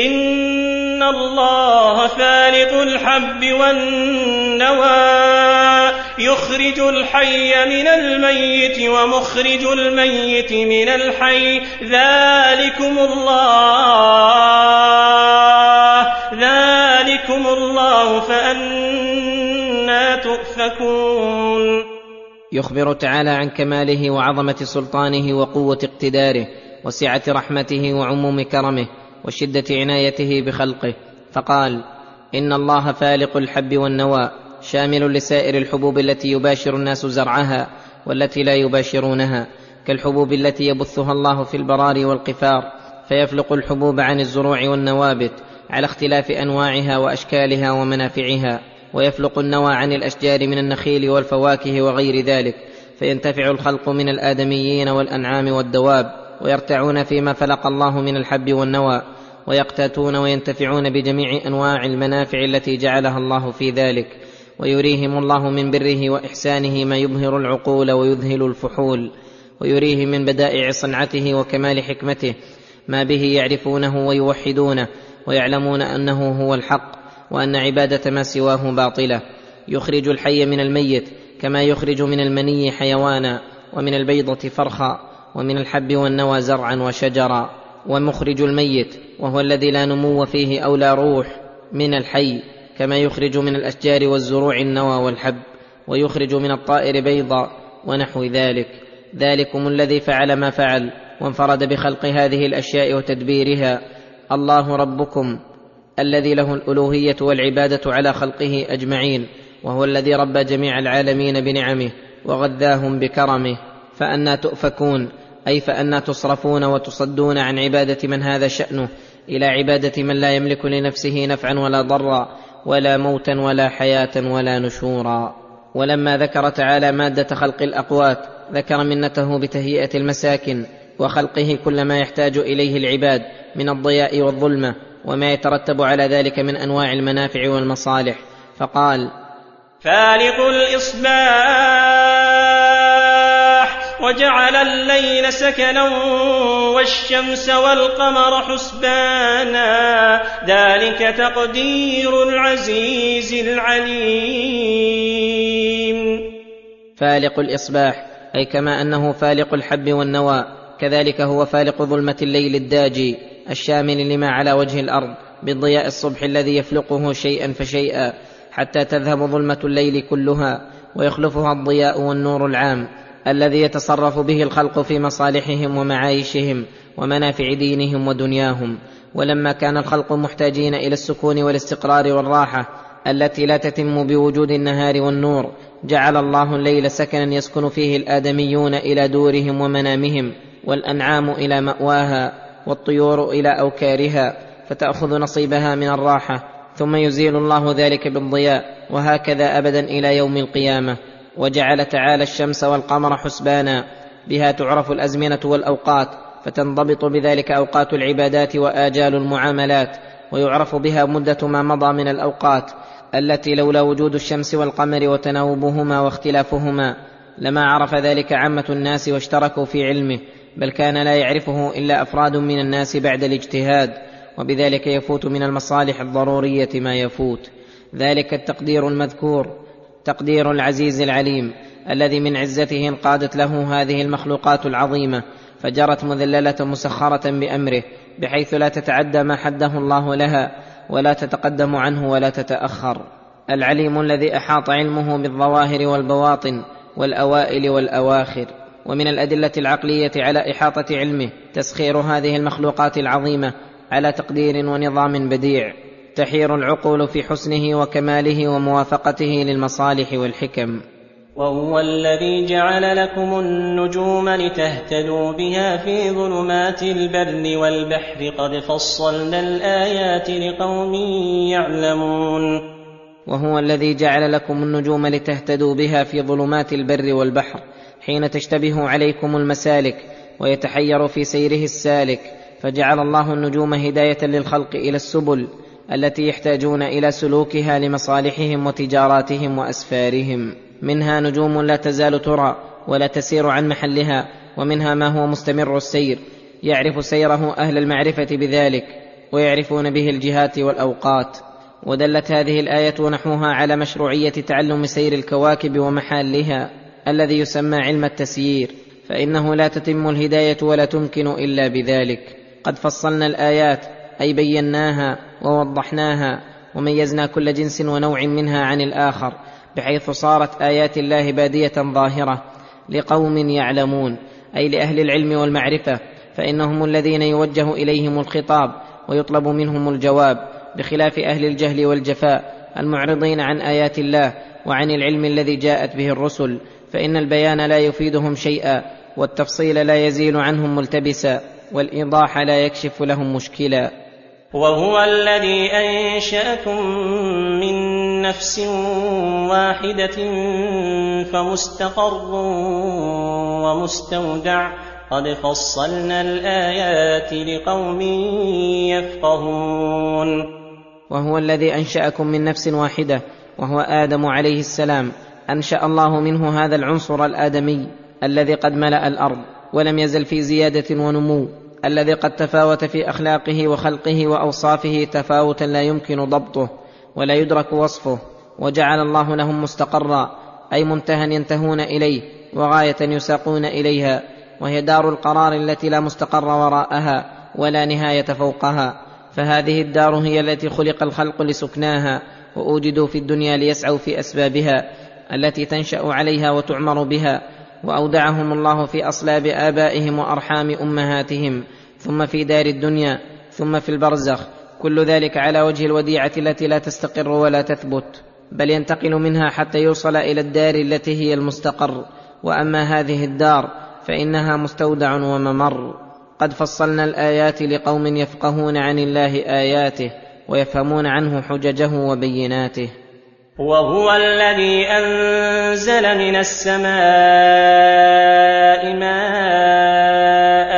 B: إن الله فالق الحب والنوى يخرج الحي من الميت ومخرج الميت من الحي ذلكم الله فأنى تؤفكون.
C: يخبر تعالى عن كماله وعظمة سلطانه وقوة اقتداره وسعة رحمته وعموم كرمه وشدة عنايته بخلقه، فقال: إن الله فالق الحب والنوى، شامل لسائر الحبوب التي يباشر الناس زرعها والتي لا يباشرونها، كالحبوب التي يبثها الله في البراري والقفار، فيفلق الحبوب عن الزروع والنوابت على اختلاف أنواعها وأشكالها ومنافعها، ويفلق النوى عن الأشجار من النخيل والفواكه وغير ذلك، فينتفع الخلق من الآدميين والأنعام والدواب، ويرتعون فيما فلق الله من الحب والنوى، ويقتاتون وينتفعون بجميع أنواع المنافع التي جعلها الله في ذلك. ويريهم الله من بره وإحسانه ما يبهر العقول ويذهل الفحول، ويريهم من بدائع صنعته وكمال حكمته ما به يعرفونه ويوحدونه ويعلمون أنه هو الحق، وأن عبادة ما سواه باطلة. يخرج الحي من الميت كما يخرج من المني حيوانا، ومن البيضة فرخا، ومن الحب والنوى زرعا وشجرا. ومخرج الميت وهو الذي لا نمو فيه أو لا روح من الحي كما يخرج من الأشجار والزروع النوى والحب، ويخرج من الطائر بيضا ونحو ذلك. ذلكم الذي فعل ما فعل وانفرد بخلق هذه الأشياء وتدبيرها، الله ربكم الذي له الألوهية والعبادة على خلقه أجمعين، وهو الذي ربى جميع العالمين بنعمه وغذاهم بكرمه. فأنى تؤفكون، أي فأنى تصرفون وتصدون عن عبادة من هذا شأنه إلى عبادة من لا يملك لنفسه نفعا ولا ضرا ولا موتا ولا حياة ولا نشورا. ولما ذكر تعالى مادة خلق الأقوات ذكر منته بتهيئة المساكن وخلقه كل ما يحتاج إليه العباد من الضياء والظلمة وما يترتب على ذلك من أنواع المنافع والمصالح، فقال:
B: فالق الإصباح وجعل الليل سكنا والشمس والقمر حسبانا ذلك تقدير العزيز العليم.
C: فالق الإصباح، أي كما أنه فالق الحب والنوى كذلك هو فالق ظلمة الليل الداجي الشامل لما على وجه الأرض بالضياء الصبح الذي يفلقه شيئا فشيئا حتى تذهب ظلمة الليل كلها ويخلفها الضياء والنور العام الذي يتصرف به الخلق في مصالحهم ومعايشهم ومنافع دينهم ودنياهم. ولما كان الخلق محتاجين إلى السكون والاستقرار والراحة التي لا تتم بوجود النهار والنور، جعل الله الليل سكنا يسكن فيه الآدميون إلى دورهم ومنامهم، والأنعام إلى مأواها، والطيور إلى أوكارها، فتأخذ نصيبها من الراحة، ثم يزيل الله ذلك بالضياء، وهكذا أبدا إلى يوم القيامة. وجعل تعالى الشمس والقمر حسبانا، بها تعرف الأزمنة والأوقات، فتنضبط بذلك أوقات العبادات وآجال المعاملات، ويعرف بها مدة ما مضى من الأوقات التي لولا وجود الشمس والقمر وتناوبهما واختلافهما لما عرف ذلك عامة الناس واشتركوا في علمه، بل كان لا يعرفه إلا أفراد من الناس بعد الاجتهاد، وبذلك يفوت من المصالح الضرورية ما يفوت. ذلك التقدير المذكور تقدير العزيز العليم الذي من عزته انقادت له هذه المخلوقات العظيمة، فجرت مذللة مسخرة بأمره، بحيث لا تتعدى ما حده الله لها ولا تتقدم عنه ولا تتأخر. العليم الذي أحاط علمه بالظواهر والبواطن والأوائل والأواخر. ومن الأدلة العقلية على إحاطة علمه تسخير هذه المخلوقات العظيمة على تقدير ونظام بديع تحير العقول في حسنه وكماله وموافقته للمصالح والحكم.
B: وهو الذي جعل لكم النجوم لتهتدوا بها في ظلمات البر والبحر قد فصلنا الآيات لقوم يعلمون.
C: وهو الذي جعل لكم النجوم لتهتدوا بها في ظلمات البر والبحر حين تشتبه عليكم المسالك ويتحير في سيره السالك، فجعل الله النجوم هداية للخلق إلى السبل التي يحتاجون إلى سلوكها لمصالحهم وتجاراتهم وأسفارهم. منها نجوم لا تزال ترى ولا تسير عن محلها، ومنها ما هو مستمر السير يعرف سيره أهل المعرفة بذلك ويعرفون به الجهات والأوقات. ودلت هذه الآية ونحوها على مشروعية تعلم سير الكواكب ومحالها الذي يسمى علم التسيير، فإنه لا تتم الهداية ولا تمكن إلا بذلك. قد فصلنا الآيات أي بيناها ووضحناها وميزنا كل جنس ونوع منها عن الآخر، بحيث صارت آيات الله بادية ظاهرة لقوم يعلمون، أي لأهل العلم والمعرفة، فإنهم الذين يوجه إليهم الخطاب ويطلب منهم الجواب، بخلاف أهل الجهل والجفاء المعرضين عن آيات الله وعن العلم الذي جاءت به الرسل، فإن البيان لا يفيدهم شيئا، والتفصيل لا يزيل عنهم ملتبسا، والإيضاح لا يكشف لهم مشكلا.
B: وهو الذي أنشأكم من نفس واحدة فمستقر ومستودع قد فصلنا الآيات لقوم يفقهون.
C: وهو الذي أنشأكم من نفس واحدة وهو آدم عليه السلام، أنشأ الله منه هذا العنصر الآدمي الذي قد ملأ الأرض ولم يزل في زيادة ونمو، الذي قد تفاوت في أخلاقه وخلقه وأوصافه تفاوتا لا يمكن ضبطه ولا يدرك وصفه، وجعل الله لهم مستقرا أي منتهى ينتهون إليه وغاية يساقون إليها، وهي دار القرار التي لا مستقر وراءها ولا نهاية فوقها. فهذه الدار هي التي خلق الخلق لسكناها، وأوجدوا في الدنيا ليسعوا في أسبابها التي تنشأ عليها وتعمر بها، وأودعهم الله في أصلاب آبائهم وأرحام أمهاتهم، ثم في دار الدنيا، ثم في البرزخ، كل ذلك على وجه الوديعة التي لا تستقر ولا تثبت، بل ينتقل منها حتى يوصل إلى الدار التي هي المستقر. وأما هذه الدار فإنها مستودع وممر. قد فصلنا الآيات لقوم يفقهون عن الله آياته ويفهمون عنه حججه وبيناته.
B: وهو الذي أنزل من السماء ماء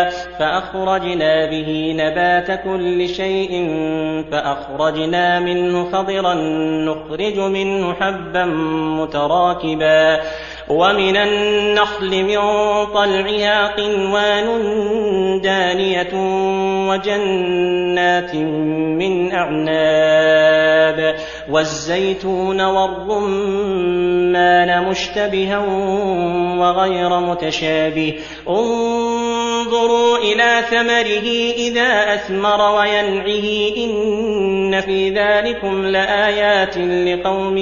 B: فأخرجنا به نبات كل شيء فأخرجنا منه خضرا نخرج منه حبا متراكبا ومن النخل من طلعها قنوان دانية وجنات من أعناب والزيتون والرمان مشتبها وغير متشابه انظروا إلى ثمره إذا أثمر وينعه إن في ذلكم لآيات لقوم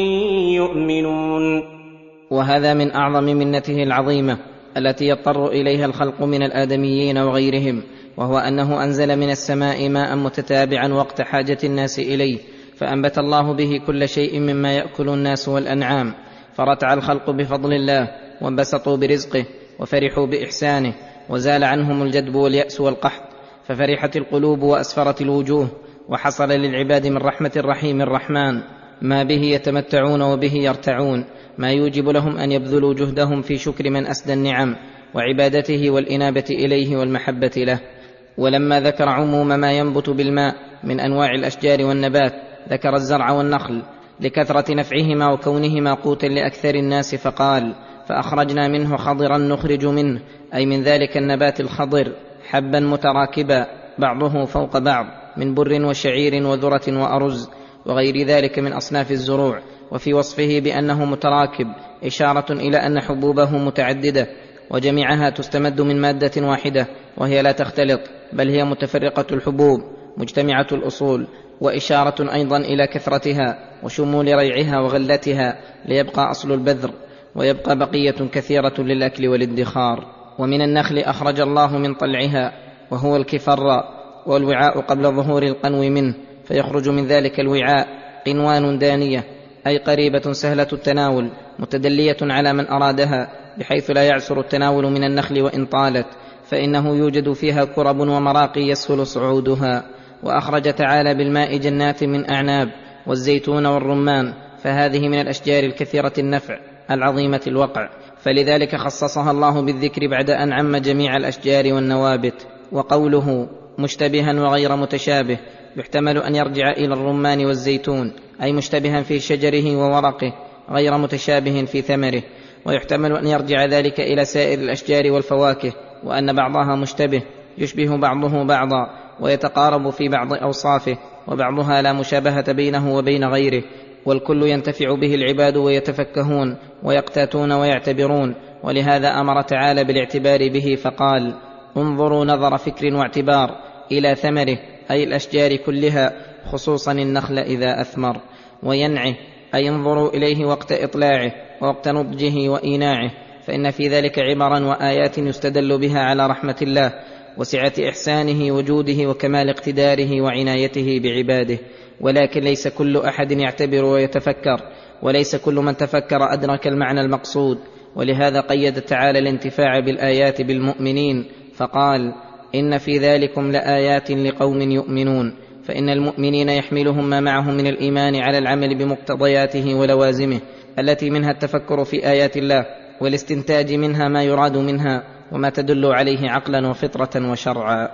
B: يؤمنون.
C: وهذا من أعظم منته العظيمة التي يضطر إليها الخلق من الآدميين وغيرهم، وهو أنه أنزل من السماء ماء متتابعا وقت حاجة الناس إليه، فأنبت الله به كل شيء مما يأكل الناس والأنعام، فرتع الخلق بفضل الله وانبسطوا برزقه وفرحوا بإحسانه، وزال عنهم الجدب واليأس والقحط، ففرحت القلوب وأسفرت الوجوه، وحصل للعباد من رحمة الرحيم الرحمن ما به يتمتعون وبه يرتعون، ما يوجب لهم أن يبذلوا جهدهم في شكر من أسدى النعم وعبادته والإنابة إليه والمحبة له. ولما ذكر عموم ما ينبت بالماء من أنواع الأشجار والنبات ذكر الزرع والنخل لكثرة نفعهما وكونهما قوتا لأكثر الناس، فقال فأخرجنا منه خضرا نخرج منه، أي من ذلك النبات الخضر حبا متراكبا بعضه فوق بعض من بر وشعير وذرة وأرز وغير ذلك من أصناف الزروع. وفي وصفه بأنه متراكب إشارة إلى أن حبوبه متعددة وجميعها تستمد من مادة واحدة وهي لا تختلط، بل هي متفرقة الحبوب مجتمعة الأصول، وإشارة أيضا إلى كثرتها وشمول ريعها وغلتها ليبقى أصل البذر ويبقى بقية كثيرة للأكل والادخار. ومن النخل أخرج الله من طلعها وهو الكفر والوعاء قبل ظهور القنو منه، فيخرج من ذلك الوعاء قنوان دانية، أي قريبة سهلة التناول متدلية على من أرادها، بحيث لا يعسر التناول من النخل وإن طالت، فإنه يوجد فيها كرب ومراقي يسهل صعودها. وأخرج تعالى بالماء جنات من أعناب والزيتون والرمان، فهذه من الأشجار الكثيرة النفع العظيمة الوقع، فلذلك خصصها الله بالذكر بعد أن عم جميع الأشجار والنوابت. وقوله مشتبها وغير متشابه يحتمل أن يرجع إلى الرمان والزيتون، أي مشتبها في شجره وورقه غير متشابه في ثمره، ويحتمل أن يرجع ذلك إلى سائر الأشجار والفواكه، وأن بعضها مشتبه يشبه بعضه بعضا ويتقارب في بعض أوصافه، وبعضها لا مشابهة بينه وبين غيره، والكل ينتفع به العباد ويتفكهون ويقتاتون ويعتبرون. ولهذا أمر تعالى بالاعتبار به فقال انظروا نظر فكر واعتبار إلى ثمره، أي الأشجار كلها، خصوصا النخل إذا أثمر. وينعه أي انظروا إليه وقت إطلاعه ووقت نضجه وإيناعه، فإن في ذلك عبرا وآيات يستدل بها على رحمة الله وسعة إحسانه وجوده وكمال اقتداره وعنايته بعباده. ولكن ليس كل أحد يعتبر ويتفكر، وليس كل من تفكر أدرك المعنى المقصود، ولهذا قيد تعالى الانتفاع بالآيات بالمؤمنين فقال إن في ذلكم لآيات لقوم يؤمنون، فإن المؤمنين يحملهم ما معهم من الإيمان على العمل بمقتضياته ولوازمه، التي منها التفكر في آيات الله والاستنتاج منها ما يراد منها وما تدل عليه عقلا وفطرة وشرعا.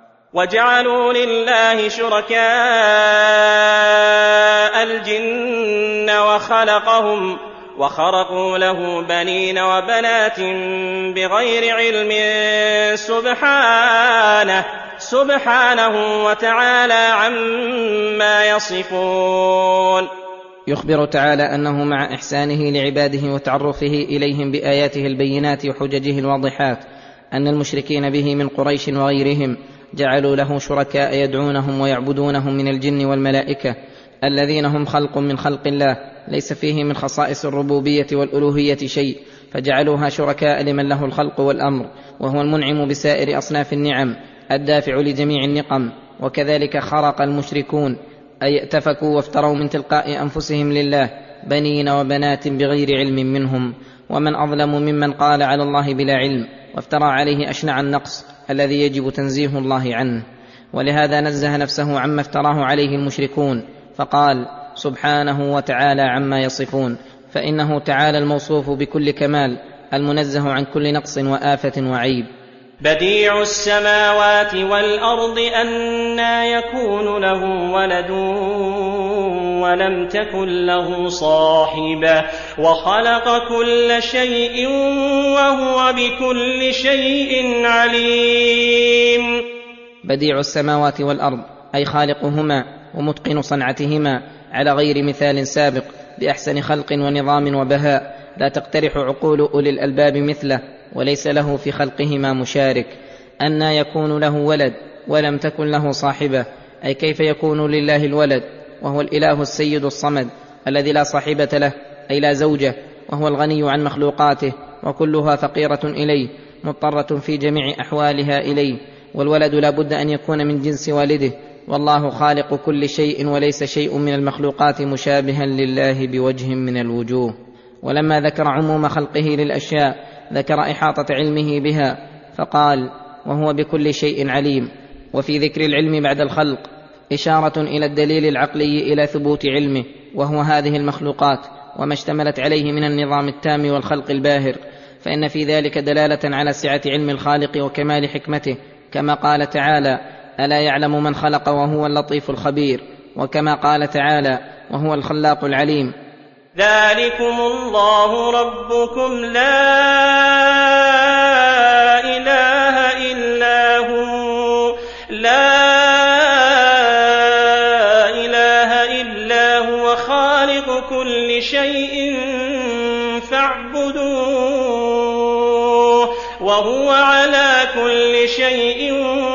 B: وجعلوا لله شركاء الجن وخرقوا له بنين وبنات بغير علم سبحانه وتعالى عما يصفون.
C: يخبر تعالى أنه مع إحسانه لعباده وتعرفه إليهم بآياته البينات وحججه الواضحات أن المشركين به من قريش وغيرهم جعلوا له شركاء يدعونهم ويعبدونهم من الجن والملائكة الذين هم خلق من خلق الله ليس فيه من خصائص الربوبية والألوهية شيء، فجعلوها شركاء لمن له الخلق والأمر، وهو المنعم بسائر أصناف النعم الدافع لجميع النقم. وكذلك خرق المشركون، أي اتفكوا وافتروا من تلقاء أنفسهم لله بنين وبنات بغير علم منهم. ومن أظلم ممن قال على الله بلا علم وافترى عليه أشنع النقص الذي يجب تنزيه الله عنه. ولهذا نزه نفسه عما افتراه عليه المشركون، فقال سبحانه وتعالى عما يصفون، فإنه تعالى الموصوف بكل كمال المنزه عن كل نقص وآفة وعيب.
B: بديع السماوات والأرض أنى يكون له ولد ولم تكن له صاحبة وخلق كل شيء وهو بكل شيء عليم.
C: بديع السماوات والأرض أي خالقهما ومتقن صنعتهما على غير مثال سابق، بأحسن خلق ونظام وبهاء لا تقترح عقول أولي الألباب مثله، وليس له في خلقهما مشارك. أنى يكون له ولد ولم تكن له صاحبة، أي كيف يكون لله الولد وهو الإله السيد الصمد الذي لا صاحبة له، أي لا زوجة، وهو الغني عن مخلوقاته وكلها فقيرة إليه مضطرة في جميع أحوالها إليه. والولد لا بد أن يكون من جنس والده، والله خالق كل شيء وليس شيء من المخلوقات مشابها لله بوجه من الوجوه. ولما ذكر عموم خلقه للأشياء ذكر إحاطة علمه بها، فقال وهو بكل شيء عليم. وفي ذكر العلم بعد الخلق إشارة إلى الدليل العقلي إلى ثبوت علمه، وهو هذه المخلوقات وما اشتملت عليه من النظام التام والخلق الباهر، فإن في ذلك دلالة على سعة علم الخالق وكمال حكمته، كما قال تعالى ألا يعلم من خلق وهو اللطيف الخبير، وكما قال تعالى وهو الخلاق العليم.
B: ذلكم الله ربكم لا إله إلا هو، لا إله إلا هو خالق كل شيء فاعبدوه وهو على كل شيء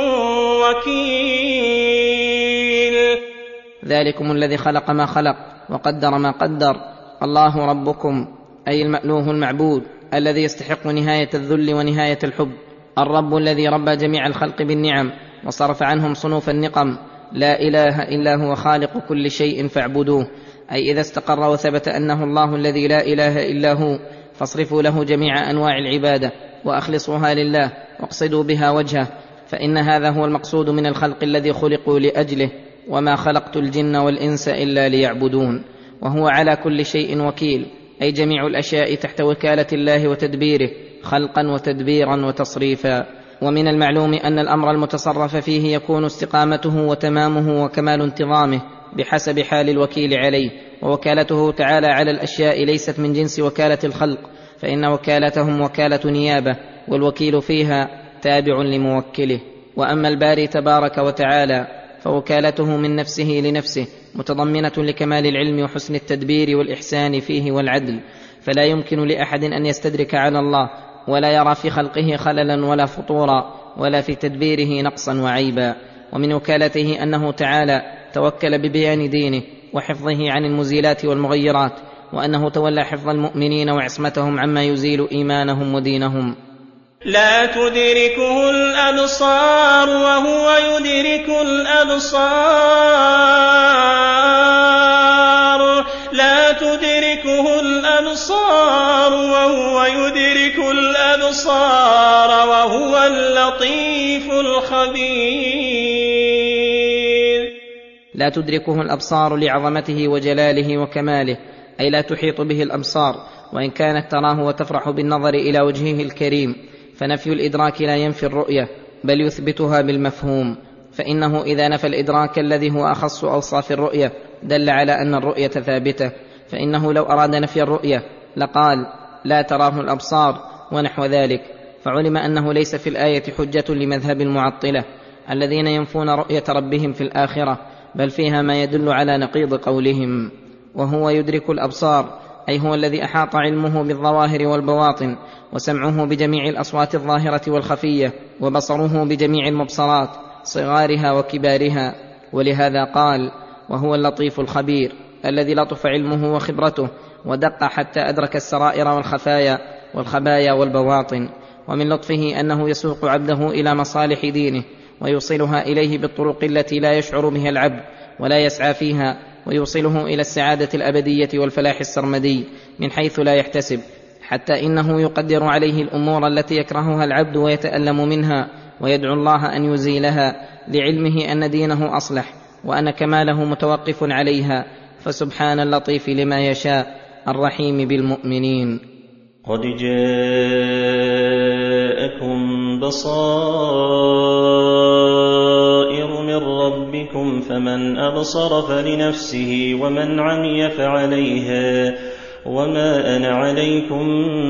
B: وكيل.
C: ذلكم الذي خلق ما خلق وقدر ما قدر، الله ربكم أي المألوه المعبود الذي يستحق نهاية الذل ونهاية الحب، الرب الذي ربى جميع الخلق بالنعم وصرف عنهم صنوف النقم، لا إله إلا هو خالق كل شيء فاعبدوه. أي إذا استقر وثبت أنه الله الذي لا إله إلا هو، فاصرفوا له جميع أنواع العبادة وأخلصوها لله واقصدوا بها وجهه، فإن هذا هو المقصود من الخلق الذي خلقوا لأجله، وما خلقت الجن والإنس إلا ليعبدون. وهو على كل شيء وكيل، أي جميع الأشياء تحت وكالة الله وتدبيره خلقا وتدبيرا وتصريفا. ومن المعلوم أن الأمر المتصرف فيه يكون استقامته وتمامه وكمال انتظامه بحسب حال الوكيل عليه، ووكالته تعالى على الأشياء ليست من جنس وكالة الخلق، فإن وكالتهم وكالة نيابة، والوكيل فيها تابع لموكله. وأما الباري تبارك وتعالى فوكالته من نفسه لنفسه متضمنة لكمال العلم وحسن التدبير والإحسان فيه والعدل، فلا يمكن لأحد أن يستدرك على الله ولا يرى في خلقه خللا ولا فطورا ولا في تدبيره نقصا وعيبا. ومن وكالته أنه تعالى توكل ببيان دينه وحفظه عن المزيلات والمغيرات، وأنه تولى حفظ المؤمنين وعصمتهم عما يزيل إيمانهم ودينهم.
B: لا تدركه الأبصار وهو يدرك الأبصار، لا تدركه الأبصار وهو يدرك الأبصار وهو اللطيف الخبير.
C: لا تدركه الأبصار لعظمته وجلاله وكماله، أي لا تحيط به الأبصار وإن كانت تراه وتفرح بالنظر إلى وجهه الكريم، فنفي الإدراك لا ينفي الرؤية بل يثبتها بالمفهوم، فإنه إذا نفى الإدراك الذي هو أخص أوصاف الرؤية دل على أن الرؤية ثابتة، فإنه لو أراد نفي الرؤية لقال لا تراه الأبصار ونحو ذلك، فعلم أنه ليس في الآية حجة لمذهب المعطلة الذين ينفون رؤية ربهم في الآخرة، بل فيها ما يدل على نقيض قولهم. وهو يدرك الأبصار أي هو الذي أحاط علمه بالظواهر والبواطن، وسمعه بجميع الأصوات الظاهرة والخفية، وبصره بجميع المبصرات صغارها وكبارها. ولهذا قال وهو اللطيف الخبير الذي لطف علمه وخبرته ودق حتى أدرك السرائر والخبايا والبواطن. ومن لطفه أنه يسوق عبده إلى مصالح دينه ويوصلها إليه بالطرق التي لا يشعر بها العبد ولا يسعى فيها، ويوصله إلى السعادة الأبدية والفلاح السرمدي من حيث لا يحتسب، حتى إنه يقدر عليه الأمور التي يكرهها العبد ويتألم منها ويدعو الله أن يزيلها، لعلمه أن دينه أصلح وأن كماله متوقف عليها. فسبحان اللطيف لما يشاء الرحيم بالمؤمنين.
B: قد جاءكم بصائر من ربكم فمن أبصر فلنفسه ومن عمي فعليها وما أنا عليكم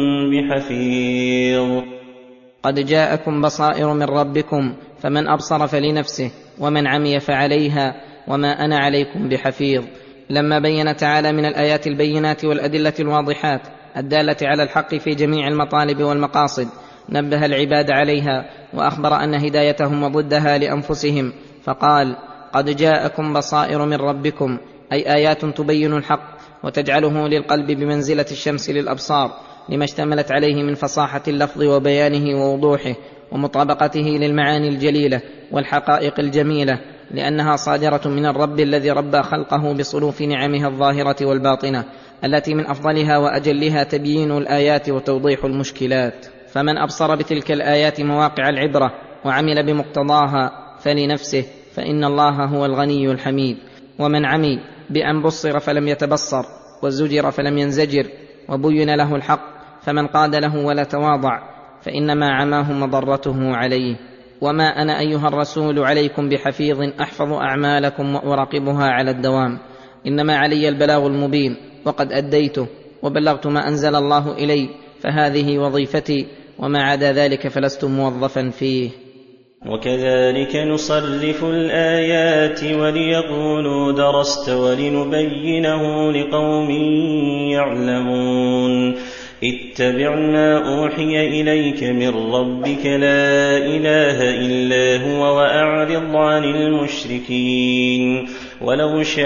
B: بحفيظ.
C: قد جاءكم بصائر من ربكم فمن أبصر فلنفسه ومن عمي فعليها وما أنا عليكم بحفيظ. لما بين تعالى من الآيات البينات والأدلة الواضحات الدالة على الحق في جميع المطالب والمقاصد نبه العباد عليها، وأخبر أن هدايتهم وضدها لأنفسهم، فقال: قد جاءكم بصائر من ربكم، أي آيات تبين الحق وتجعله للقلب بمنزلة الشمس للأبصار، لما اشتملت عليه من فصاحة اللفظ وبيانه ووضوحه ومطابقته للمعاني الجليلة والحقائق الجميلة، لأنها صادرة من الرب الذي ربى خلقه بصنوف نعمها الظاهرة والباطنة، التي من أفضلها وأجلها تبيين الآيات وتوضيح المشكلات. فمن أبصر بتلك الآيات مواقع العبرة وعمل بمقتضاها فلنفسه، فإن الله هو الغني الحميد. ومن عمي بأن بصر فلم يتبصر وزجر فلم ينزجر وبين له الحق فمن قاد له ولا تواضع، فإنما عماه مضرته عليه. وما أنا أيها الرسول عليكم بحفيظ أحفظ أعمالكم وأراقبها على الدوام، إنما علي البلاغ المبين، وقد أديته وبلغت ما أنزل الله إلي، فهذه وظيفتي، وما عدا ذلك فلست موظفا فيه.
B: وكذلك نصرف الآيات وليقولوا درست ولنبينه لقوم يعلمون. اتبع ما أوحي إليك من ربك لا إله إلا هو وأعرض عن المشركين. ولو شاء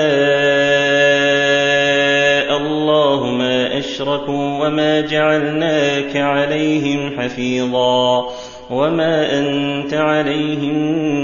B: الله ما أشركوا وما جعلناك عليهم حفيظا وما أنت عليهم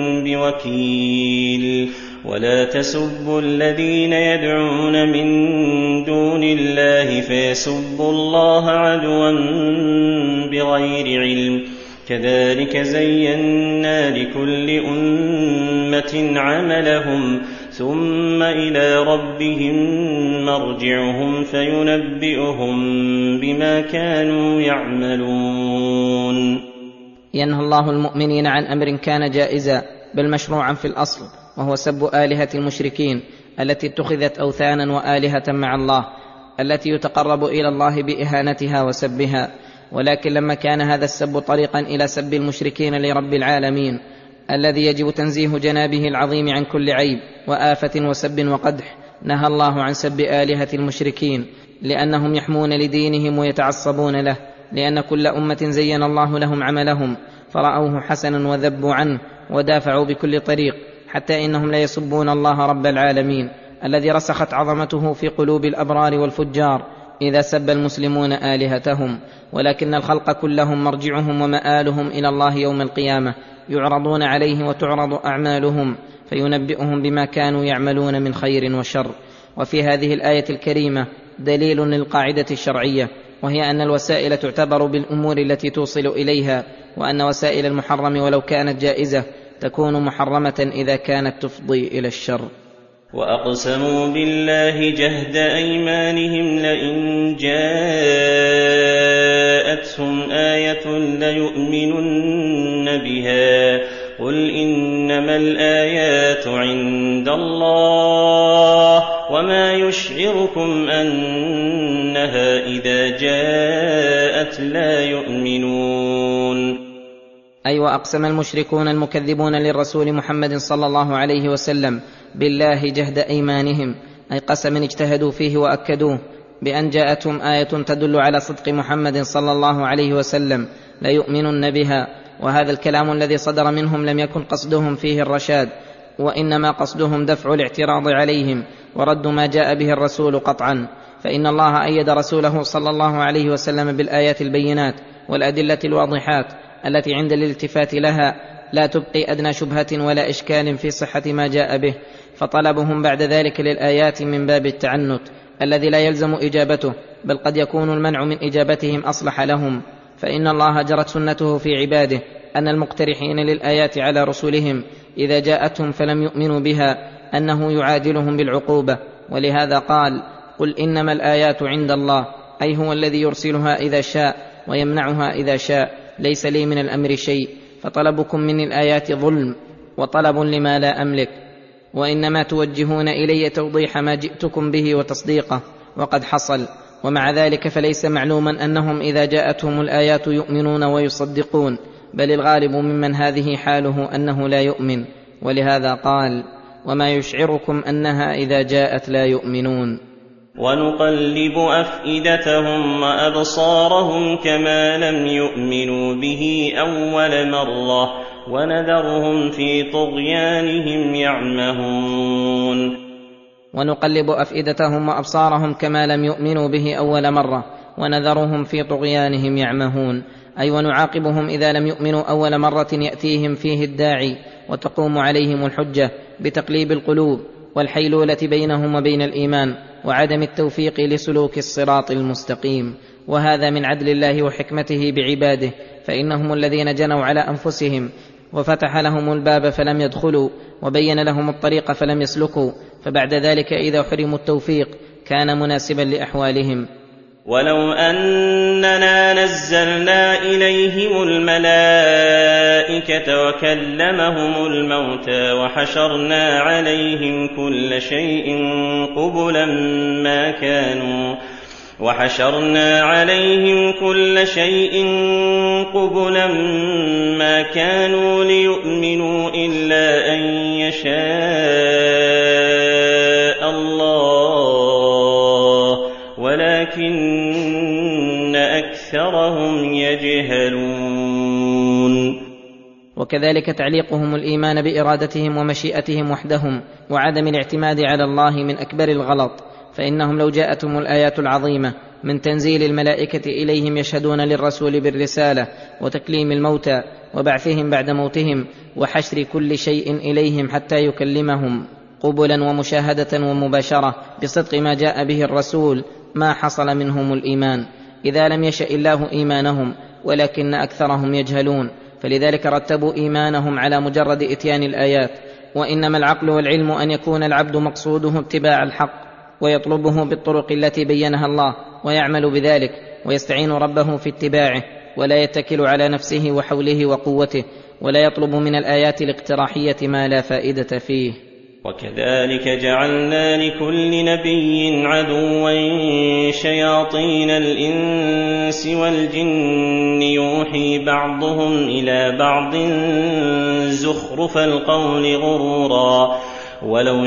B: بوكيل. ولا تسبوا الذين يدعون من دون الله فيسبوا الله عدوا بغير علم، كذلك زينا لكل أمة عملهم ثم إلى ربهم مرجعهم فينبئهم بما كانوا يعملون.
C: ينهى الله المؤمنين عن أمر كان جائزا بل مشروعا في الأصل، وهو سب آلهة المشركين التي اتخذت أوثانا وآلهة مع الله، التي يتقرب إلى الله بإهانتها وسبها. ولكن لما كان هذا السب طريقا إلى سب المشركين لرب العالمين الذي يجب تنزيه جنابه العظيم عن كل عيب وآفة وسب وقدح، نهى الله عن سب آلهة المشركين، لأنهم يحمون لدينهم ويتعصبون له، لأن كل أمة زين الله لهم عملهم فرأوه حسنا وذبوا عنه ودافعوا بكل طريق، حتى إنهم لا يسبون الله رب العالمين الذي رسخت عظمته في قلوب الأبرار والفجار إذا سب المسلمون آلهتهم. ولكن الخلق كلهم مرجعهم ومآلهم إلى الله يوم القيامة، يعرضون عليه وتعرض أعمالهم فينبئهم بما كانوا يعملون من خير وشر. وفي هذه الآية الكريمة دليل للقاعدة الشرعية، وهي أن الوسائل تعتبر بالأمور التي توصل إليها، وأن وسائل المحرم ولو كانت جائزة تكون محرمة إذا كانت تفضي إلى الشر.
B: وأقسموا بالله جهد أيمانهم لئن جاءتهم آية ليؤمنن بها، قل إنما الآيات عند الله وما يشعركم أنها إذا جاءت لا يؤمنون.
C: أي وأقسم المشركون المكذبون للرسول محمد صلى الله عليه وسلم بالله جهد أيمانهم، أي قسما اجتهدوا فيه وأكدوه، بأن جاءتهم آية تدل على صدق محمد صلى الله عليه وسلم ليؤمنن بها. وهذا الكلام الذي صدر منهم لم يكن قصدهم فيه الرشاد، وإنما قصدهم دفع الاعتراض عليهم ورد ما جاء به الرسول قطعا، فإن الله أيد رسوله صلى الله عليه وسلم بالآيات البينات والأدلة الواضحات التي عند الالتفات لها لا تبقي أدنى شبهة ولا إشكال في صحة ما جاء به، فطلبهم بعد ذلك للآيات من باب التعنت الذي لا يلزم إجابته، بل قد يكون المنع من إجابتهم أصلح لهم، فإن الله جرت سنته في عباده أن المقترحين للآيات على رسلهم إذا جاءتهم فلم يؤمنوا بها أنه يعادلهم بالعقوبة، ولهذا قال: قل إنما الآيات عند الله، أي هو الذي يرسلها إذا شاء ويمنعها إذا شاء، ليس لي من الأمر شيء، فطلبكم مني الآيات ظلم وطلب لما لا أملك، وإنما توجهون إلي توضيح ما جئتكم به وتصديقه، وقد حصل. ومع ذلك فليس معلوما أنهم إذا جاءتهم الآيات يؤمنون ويصدقون، بل الغالب ممن هذه حاله أنه لا يؤمن، ولهذا قال: وما يشعركم أنها إذا جاءت لا يؤمنون.
B: ونقلب أفئدتهم وأبصارهم كما لم يؤمنوا به أول مرة ونذرهم في طغيانهم يعمهون.
C: ونقلب أفئدتهم وأبصارهم كما لم يؤمنوا به أول مرة ونذرهم في طغيانهم يعمهون، أي ونعاقبهم إذا لم يؤمنوا أول مرة يأتيهم فيه الداعي وتقوم عليهم الحجة بتقليب القلوب والحيلولة بينهم وبين الإيمان وعدم التوفيق لسلوك الصراط المستقيم، وهذا من عدل الله وحكمته بعباده، فإنهم الذين جنوا على أنفسهم وفتح لهم الباب فلم يدخلوا وبين لهم الطريق فلم يسلكوا، فبعد ذلك إذا حرموا التوفيق كان مناسبا لأحوالهم.
B: ولو أننا نزلنا إليهم الملائكة وكلمهم الموتى وحشرنا عليهم كل شيء قبلا ما كانوا ليؤمنوا إلا أن يشاء الله ولكن أكثرهم يجهلون.
C: وكذلك تعليقهم الإيمان بإرادتهم ومشيئتهم وحدهم وعدم الاعتماد على الله من أكبر الغلط، فإنهم لو جاءتهم الآيات العظيمة من تنزيل الملائكة إليهم يشهدون للرسول بالرسالة وتكليم الموتى وبعثهم بعد موتهم وحشر كل شيء إليهم حتى يكلمهم قبلا ومشاهدة ومباشرة بصدق ما جاء به الرسول، ما حصل منهم الإيمان إذا لم يشأ الله إيمانهم، ولكن أكثرهم يجهلون، فلذلك رتبوا إيمانهم على مجرد إتيان الآيات. وإنما العقل والعلم أن يكون العبد مقصوده اتباع الحق ويطلبه بالطرق التي بينها الله ويعمل بذلك ويستعين ربه في اتباعه، ولا يتكل على نفسه وحوله وقوته، ولا يطلب من الآيات الاقتراحية ما لا فائدة فيه.
B: وكذلك جعلنا لكل نبي عدوا شياطين الإنس والجن يوحي بعضهم إلى بعض زخرف القول غرورا ولو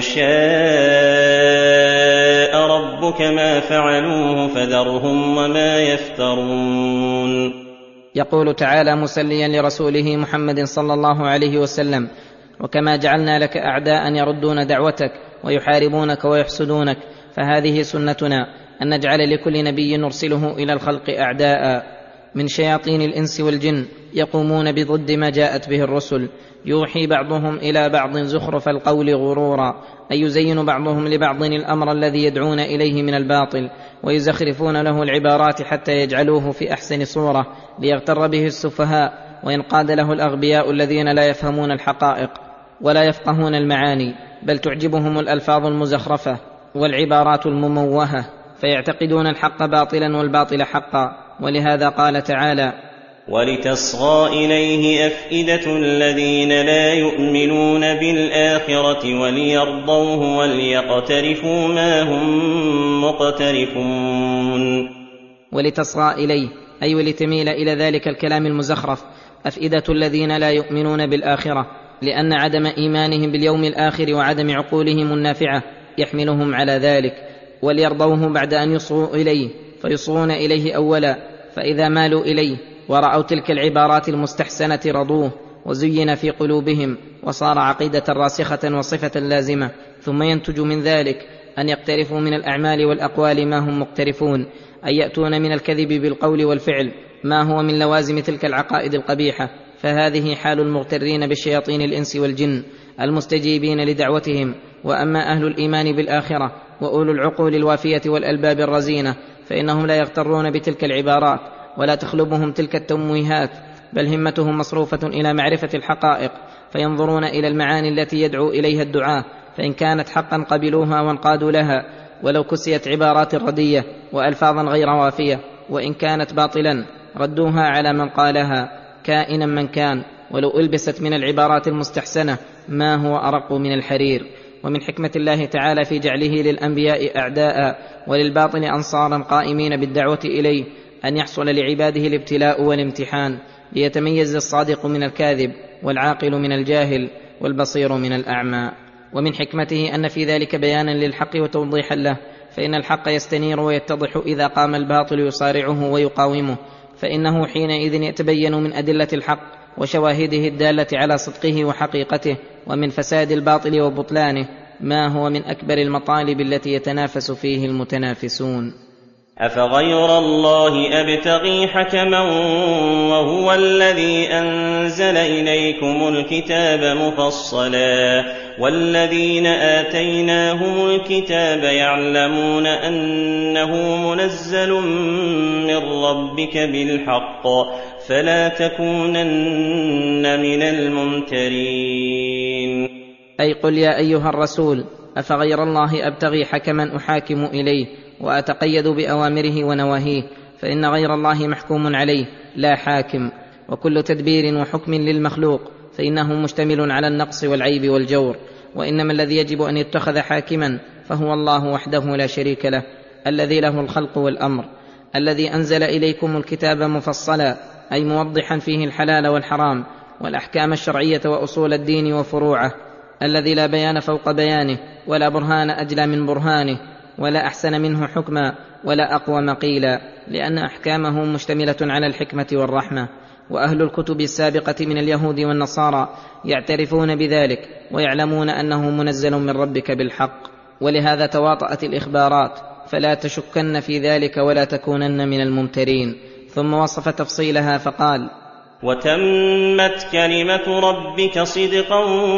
B: شاء ربك ما فعلوه فذرهم وما يفترون.
C: يقول تعالى مسليا لرسوله محمد صلى الله عليه وسلم: وكما جعلنا لك أعداء يردون دعوتك ويحاربونك ويحسدونك، فهذه سنتنا أن نجعل لكل نبي نرسله إلى الخلق أعداء من شياطين الإنس والجن يقومون بضد ما جاءت به الرسل، يوحي بعضهم إلى بعض زخرف القول غرورا، أي يزين بعضهم لبعض الأمر الذي يدعون إليه من الباطل ويزخرفون له العبارات حتى يجعلوه في أحسن صورة ليغتر به السفهاء وينقاد له الأغبياء الذين لا يفهمون الحقائق ولا يفقهون المعاني، بل تعجبهم الألفاظ المزخرفة والعبارات المموهة، فيعتقدون الحق باطلا والباطل حقا. ولهذا قال تعالى:
B: ولتصغى إليه أفئدة الذين لا يؤمنون بالآخرة وليرضوه وليقترفوا ما هم مقترفون.
C: ولتصغى إليه أي ولتميل إلى ذلك الكلام المزخرف أفئدة الذين لا يؤمنون بالآخرة، لأن عدم إيمانهم باليوم الآخر وعدم عقولهم النافعة يحملهم على ذلك، وليرضوه بعد أن يصغوا إليه فيصغون إليه أولا، فإذا مالوا إليه ورأوا تلك العبارات المستحسنة رضوه، وزين في قلوبهم وصار عقيدة راسخة وصفة لازمة، ثم ينتج من ذلك أن يقترفوا من الأعمال والأقوال ما هم مقترفون، أن يأتون من الكذب بالقول والفعل ما هو من لوازم تلك العقائد القبيحة. فهذه حال المغترين بالشياطين الإنس والجن المستجيبين لدعوتهم. وأما أهل الإيمان بالآخرة وأولو العقول الوافية والألباب الرزينة فإنهم لا يغترون بتلك العبارات ولا تخلبهم تلك التمويهات، بل همتهم مصروفة إلى معرفة الحقائق، فينظرون إلى المعاني التي يدعو إليها الدعاة، فإن كانت حقا قبلوها وانقادوا لها ولو كسيت عبارات ردية وألفاظا غير وافية، وإن كانت باطلا ردوها على من قالها كائنا من كان، ولو ألبست من العبارات المستحسنة ما هو أرق من الحرير. ومن حكمة الله تعالى في جعله للأنبياء أعداء وللباطل أنصارا قائمين بالدعوة إليه أن يحصل لعباده الابتلاء والامتحان، ليتميز الصادق من الكاذب والعاقل من الجاهل والبصير من الأعمى. ومن حكمته أن في ذلك بيانا للحق وتوضيحا له، فإن الحق يستنير ويتضح إذا قام الباطل يصارعه ويقاومه، فإنه حينئذ يتبين من أدلة الحق وشواهده الدالة على صدقه وحقيقته، ومن فساد الباطل وبطلانه ما هو من أكبر المطالب التي يتنافس فيه المتنافسون.
B: أفغير الله أبتغي حكما وهو الذي أنزل إليكم الكتاب مفصلا والذين آتيناهم الكتاب يعلمون أنه منزل من ربك بالحق فلا تكونن من الممترين.
C: أي قل يا أيها الرسول أفغير الله أبتغي حكما أحاكم إليه وأتقيد بأوامره ونواهيه، فإن غير الله محكوم عليه لا حاكم، وكل تدبير وحكم للمخلوق فإنه مشتمل على النقص والعيب والجور، وإنما الذي يجب أن يتخذ حاكما فهو الله وحده لا شريك له، الذي له الخلق والأمر، الذي أنزل إليكم الكتاب مفصلا أي موضحا فيه الحلال والحرام والأحكام الشرعية وأصول الدين وفروعه، الذي لا بيان فوق بيانه ولا برهان أجلى من برهانه ولا أحسن منه حكما ولا أقوم قيلا، لأن أحكامه مشتملة على الحكمة والرحمة. وأهل الكتب السابقة من اليهود والنصارى يعترفون بذلك ويعلمون أنه منزل من ربك بالحق، ولهذا تواطأت الإخبارات، فلا تشكن في ذلك ولا تكونن من الممترين. ثم وصف تفصيلها فقال:
B: وتمت كلمة ربك صدقا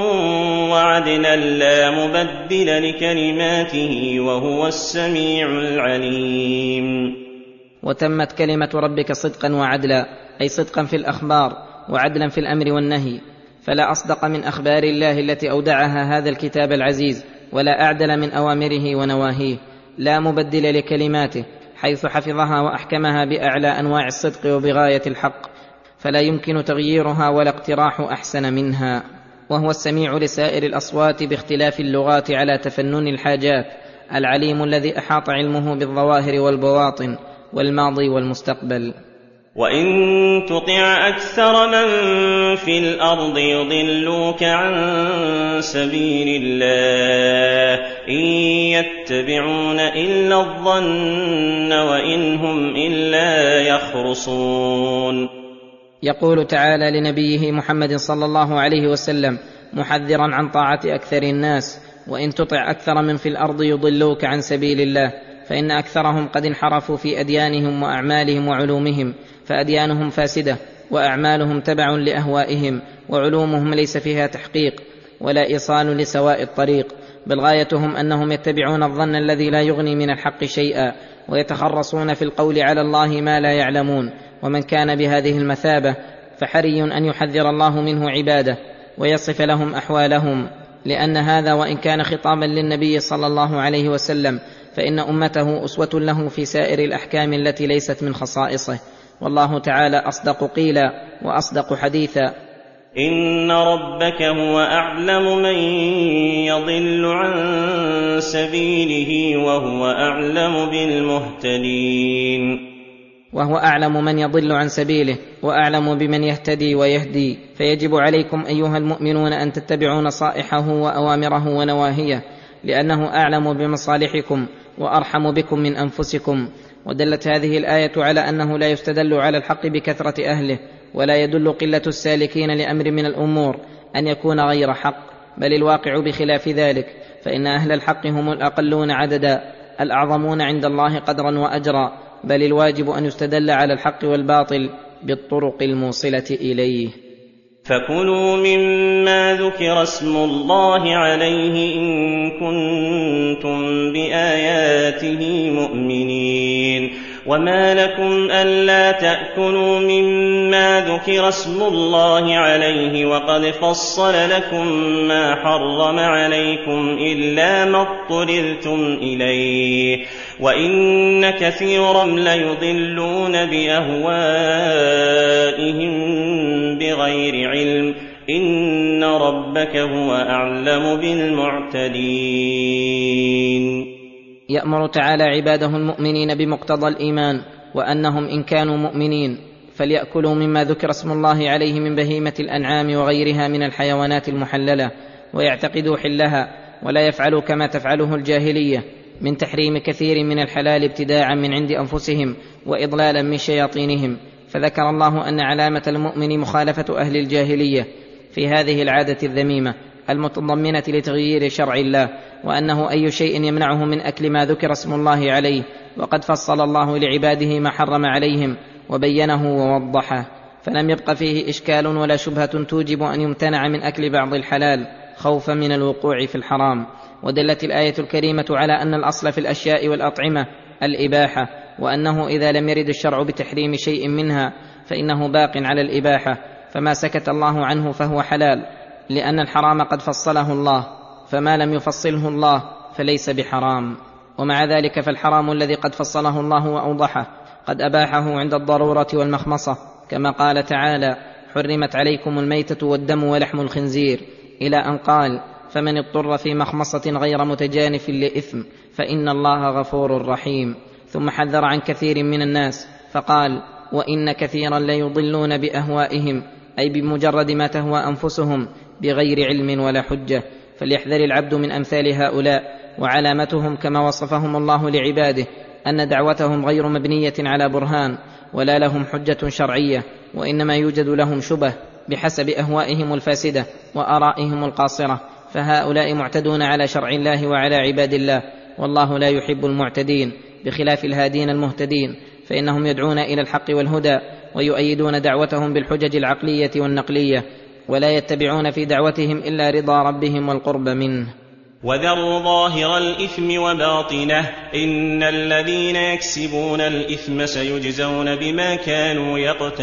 B: وعدلا لا مبدل لكلماته وهو السميع العليم.
C: وتمت كلمة ربك صدقا وعدلا أي صدقا في الأخبار وعدلا في الأمر والنهي، فلا أصدق من أخبار الله التي أودعها هذا الكتاب العزيز، ولا أعدل من أوامره ونواهيه، لا مبدل لكلماته حيث حفظها وأحكمها بأعلى أنواع الصدق وبغاية الحق، فلا يمكن تغييرها ولا اقتراح أحسن منها. وهو السميع لسائر الأصوات باختلاف اللغات على تفنن الحاجات، العليم الذي أحاط علمه بالظواهر والبواطن والماضي والمستقبل.
B: وإن تطع أكثر من في الأرض يضلوك عن سبيل الله إن يتبعون إلا الظن وإن هم إلا يخرصون.
C: يقول تعالى لنبيه محمد صلى الله عليه وسلم محذرا عن طاعة أكثر الناس: وإن تطع أكثر من في الأرض يضلوك عن سبيل الله، فإن أكثرهم قد انحرفوا في أديانهم وأعمالهم وعلومهم، فأديانهم فاسدة وأعمالهم تبع لأهوائهم، وعلومهم ليس فيها تحقيق ولا إيصال لسواء الطريق، بل غايتهم أنهم يتبعون الظن الذي لا يغني من الحق شيئا، ويتخرصون في القول على الله ما لا يعلمون. ومن كان بهذه المثابة فحري أن يحذر الله منه عباده ويصف لهم أحوالهم، لأن هذا وإن كان خطابا للنبي صلى الله عليه وسلم فإن أمته أسوة له في سائر الأحكام التي ليست من خصائصه، والله تعالى أصدق قيلا وأصدق حديثا:
B: إن ربك هو أعلم من يضل عن سبيله وهو أعلم بالمهتدين.
C: وهو أعلم من يضل عن سبيله وأعلم بمن يهتدي ويهدي، فيجب عليكم أيها المؤمنون أن تتبعوا نصائحه وأوامره ونواهيه، لأنه أعلم بمصالحكم وأرحم بكم من أنفسكم. ودلت هذه الآية على أنه لا يستدل على الحق بكثرة أهله، ولا يدل قلة السالكين لأمر من الأمور أن يكون غير حق، بل الواقع بخلاف ذلك، فإن أهل الحق هم الأقلون عددا الأعظمون عند الله قدرا وأجرا، بل الواجب أن يستدل على الحق والباطل بالطرق الموصلة إليه.
B: فكلوا مما ذكر اسم الله عليه إن كنتم بآياته مؤمنين. وما لكم ألا تأكلوا مما ذكر اسم الله عليه وقد فصل لكم ما حرم عليكم إلا ما اضطررتم إليه، وإن كثيرا ليضلون بأهوائهم بغير علم، إن ربك هو أعلم بالمعتدين.
C: يأمر تعالى عباده المؤمنين بمقتضى الإيمان، وأنهم إن كانوا مؤمنين فليأكلوا مما ذكر اسم الله عليه من بهيمة الأنعام وغيرها من الحيوانات المحللة، ويعتقدوا حلها، ولا يفعلوا كما تفعله الجاهلية من تحريم كثير من الحلال ابتداعا من عند أنفسهم وإضلالا من شياطينهم. فذكر الله أن علامة المؤمن مخالفة أهل الجاهلية في هذه العادة الذميمة المتضمنة لتغيير شرع الله، وأنه أي شيء يمنعه من أكل ما ذكر اسم الله عليه، وقد فصل الله لعباده ما حرم عليهم وبينه ووضحه، فلم يبق فيه إشكال ولا شبهة توجب أن يمتنع من أكل بعض الحلال خوفا من الوقوع في الحرام. ودلت الآية الكريمة على أن الأصل في الأشياء والأطعمة الإباحة، وأنه إذا لم يرد الشرع بتحريم شيء منها فإنه باق على الإباحة، فما سكت الله عنه فهو حلال، لأن الحرام قد فصله الله، فما لم يفصله الله فليس بحرام. ومع ذلك فالحرام الذي قد فصله الله وأوضحه قد أباحه عند الضرورة والمخمصة، كما قال تعالى: حرمت عليكم الميتة والدم ولحم الخنزير، إلى أن قال: فمن اضطر في مخمصة غير متجانف لإثم فإن الله غفور رحيم. ثم حذر عن كثير من الناس فقال: وإن كثيرا ليضلون بأهوائهم، أي بمجرد ما تهوى أنفسهم بغير علم ولا حجة. فليحذر العبد من أمثال هؤلاء، وعلامتهم كما وصفهم الله لعباده أن دعوتهم غير مبنية على برهان ولا لهم حجة شرعية، وإنما يوجد لهم شبه بحسب أهوائهم الفاسدة وآرائهم القاصرة، فهؤلاء معتدون على شرع الله وعلى عباد الله، والله لا يحب المعتدين، بخلاف الهادين المهتدين، فإنهم يدعون إلى الحق والهدى ويؤيدون دعوتهم بالحجج العقلية والنقلية، ولا يتبعون في دعوتهم إلا رضا ربهم والقرب منه.
B: وذروا ظاهر الإثم وباطنه، إن الذين يكسبون الإثم سيجزون بما كانوا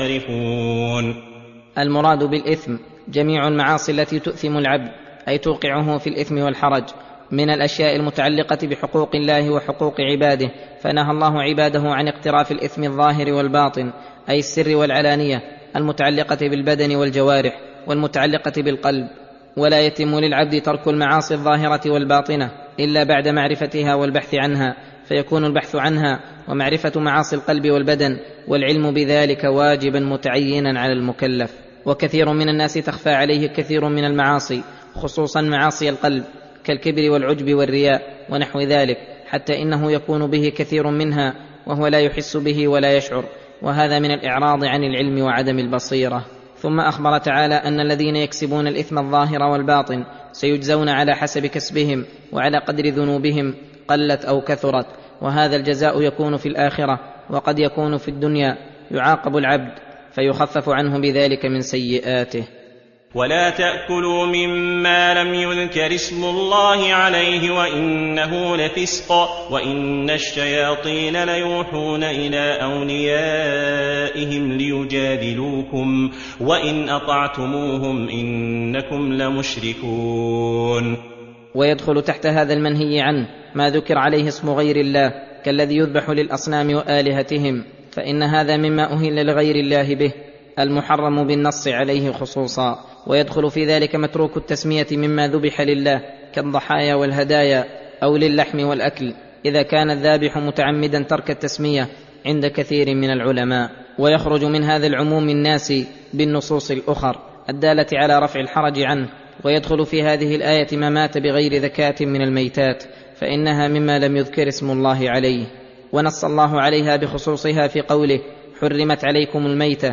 B: يقترفون.
C: المراد بالإثم جميع المعاصي التي تؤثم العبد، أي توقعه في الإثم والحرج، من الأشياء المتعلقة بحقوق الله وحقوق عباده، فنهى الله عباده عن اقتراف الإثم الظاهر والباطن، أي السر والعلانية، المتعلقة بالبدن والجوارح والمتعلقة بالقلب. ولا يتم للعبد ترك المعاصي الظاهرة والباطنة إلا بعد معرفتها والبحث عنها، فيكون البحث عنها ومعرفة معاصي القلب والبدن والعلم بذلك واجبا متعينا على المكلف. وكثير من الناس تخفى عليه كثير من المعاصي، خصوصا معاصي القلب كالكبر والعجب والرياء ونحو ذلك، حتى إنه يكون به كثير منها وهو لا يحس به ولا يشعر، وهذا من الإعراض عن العلم وعدم البصيرة. ثم أخبر تعالى أن الذين يكسبون الإثم الظاهر والباطن سيجزون على حسب كسبهم وعلى قدر ذنوبهم قلت أو كثرت، وهذا الجزاء يكون في الآخرة، وقد يكون في الدنيا، يعاقب العبد فيخفف عنه بذلك من سيئاته.
B: ولا تأكلوا مما لم يذكر اسم الله عليه وإنه لفسق، وإن الشياطين ليوحون إلى أوليائهم ليجادلوكم، وإن أطعتموهم إنكم لمشركون.
C: ويدخل تحت هذا المنهي عنه ما ذكر عليه اسم غير الله، كالذي يذبح للأصنام وآلهتهم، فإن هذا مما أهل لغير الله به، المحرم بالنص عليه خصوصا. ويدخل في ذلك متروك التسمية مما ذبح لله كالضحايا والهدايا أو للحم والأكل، إذا كان الذابح متعمدا ترك التسمية عند كثير من العلماء. ويخرج من هذا العموم الناس بالنصوص الأخر الدالة على رفع الحرج عنه. ويدخل في هذه الآية ما مات بغير ذكاة من الميتات، فإنها مما لم يذكر اسم الله عليه، ونص الله عليها بخصوصها في قوله: حرمت عليكم الميتة،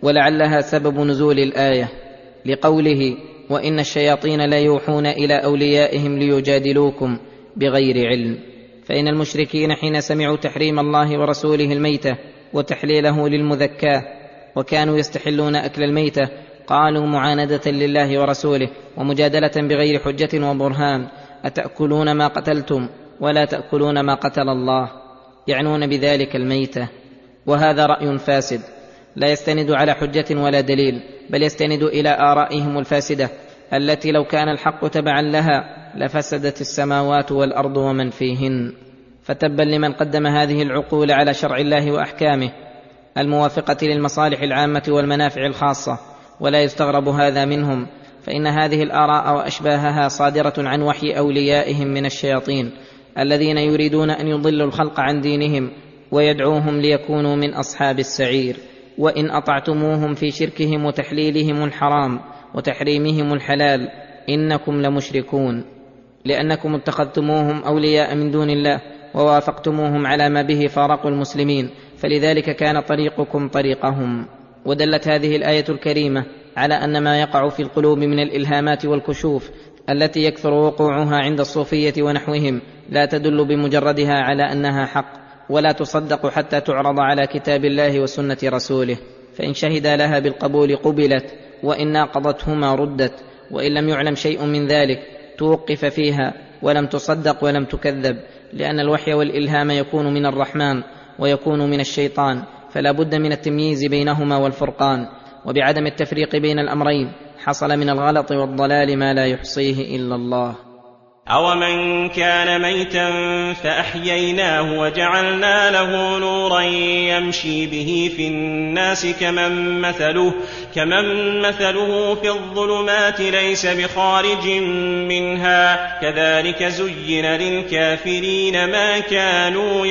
C: ولعلها سبب نزول الآية، لقوله: وإن الشياطين ليوحون إلى أوليائهم ليجادلوكم بغير علم. فإن المشركين حين سمعوا تحريم الله ورسوله الميتة وتحليله للمذكاة وكانوا يستحلون أكل الميتة، قالوا معاندة لله ورسوله ومجادلة بغير حجة وبرهان: أتأكلون ما قتلتم ولا تأكلون ما قتل الله، يعنون بذلك الميتة. وهذا رأي فاسد لا يستند على حجة ولا دليل، بل يستند إلى آرائهم الفاسدة التي لو كان الحق تبعا لها لفسدت السماوات والأرض ومن فيهن. فتبا لمن قدم هذه العقول على شرع الله وأحكامه الموافقة للمصالح العامة والمنافع الخاصة. ولا يستغرب هذا منهم، فإن هذه الآراء وأشباهها صادرة عن وحي أوليائهم من الشياطين الذين يريدون أن يضلوا الخلق عن دينهم ويدعوهم ليكونوا من أصحاب السعير. وإن أطعتموهم في شركهم وتحليلهم الحرام وتحريمهم الحلال إنكم لمشركون، لأنكم اتخذتموهم أولياء من دون الله ووافقتموهم على ما به فارقوا المسلمين، فلذلك كان طريقكم طريقهم. ودلت هذه الآية الكريمة على أن ما يقع في القلوب من الإلهامات والكشوف التي يكثر وقوعها عند الصوفية ونحوهم لا تدل بمجردها على أنها حق، ولا تصدق حتى تعرض على كتاب الله وسنة رسوله، فإن شهد لها بالقبول قبلت، وإن ناقضتهما ردت، وإن لم يعلم شيء من ذلك توقف فيها ولم تصدق ولم تكذب، لأن الوحي والإلهام يكون من الرحمن ويكون من الشيطان، فلا بد من التمييز بينهما والفرقان. وبعدم التفريق بين الأمرين حصل من الغلط والضلال ما لا يحصيه إلا الله.
B: أومن كان ميتا فأحييناه وجعلنا له نورا يمشي به في الناس كمن مثله في الظلمات ليس بخارج منها كذلك زين للكافرين ما كانوا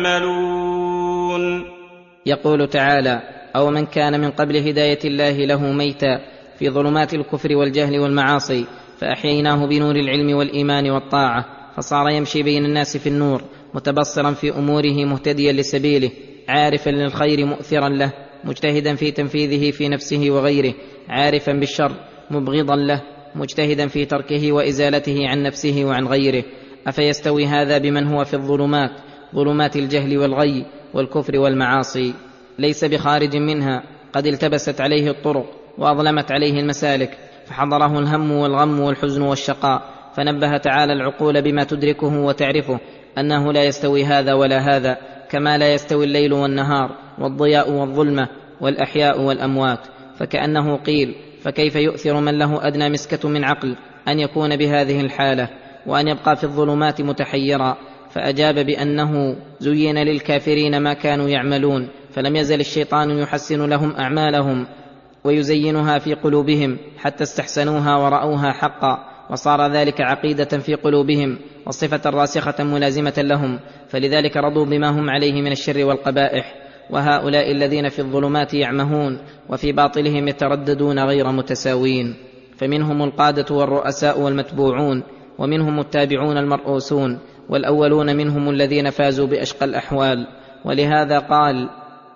B: يعملون.
C: يقول تعالى: أومن كان من قبل هداية الله له ميتا في ظلمات الكفر والجهل والمعاصي فأحييناه بنور العلم والإيمان والطاعة، فصار يمشي بين الناس في النور متبصرا في أموره مهتديا لسبيله، عارفا للخير مؤثرا له، مجتهدا في تنفيذه في نفسه وغيره، عارفا بالشر مبغضا له، مجتهدا في تركه وإزالته عن نفسه وعن غيره. أفيستوي هذا بمن هو في الظلمات، ظلمات الجهل والغي والكفر والمعاصي؟ ليس بخارج منها، قد التبست عليه الطرق وأظلمت عليه المسالك، فحضره الهم والغم والحزن والشقاء، فنبه تعالى العقول بما تدركه وتعرفه أنه لا يستوي هذا ولا هذا، كما لا يستوي الليل والنهار والضياء والظلمة والأحياء والأموات. فكأنه قيل: فكيف يؤثر من له أدنى مسكة من عقل أن يكون بهذه الحالة وأن يبقى في الظلمات متحيرا؟ فأجاب بأنه زين للكافرين ما كانوا يعملون، فلم يزل الشيطان يحسن لهم أعمالهم ويزينها في قلوبهم حتى استحسنوها ورأوها حقا، وصار ذلك عقيدة في قلوبهم وصفة راسخة ملازمة لهم، فلذلك رضوا بما هم عليه من الشر والقبائح. وهؤلاء الذين في الظلمات يعمهون وفي باطلهم يترددون غير متساوين، فمنهم القادة والرؤساء والمتبوعون، ومنهم التابعون المرؤوسون، والأولون منهم الذين فازوا بأشقى الأحوال. ولهذا قال: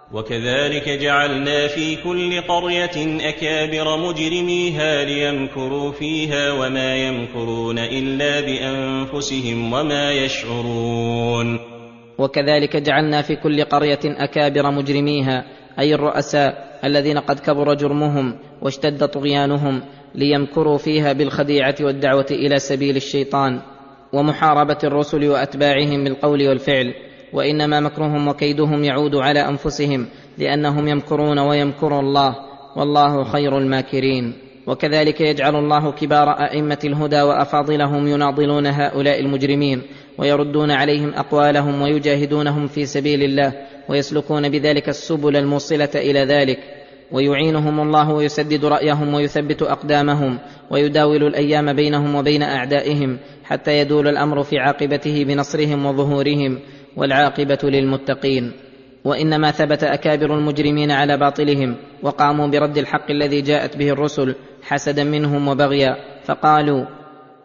B: وكذلك جعلنا في كل قرية أكابر مجرميها ليمكروا فيها وما يمكرون إلا بأنفسهم وما يشعرون.
C: وكذلك جعلنا في كل قرية أكابر مجرميها، أي الرؤساء الذين قد كبر جرمهم واشتد طغيانهم، ليمكروا فيها بالخديعة والدعوة إلى سبيل الشيطان ومحاربة الرسل وأتباعهم بالقول والفعل، وإنما مكرهم وكيدهم يعود على أنفسهم، لأنهم يمكرون ويمكر الله والله خير الماكرين. وكذلك يجعل الله كبار أئمة الهدى وأفاضلهم يناضلون هؤلاء المجرمين ويردون عليهم أقوالهم ويجاهدونهم في سبيل الله، ويسلكون بذلك السبل الموصلة إلى ذلك، ويعينهم الله ويسدد رأيهم ويثبت أقدامهم، ويداول الأيام بينهم وبين أعدائهم حتى يدول الأمر في عاقبته بنصرهم وظهورهم، والعاقبة للمتقين. وإنما ثبت أكابر المجرمين على باطلهم وقاموا برد الحق الذي جاءت به الرسل حسدا منهم وبغيا، فقالوا: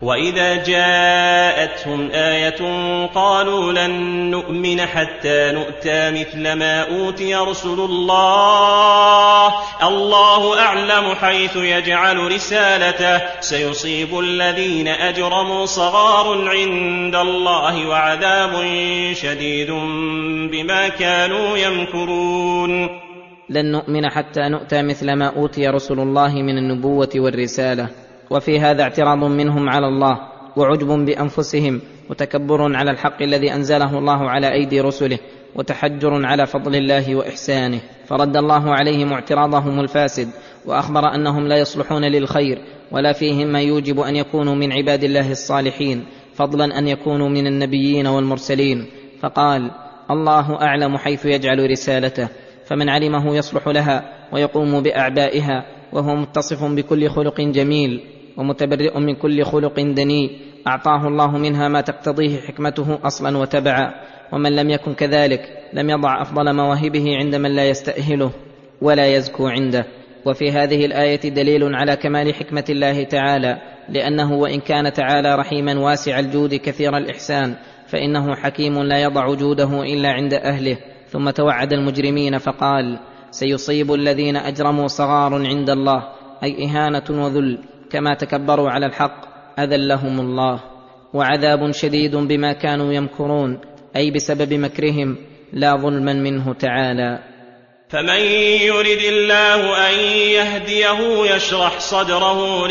B: وإذا جاءتهم آية قالوا لن نؤمن حتى نؤتى مثل ما أوتي رسل الله أعلم حيث يجعل رسالته سيصيب الذين أجرموا صغار عند الله وعذاب شديد بما كانوا يمكرون.
C: لن نؤمن حتى نؤتى مثل ما أوتي رسل الله من النبوة والرسالة. وفي هذا اعتراض منهم على الله وعجب بأنفسهم وتكبر على الحق الذي أنزله الله على أيدي رسله وتحجر على فضل الله وإحسانه، فرد الله عليهم اعتراضهم الفاسد وأخبر أنهم لا يصلحون للخير ولا فيهم ما يوجب أن يكونوا من عباد الله الصالحين، فضلا أن يكونوا من النبيين والمرسلين. فقال: الله أعلم حيث يجعل رسالته، فمن علمه يصلح لها ويقوم بأعبائها، وهو متصف بكل خلق جميل ومتبرئ من كل خلق دنيء أعطاه الله منها ما تقتضيه حكمته أصلا وتبعا، ومن لم يكن كذلك لم يضع أفضل مواهبه عند من لا يستأهله ولا يزكو عنده. وفي هذه الآية دليل على كمال حكمة الله تعالى، لأنه وإن كان تعالى رحيما واسع الجود كثير الإحسان فإنه حكيم لا يضع جوده إلا عند أهله. ثم توعد المجرمين فقال: سيصيب الذين أجرموا صغار عند الله، أي إهانة وذل، كما تكبروا على الحق أذلهم الله، وعذاب شديد بما كانوا يمكرون، أي بسبب مكرهم لا ظلما منه تعالى.
B: فمن يرد الله أن يهديه يشرح صدره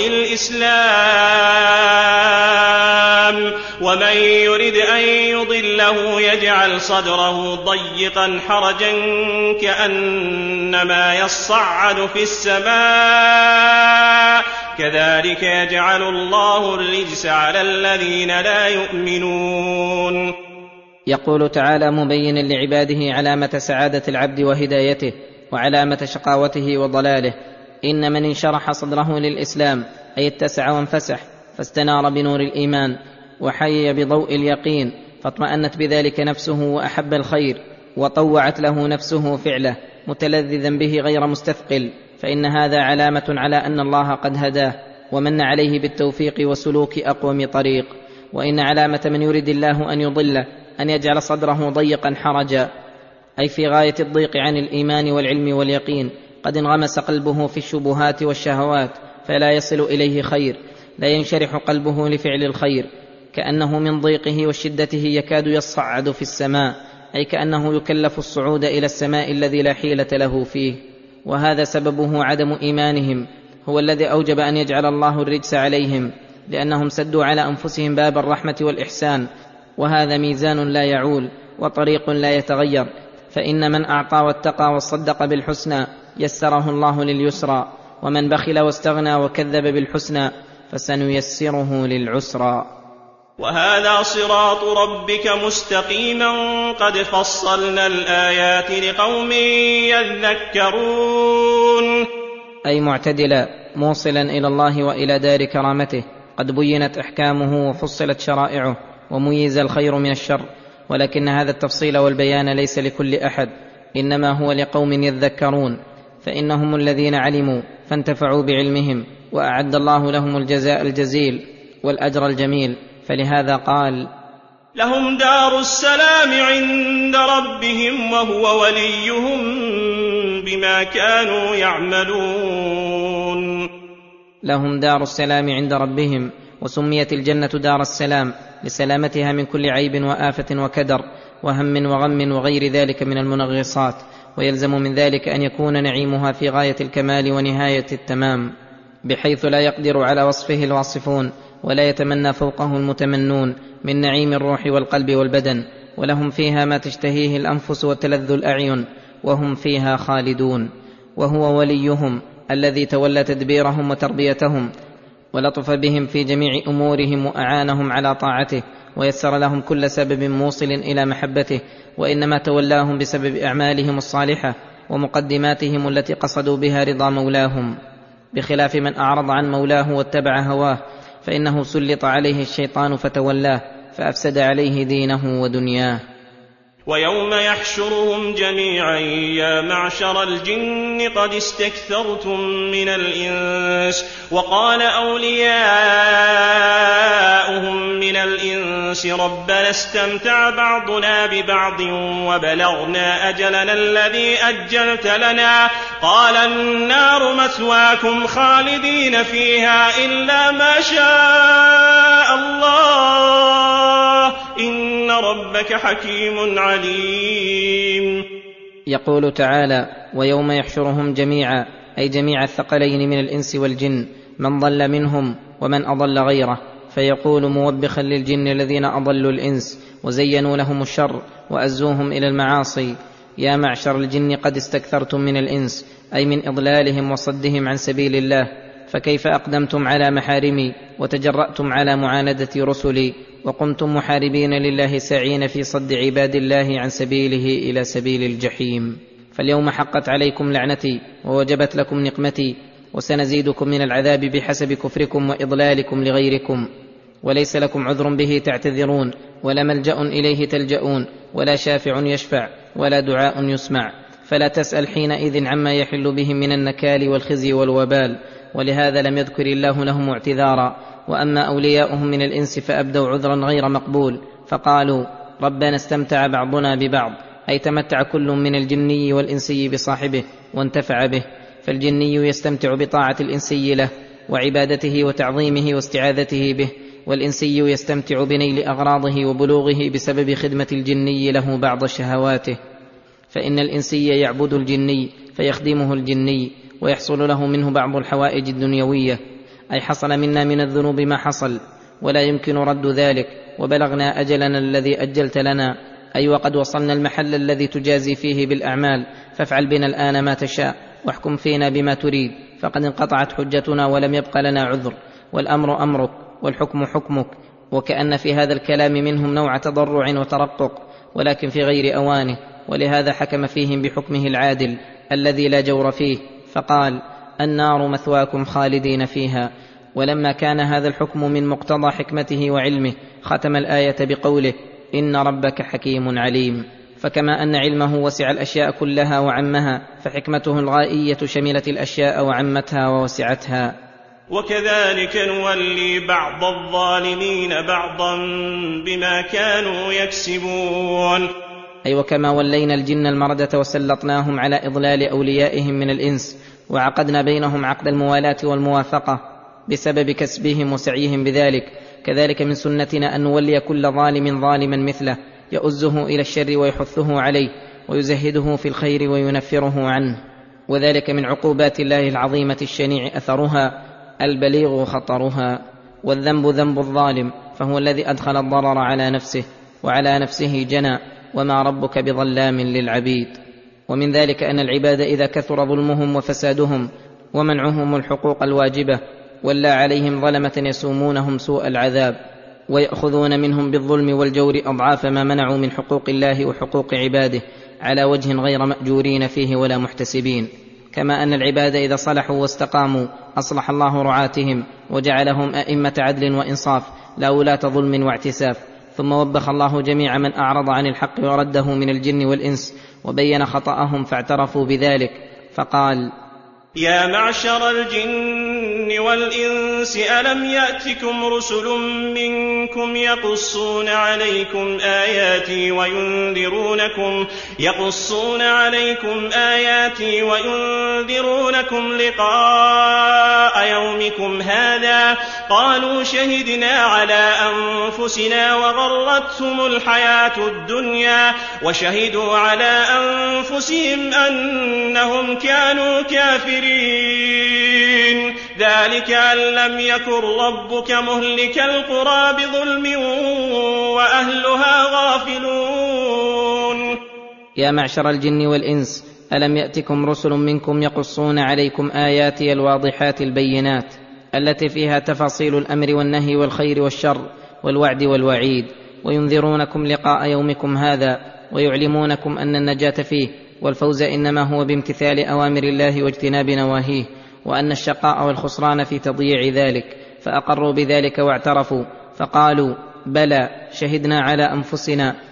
B: للإسلام، ومن يرد أن يضله يجعل صدره ضيقا حرجا كأنما يصعد في السماء، كذلك يجعل الله الرجس على الذين لا يؤمنون.
C: يقول تعالى مبينا لعباده علامة سعادة العبد وهدايته وعلامة شقاوته وضلاله: إن من انشرح صدره للإسلام أي اتسع وانفسح فاستنار بنور الإيمان وحيي بضوء اليقين، فاطمأنت بذلك نفسه وأحب الخير وطوعت له نفسه فعله متلذذا به غير مستثقل، فإن هذا علامة على أن الله قد هداه ومن عليه بالتوفيق وسلوك أقوم طريق. وإن علامة من يريد الله أن يضله أن يجعل صدره ضيقا حرجا، أي في غاية الضيق عن الإيمان والعلم واليقين، قد انغمس قلبه في الشبهات والشهوات فلا يصل إليه خير، لا ينشرح قلبه لفعل الخير، كأنه من ضيقه وشدته يكاد يصعد في السماء، أي كأنه يكلف الصعود إلى السماء الذي لا حيلة له فيه. وهذا سببه عدم إيمانهم، هو الذي أوجب أن يجعل الله الرجس عليهم، لأنهم سدوا على أنفسهم باب الرحمة والإحسان، وهذا ميزان لا يعول وطريق لا يتغير، فإن من أعطى واتقى وصدق بالحسنى يسره الله لليسرى، ومن بخل واستغنى وكذب بالحسنى فسنيسره للعسرى.
B: وهذا صراط ربك مستقيما قد فصلنا الآيات لقوم يذكرون،
C: أي معتدلا موصلا إلى الله وإلى دار كرامته، قد بينت أحكامه وفصلت شرائعه وميز الخير من الشر، ولكن هذا التفصيل والبيان ليس لكل أحد، إنما هو لقوم يذكرون، فإنهم الذين علموا فانتفعوا بعلمهم، وأعد الله لهم الجزاء الجزيل والأجر الجميل، فلهذا قال:
B: لهم دار السلام عند ربهم وهو وليهم بما كانوا يعملون.
C: لهم دار السلام عند ربهم، وسميت الجنة دار السلام لسلامتها من كل عيب وآفة وكدر وهم وغم وغير ذلك من المنغصات، ويلزم من ذلك أن يكون نعيمها في غاية الكمال ونهاية التمام، بحيث لا يقدر على وصفه الواصفون ولا يتمنى فوقه المتمنون من نعيم الروح والقلب والبدن، ولهم فيها ما تشتهيه الأنفس وتلذ الأعين، وهم فيها خالدون. وهو وليهم الذي تولى تدبيرهم وتربيتهم ولطف بهم في جميع أمورهم وأعانهم على طاعته ويسر لهم كل سبب موصل إلى محبته، وإنما تولاهم بسبب أعمالهم الصالحة ومقدماتهم التي قصدوا بها رضا مولاهم، بخلاف من أعرض عن مولاه واتبع هواه، فإنه سلط عليه الشيطان فتولاه فأفسد عليه دينه ودنياه.
B: ويوم يحشرهم جميعا يا معشر الجن قد استكثرتم من الإنس وقال أولياؤهم من الإنس ربنا استمتع بعضنا ببعض وبلغنا أجلنا الذي أجلت لنا قال النار مثواكم خالدين فيها إلا ما شاء الله إن ربك حكيم عليم.
C: يقول تعالى: ويوم يحشرهم جميعا، أي جميع الثقلين من الإنس والجن، من ضل منهم ومن أضل غيره، فيقول موبخا للجن الذين أضلوا الإنس وزينوا لهم الشر وأزوهم إلى المعاصي: يا معشر الجن قد استكثرتم من الإنس، أي من إضلالهم وصدهم عن سبيل الله، فكيف أقدمتم على محارمي وتجرأتم على معاندة رسلي وقمتم محاربين لله ساعين في صد عباد الله عن سبيله إلى سبيل الجحيم. فاليوم حقت عليكم لعنتي ووجبت لكم نقمتي، وسنزيدكم من العذاب بحسب كفركم وإضلالكم لغيركم، وليس لكم عذر به تعتذرون، ولا ملجأ إليه تلجؤون، ولا شافع يشفع، ولا دعاء يسمع، فلا تسأل حينئذ عما يحل بهم من النكال والخزي والوبال. ولهذا لم يذكر الله لهم اعتذارا. وأما أولياؤهم من الإنس فأبدوا عذرا غير مقبول، فقالوا: ربنا استمتع بعضنا ببعض، أي تمتع كل من الجني والإنسي بصاحبه وانتفع به، فالجني يستمتع بطاعة الإنسي له وعبادته وتعظيمه واستعاذته به، والإنسي يستمتع بنيل أغراضه وبلوغه بسبب خدمة الجني له بعض شهواته، فإن الإنسي يعبد الجني فيخدمه الجني ويحصل له منه بعض الحوائج الدنيوية، أي حصل منا من الذنوب ما حصل ولا يمكن رد ذلك، وبلغنا أجلنا الذي أجلت لنا، أي وقد وصلنا المحل الذي تجازي فيه بالأعمال، فافعل بنا الآن ما تشاء واحكم فينا بما تريد، فقد انقطعت حجتنا ولم يبق لنا عذر، والأمر أمرك والحكم حكمك. وكأن في هذا الكلام منهم نوع تضرع وترقق، ولكن في غير أوانه، ولهذا حكم فيهم بحكمه العادل الذي لا جور فيه، فقال: النار مثواكم خالدين فيها. ولما كان هذا الحكم من مقتضى حكمته وعلمه، ختم الآية بقوله: إن ربك حكيم عليم. فكما أن علمه وسع الأشياء كلها وعمها، فحكمته الغائية شملت الأشياء وعمتها ووسعتها.
B: وكذلك نولي بعض الظالمين بعضا بما كانوا يكسبون.
C: أي وكما ولينا الجن المردة وسلطناهم على إضلال أوليائهم من الإنس، وعقدنا بينهم عقد الموالاة والموافقة بسبب كسبهم وسعيهم بذلك، كذلك من سنتنا أن نولي كل ظالم ظالما مثله، يؤزه إلى الشر ويحثه عليه، ويزهده في الخير وينفره عنه. وذلك من عقوبات الله العظيمة الشنيع أثرها البليغ خطرها. والذنب ذنب الظالم، فهو الذي أدخل الضرر على نفسه وعلى نفسه جنى، وما ربك بظلام للعبيد. ومن ذلك أن العباد إذا كثر ظلمهم وفسادهم ومنعهم الحقوق الواجبة، ولى عليهم ظلمة يسومونهم سوء العذاب، ويأخذون منهم بالظلم والجور أضعاف ما منعوا من حقوق الله وحقوق عباده، على وجه غير مأجورين فيه ولا محتسبين. كما أن العباد إذا صلحوا واستقاموا أصلح الله رعاتهم، وجعلهم أئمة عدل وإنصاف لا ولاة ظلم واعتساف. ثم وبخ الله جميع من أعرض عن الحق ورده من الجن والإنس، وبين خطأهم فاعترفوا بذلك، فقال:
B: يا معشر الجن والإنس ألم يأتكم رسل منكم يقصون عليكم آياتي وينذرونكم لقاء يومكم هذا؟ قالوا شهدنا على أنفسنا وغرتهم الحياة الدنيا وشهدوا على أنفسهم أنهم كانوا كافرين. ذلك أن لم يكن ربك مهلك القرى بظلم وأهلها غافلون.
C: يا معشر الجن والإنس ألم يأتكم رسل منكم يقصون عليكم آياتي الواضحات البينات التي فيها تفاصيل الأمر والنهي والخير والشر والوعد والوعيد، وينذرونكم لقاء يومكم هذا، ويعلمونكم أن النجاة فيه والفوز إنما هو بامتثال أوامر الله واجتناب نواهيه، وأن الشقاء والخسران في تضييع ذلك. فأقروا بذلك واعترفوا، فقالوا: بلى، شهدنا على أنفسنا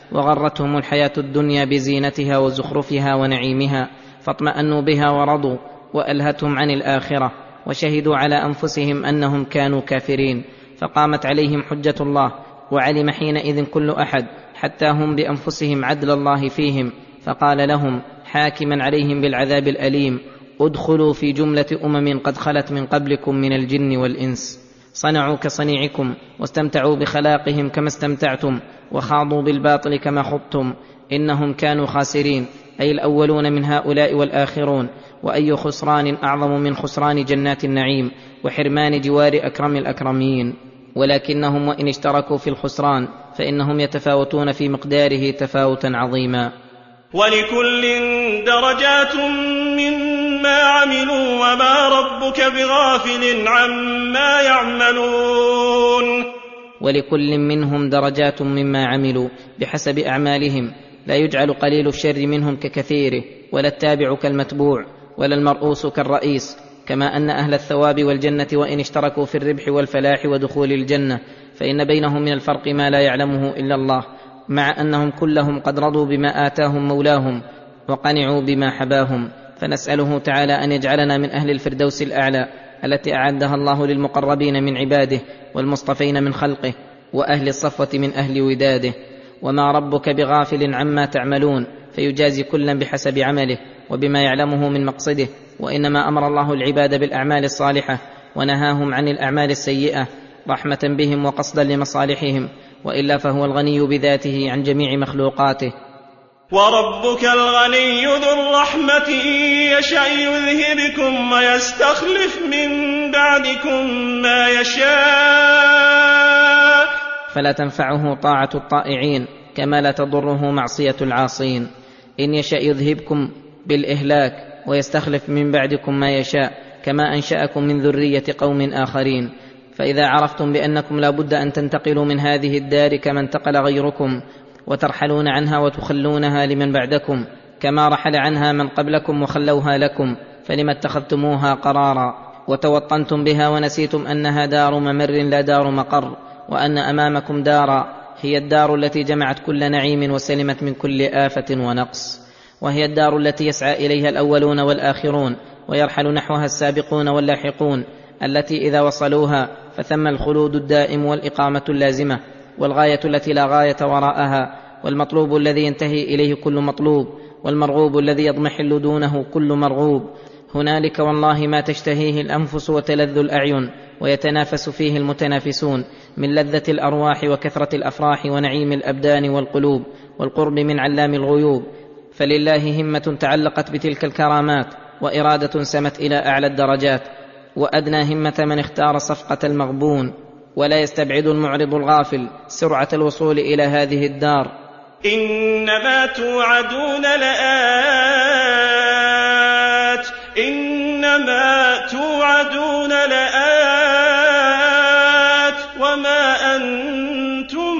C: وغرتهم الحياة الدنيا بزينتها وزخرفها ونعيمها، فاطمأنوا بها ورضوا، وألهتهم عن الآخرة، وشهدوا على أنفسهم أنهم كانوا كافرين، فقامت عليهم حجة الله، وعلم حينئذ كل أحد حتى هم بأنفسهم عدل الله فيهم، فقال لهم حاكما عليهم بالعذاب الأليم: ادخلوا في جملة قد خلت من قبلكم من الجن والإنس، صنعوا كصنيعكم، واستمتعوا بخلاقهم كما استمتعتم، وخاضوا بالباطل كما خضتم، إنهم كانوا خاسرين، أي الأولون من هؤلاء والآخرون. وأي خسران أعظم من خسران جنات النعيم وحرمان جوار أكرم الأكرمين. ولكنهم وإن اشتركوا في الخسران فإنهم يتفاوتون في مقداره تفاوتا عظيما.
B: ولكل درجات مما عملوا وما ربك بغافل عما يعملون.
C: ولكل منهم درجات مما عملوا بحسب أعمالهم، لا يجعل قليل الشر منهم ككثيره، ولا التابع كالمتبوع، ولا المرؤوس كالرئيس، كما أن أهل الثواب والجنة وإن اشتركوا في الربح والفلاح ودخول الجنة فإن بينهم من الفرق ما لا يعلمه إلا الله، مع أنهم كلهم قد رضوا بما آتاهم مولاهم وقنعوا بما حباهم. فنسأله تعالى أن يجعلنا من أهل الفردوس الأعلى التي أعدها الله للمقربين من عباده والمصطفين من خلقه، وأهل الصفوة من أهل وداده. وما ربك بغافل عما تعملون، فيجازي كلا بحسب عمله وبما يعلمه من مقصده. وإنما أمر الله العباد بالأعمال الصالحة ونهاهم عن الأعمال السيئة رحمة بهم وقصدا لمصالحهم، وإلا فهو الغني بذاته عن جميع مخلوقاته.
B: وربك الغني ذو الرحمة إن يشاء يذهبكم ويستخلف من بعدكم ما يشاء.
C: فلا تنفعه طاعة الطائعين كما لا تضره معصية العاصين. إن يشاء يذهبكم بالإهلاك ويستخلف من بعدكم ما يشاء، كما أنشأكم من ذرية قوم آخرين. فإذا عرفتم بأنكم لا بد أن تنتقلوا من هذه الدار كما انتقل غيركم، وترحلون عنها وتخلونها لمن بعدكم كما رحل عنها من قبلكم وخلوها لكم، فلما اتخذتموها قرارا وتوطنتم بها ونسيتم أنها دار ممر لا دار مقر، وأن أمامكم دارا هي الدار التي جمعت كل نعيم وسلمت من كل آفة ونقص، وهي الدار التي يسعى إليها الأولون والآخرون ويرحل نحوها السابقون واللاحقون، التي إذا وصلوها فثم الخلود الدائم والإقامة اللازمة، والغاية التي لا غاية وراءها، والمطلوب الذي ينتهي إليه كل مطلوب، والمرغوب الذي يضمحل دونه كل مرغوب. هنالك والله ما تشتهيه الأنفس وتلذ الأعين ويتنافس فيه المتنافسون من لذة الأرواح وكثرة الأفراح ونعيم الأبدان والقلوب والقرب من علام الغيوب. فلله همة تعلقت بتلك الكرامات، وإرادة سمت إلى أعلى الدرجات، وأدنى همة من اختار صفقة المغبون. ولا يستبعد المعرض الغافل سرعة الوصول إلى هذه الدار.
B: إنما توعدون لآت، إنما توعدون لآت وما أنتم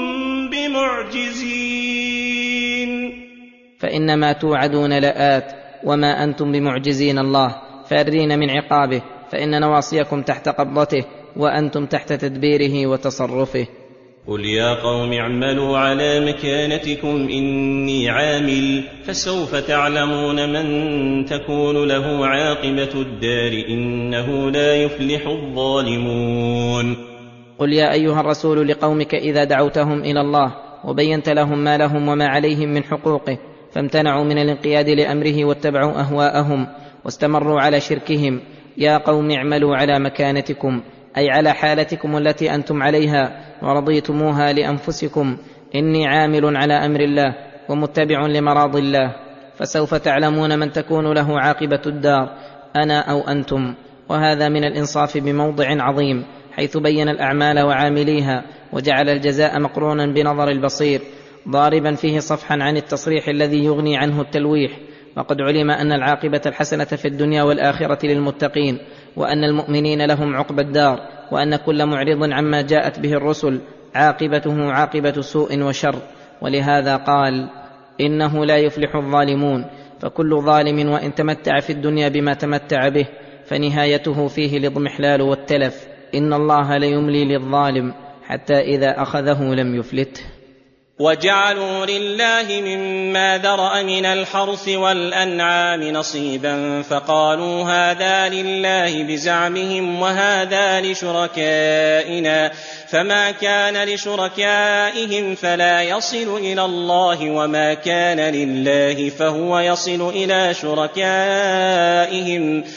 B: بمعجزين.
C: فإنما توعدون لآت وما أنتم بمعجزين الله فارين من عقابه، فإن نواصيكم تحت قبضته وأنتم تحت تدبيره وتصرفه.
B: قل يا قوم اعملوا على مكانتكم إني عامل فسوف تعلمون من تكون له عاقبة الدار إنه لا يفلح الظالمون.
C: قل يا أيها الرسول لقومك إذا دعوتهم إلى الله وبينت لهم ما لهم وما عليهم من حقوقه فامتنعوا من الانقياد لأمره واتبعوا أهواءهم واستمروا على شركهم: يا قوم اعملوا على مكانتكم، أي على حالتكم التي أنتم عليها ورضيتموها لأنفسكم، إني عامل على أمر الله ومتبع لمراض الله، فسوف تعلمون من تكون له عاقبة الدار، أنا أو أنتم. وهذا من الإنصاف بموضع عظيم، حيث بين الأعمال وعامليها وجعل الجزاء مقرونا بنظر البصير، ضاربا فيه صفحا عن التصريح الذي يغني عنه التلويح. وقد علم أن العاقبة الحسنة في الدنيا والآخرة للمتقين، وأن المؤمنين لهم عقبى الدار، وأن كل معرض عما جاءت به الرسل عاقبته عاقبة سوء وشر. ولهذا قال: إنه لا يفلح الظالمون. فكل ظالم وإن تمتع في الدنيا بما تمتع به فنهايته فيه الاضمحلال والتلف. إن الله ليملي للظالم حتى إذا أخذه لم يفلته.
D: وجعلوا لله مما ذرأ من الحرث والأنعام نصيبا فقالوا هذا لله بزعمهم وهذا لشركائنا فما كان لشركائهم فلا يصل إلى الله وما كان لله فهو يصل إلى شركائهم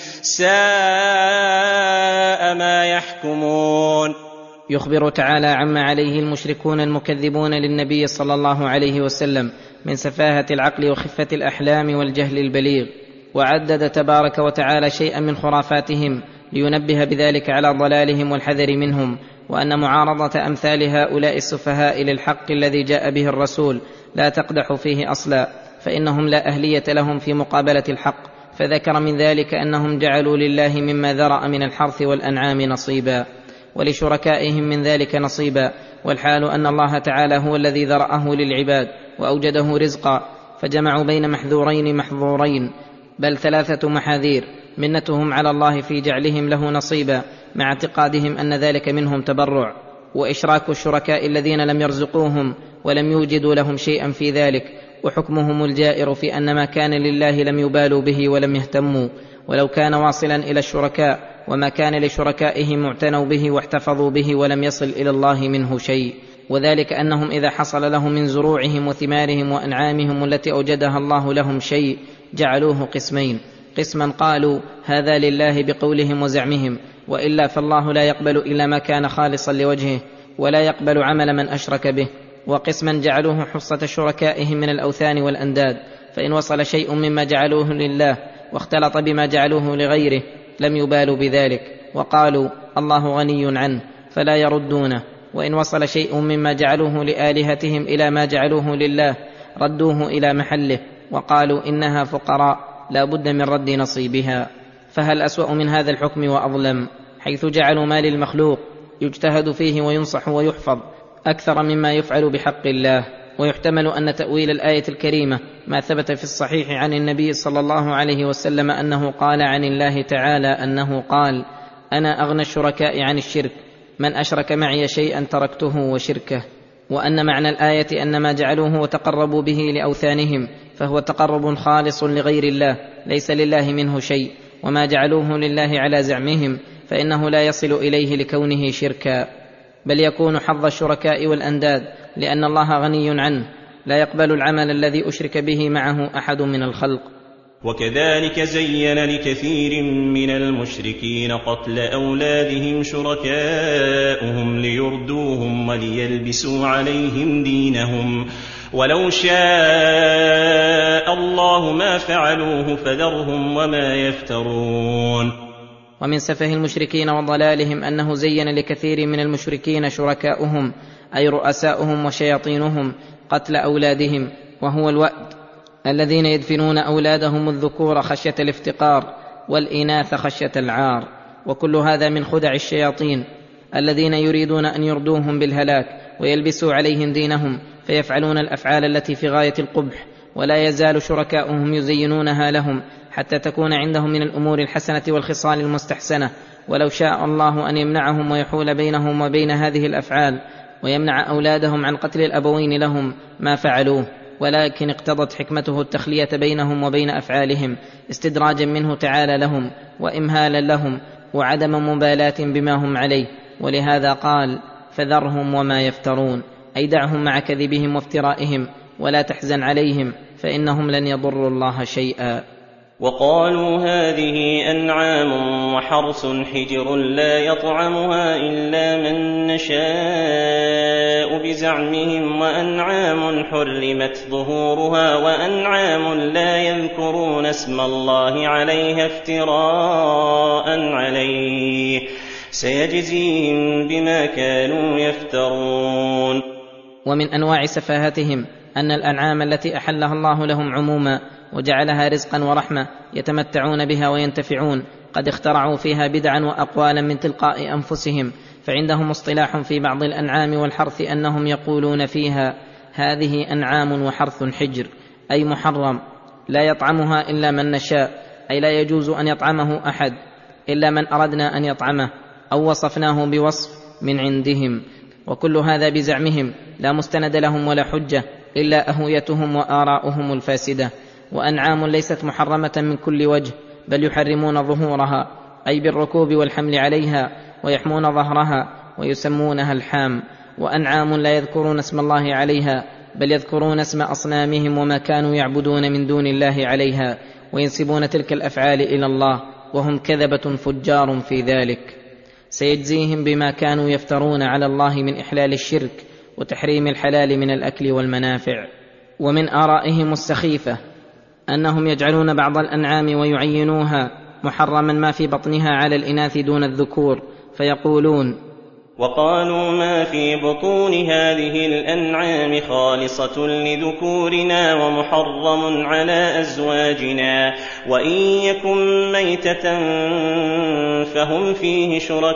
D: ساء ما يحكمون.
C: يخبر تعالى عما عليه المشركون المكذبون للنبي صلى الله عليه وسلم من سفاهة العقل وخفة الأحلام والجهل البليغ، وعدد تبارك وتعالى شيئا من خرافاتهم لينبه بذلك على ضلالهم والحذر منهم، وأن معارضة أمثال هؤلاء السفهاء للحق الذي جاء به الرسول لا تقدح فيه أصلا، فإنهم لا أهلية لهم في مقابلة الحق. فذكر من ذلك أنهم جعلوا لله مما ذرأ من الحرث والأنعام نصيبا ولشركائهم من ذلك نصيبا، والحال أن الله تعالى هو الذي ذرأه للعباد وأوجده رزقا، فجمعوا بين محذورين محظورين، بل 3 محاذير: منتهم على الله في جعلهم له نصيبا مع اعتقادهم أن ذلك منهم تبرع، وإشراك الشركاء الذين لم يرزقوهم ولم يوجدوا لهم شيئا في ذلك، وحكمهم الجائر في أن ما كان لله لم يبالوا به ولم يهتموا، ولو كان واصلا إلى الشركاء، وما كان لشركائهم اعتنوا به واحتفظوا به ولم يصل إلى الله منه شيء. وذلك أنهم إذا حصل لهم من زروعهم وثمارهم وأنعامهم التي أوجدها الله لهم شيء جعلوه قسمين: قسما قالوا هذا لله بقولهم وزعمهم، وإلا فالله لا يقبل إلا ما كان خالصا لوجهه ولا يقبل عمل من أشرك به، وقسما جعلوه حصة شركائهم من الأوثان والأنداد، فإن وصل شيء مما جعلوه لله واختلط بما جعلوه لغيره لم يبالوا بذلك، وقالوا الله غني عنه فلا يردونه، وإن وصل شيء مما جعلوه لآلهتهم إلى ما جعلوه لله ردوه إلى محله وقالوا إنها فقراء لا بد من رد نصيبها. فهل أسوأ من هذا الحكم وأظلم، حيث جعلوا ما للمخلوق يجتهد فيه وينصح ويحفظ أكثر مما يفعل بحق الله. ويحتمل أن تأويل الآية الكريمة ما ثبت في الصحيح عن النبي صلى الله عليه وسلم أنه قال عن الله تعالى أنه قال: أنا أغنى الشركاء عن الشرك، من أشرك معي شيئا تركته وشركه. وأن معنى الآية أن ما جعلوه وتقربوا به لأوثانهم فهو تقرب خالص لغير الله ليس لله منه شيء، وما جعلوه لله على زعمهم فإنه لا يصل إليه لكونه شركا، بل يكون حظ الشركاء والأنداد، لأن الله غني عنه لا يقبل العمل الذي أشرك به معه أحد من الخلق.
B: وكذلك زين لكثير من المشركين قتل أولادهم شركاؤهم ليردوهم وليلبسوا عليهم دينهم، ولو شاء الله ما فعلوه فذرهم وما يفترون.
C: ومن سفه المشركين وضلالهم أنه زين لكثير من المشركين شركاؤهم أي رؤساؤهم وشياطينهم قتل أولادهم، وهو الوأد الذين يدفنون أولادهم الذكور خشية الافتقار والإناث خشية العار. وكل هذا من خدع الشياطين الذين يريدون أن يردوهم بالهلاك ويلبسوا عليهم دينهم، فيفعلون الأفعال التي في غاية القبح، ولا يزال شركاؤهم يزينونها لهم حتى تكون عندهم من الأمور الحسنة والخصال المستحسنة. ولو شاء الله أن يمنعهم ويحول بينهم وبين هذه الأفعال ويمنع أولادهم عن قتل الأبوين لهم ما فعلوه، ولكن اقتضت حكمته التخلية بينهم وبين أفعالهم استدراجا منه تعالى لهم وإمهالا لهم وعدم مبالاة بما هم عليه. ولهذا قال: فذرهم وما يفترون، أي دعهم مع كذبهم وافترائهم ولا تحزن عليهم فإنهم لن يضروا الله شيئا.
B: وقالوا هذه أنعام وحرث حجر لا يطعمها إلا من نشاء بزعمهم، وأنعام حرمت ظهورها وأنعام لا يذكرون اسم الله عليها افتراء عليه سيجزيهم بما كانوا يفترون.
C: ومن أنواع سفاهتهم أن الأنعام التي أحلها الله لهم عموما وجعلها رزقا ورحمة يتمتعون بها وينتفعون قد اخترعوا فيها بدعا وأقوالا من تلقاء أنفسهم، فعندهم اصطلاح في بعض الأنعام والحرث أنهم يقولون فيها: هذه أنعام وحرث حجر، أي محرم لا يطعمها إلا من نشاء، أي لا يجوز أن يطعمه أحد إلا من أردنا أن يطعمه أو وصفناه بوصف من عندهم. وكل هذا بزعمهم لا مستند لهم ولا حجة إلا أهويتهم وآراؤهم الفاسدة. وأنعام ليست محرمة من كل وجه، بل يحرمون ظهورها، أي بالركوب والحمل عليها، ويحمون ظهرها ويسمونها الحام. وأنعام لا يذكرون اسم الله عليها، بل يذكرون اسم أصنامهم وما كانوا يعبدون من دون الله عليها، وينسبون تلك الأفعال إلى الله، وهم كذبة فجار في ذلك. سيجزيهم بما كانوا يفترون على الله من إحلال الشرك وتحريم الحلال من الأكل والمنافع. ومن آرائهم السخيفة أنهم يجعلون بعض الأنعام ويعينوها محرما ما في بطنها على الإناث دون الذكور، فيقولون:
B: وقالوا ما في بطون هذه الأنعام خالصة لذكورنا ومحرم على أزواجنا، وإن يكن ميتة فهم فيه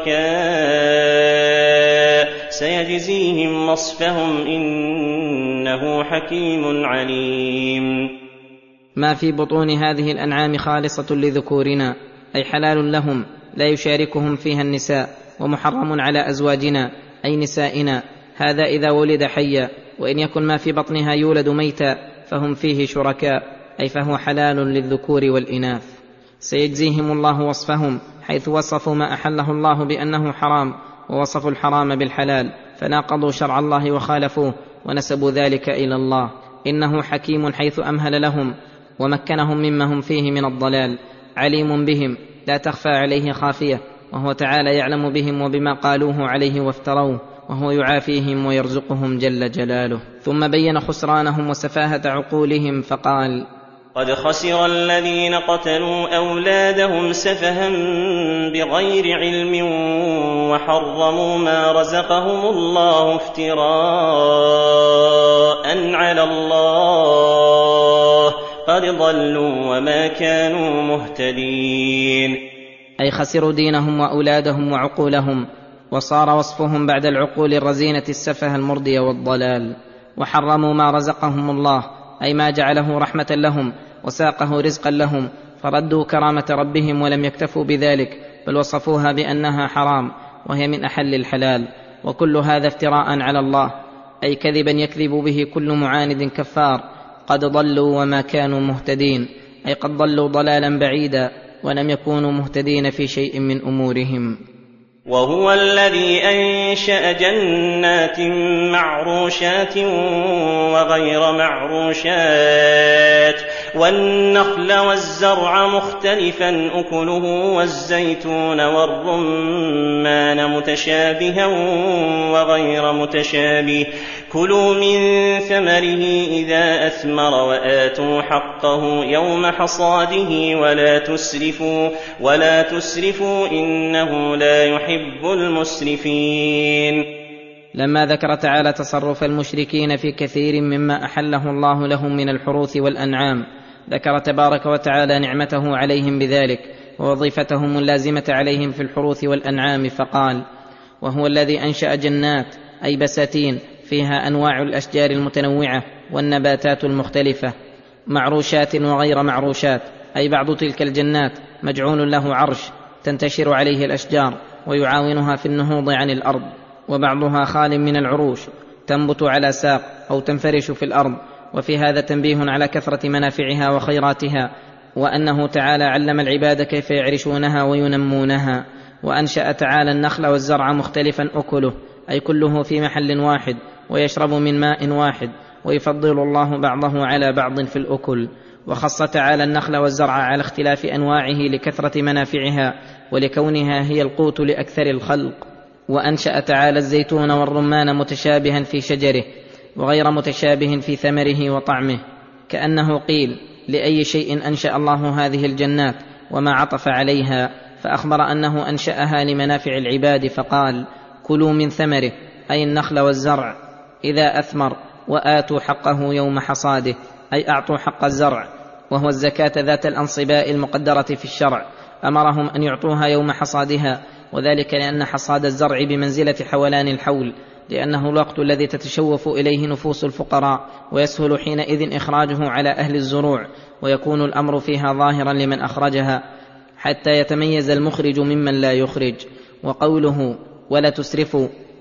B: شركاء سيجزيهم وصفهم إنه حكيم عليم.
C: ما في بطون هذه الأنعام خالصة لذكورنا، أي حلال لهم لا يشاركهم فيها النساء، ومحرم على أزواجنا أي نسائنا، هذا إذا ولد حيا، وإن يكن ما في بطنها يولد ميتا فهم فيه شركاء، أي فهو حلال للذكور والإناث. سيجزيهم الله وصفهم، حيث وصفوا ما أحله الله بأنه حرام، ووصفوا الحرام بالحلال، فناقضوا شرع الله وخالفوه ونسبوا ذلك إلى الله. إنه حكيم حيث أمهل لهم ومكنهم مما هم فيه من الضلال، عليم بهم لا تخفى عليه خافية، وهو تعالى يعلم بهم وبما قالوه عليه وافتروه، وهو يعافيهم ويرزقهم جل جلاله. ثم بين خسرانهم وسفاهة عقولهم فقال:
B: قد خسر الذين قتلوا أولادهم سفها بغير علم وحرموا ما رزقهم الله افتراء على الله، قد ضلوا وما كانوا مهتدين.
C: أي خسروا دينهم وأولادهم وعقولهم، وصار وصفهم بعد العقول الرزينة السفه المرضي والضلال. وحرموا ما رزقهم الله، أي ما جعله رحمة لهم وساقه رزقا لهم، فردوا كرامة ربهم ولم يكتفوا بذلك، بل وصفوها بأنها حرام وهي من أحل الحلال. وكل هذا افتراء على الله، أي كذبا يكذب به كل معاند كفار. قد ضلوا وما كانوا مهتدين، أي قد ضلوا ضلالا بعيدا ولم يكونوا مهتدين في شيء من أمورهم.
B: وهو الذي أنشأ جنات معروشات وغير معروشات، والنخل والزرع مختلفا أكله، والزيتون والرمان متشابها وغير متشابه، كلوا من ثمره إذا أثمر وآتوا حقه يوم حصاده ولا تسرفوا إنه لا يحب المسرفين.
C: لما ذكر تعالى تصرف المشركين في كثير مما أحله الله لهم من الحروث والأنعام، ذكر تبارك وتعالى نعمته عليهم بذلك ووظيفتهم اللازمة عليهم في الحروث والأنعام، فقال: وهو الذي أنشأ جنات، أي بساتين فيها أنواع الأشجار المتنوعة والنباتات المختلفة، معروشات وغير معروشات، أي بعض تلك الجنات مجعول له عرش تنتشر عليه الأشجار ويعاونها في النهوض عن الأرض، وبعضها خال من العروش تنبت على ساق أو تنفرش في الأرض. وفي هذا تنبيه على كثرة منافعها وخيراتها، وأنه تعالى علم العباد كيف يعرشونها وينمونها. وأنشأ تعالى النخل والزرع مختلفا أكله، أي كله في محل واحد ويشرب من ماء واحد، ويفضل الله بعضه على بعض في الأكل. وخص تعالى النخل والزرع على اختلاف أنواعه لكثرة منافعها ولكونها هي القوت لأكثر الخلق. وأنشأ تعالى الزيتون والرمان متشابها في شجره وغير متشابه في ثمره وطعمه، كأنه قيل: لأي شيء أنشأ الله هذه الجنات وما عطف عليها، فأخبر أنه أنشأها لمنافع العباد، فقال: كلوا من ثمره، أي النخل والزرع إذا أثمر، وآتوا حقه يوم حصاده، أي أعطوا حق الزرع، وهو الزكاة ذات الأنصباء المقدرة في الشرع، أمرهم أن يعطوها يوم حصادها، وذلك لأن حصاد الزرع بمنزلة حولان الحول، لأنه الوقت الذي تتشوف إليه نفوس الفقراء، ويسهل حينئذ إخراجه على أهل الزروع، ويكون الأمر فيها ظاهرا لمن أخرجها، حتى يتميز المخرج ممن لا يخرج. وقوله ولا تسرفوا،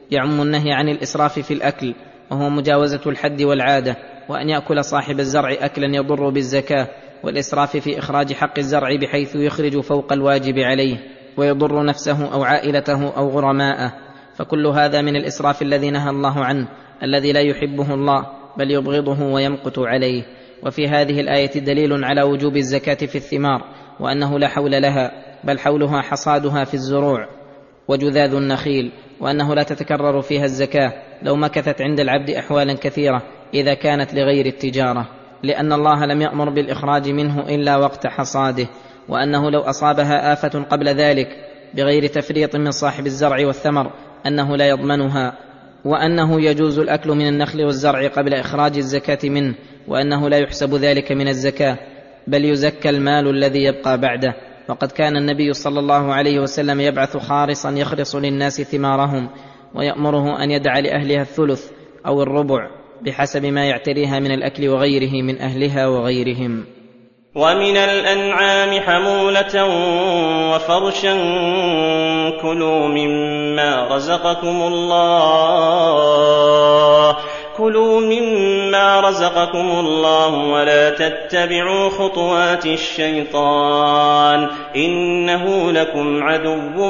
C: يعم النهي عن الإسراف في الأكل، وهو مجاوزة الحد والعادة، وأن يأكل صاحب الزرع أكلا يضر بالزكاة، والإسراف في إخراج حق الزرع بحيث يخرج فوق الواجب عليه ويضر نفسه أو عائلته أو غرماءه، فكل هذا من الإسراف الذي نهى الله عنه، الذي لا يحبه الله بل يبغضه ويمقت عليه. وفي هذه الآية دليل على وجوب الزكاة في الثمار، وأنه لا حول لها بل حولها حصادها في الزروع وجذاذ النخيل، وأنه لا تتكرر فيها الزكاة لو مكثت عند العبد أحوالا كثيرة إذا كانت لغير التجارة، لأن الله لم يأمر بالإخراج منه إلا وقت حصاده، وأنه لو أصابها آفة قبل ذلك بغير تفريط من صاحب الزرع والثمر أنه لا يضمنها، وأنه يجوز الأكل من النخل والزرع قبل إخراج الزكاة منه، وأنه لا يحسب ذلك من الزكاة بل يزكى المال الذي يبقى بعده. وقد كان النبي صلى الله عليه وسلم يبعث خارصا يخرص للناس ثمارهم، ويأمره أن يدع لأهلها الثلث أو الربع بحسب ما يعتريها من الأكل وغيره من أهلها وغيرهم.
B: ومن الأنعام حمولة وفرشا كلوا مما رزقكم الله ولا تتبعوا خطوات الشيطان إنه لكم عدو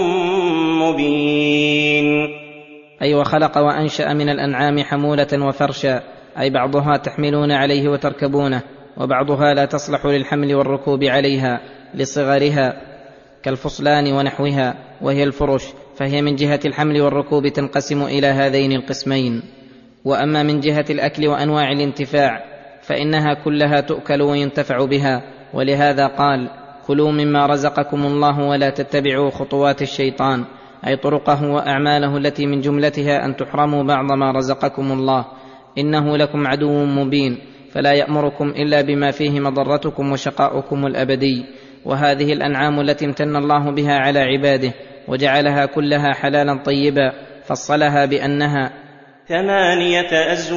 B: مبين.
C: أي وخلق وأنشأ من الأنعام حمولة وفرشا، أي بعضها تحملون عليه وتركبونه، وبعضها لا تصلح للحمل والركوب عليها لصغرها كالفصلان ونحوها، وهي الفرش، فهي من جهة الحمل والركوب تنقسم إلى هذين القسمين. وأما من جهة الأكل وأنواع الانتفاع فإنها كلها تؤكل وينتفع بها، ولهذا قال كلوا مما رزقكم الله ولا تتبعوا خطوات الشيطان، أي طرقه وأعماله التي من جملتها أن تحرموا بعض ما رزقكم الله، إنه لكم عدو مبين، فلا يأمركم إلا بما فيه مضرتكم وشقاؤكم الأبدي. وهذه الأنعام التي امتن الله بها على عباده وجعلها كلها حلالا طيبا فصلها بأنها
B: 8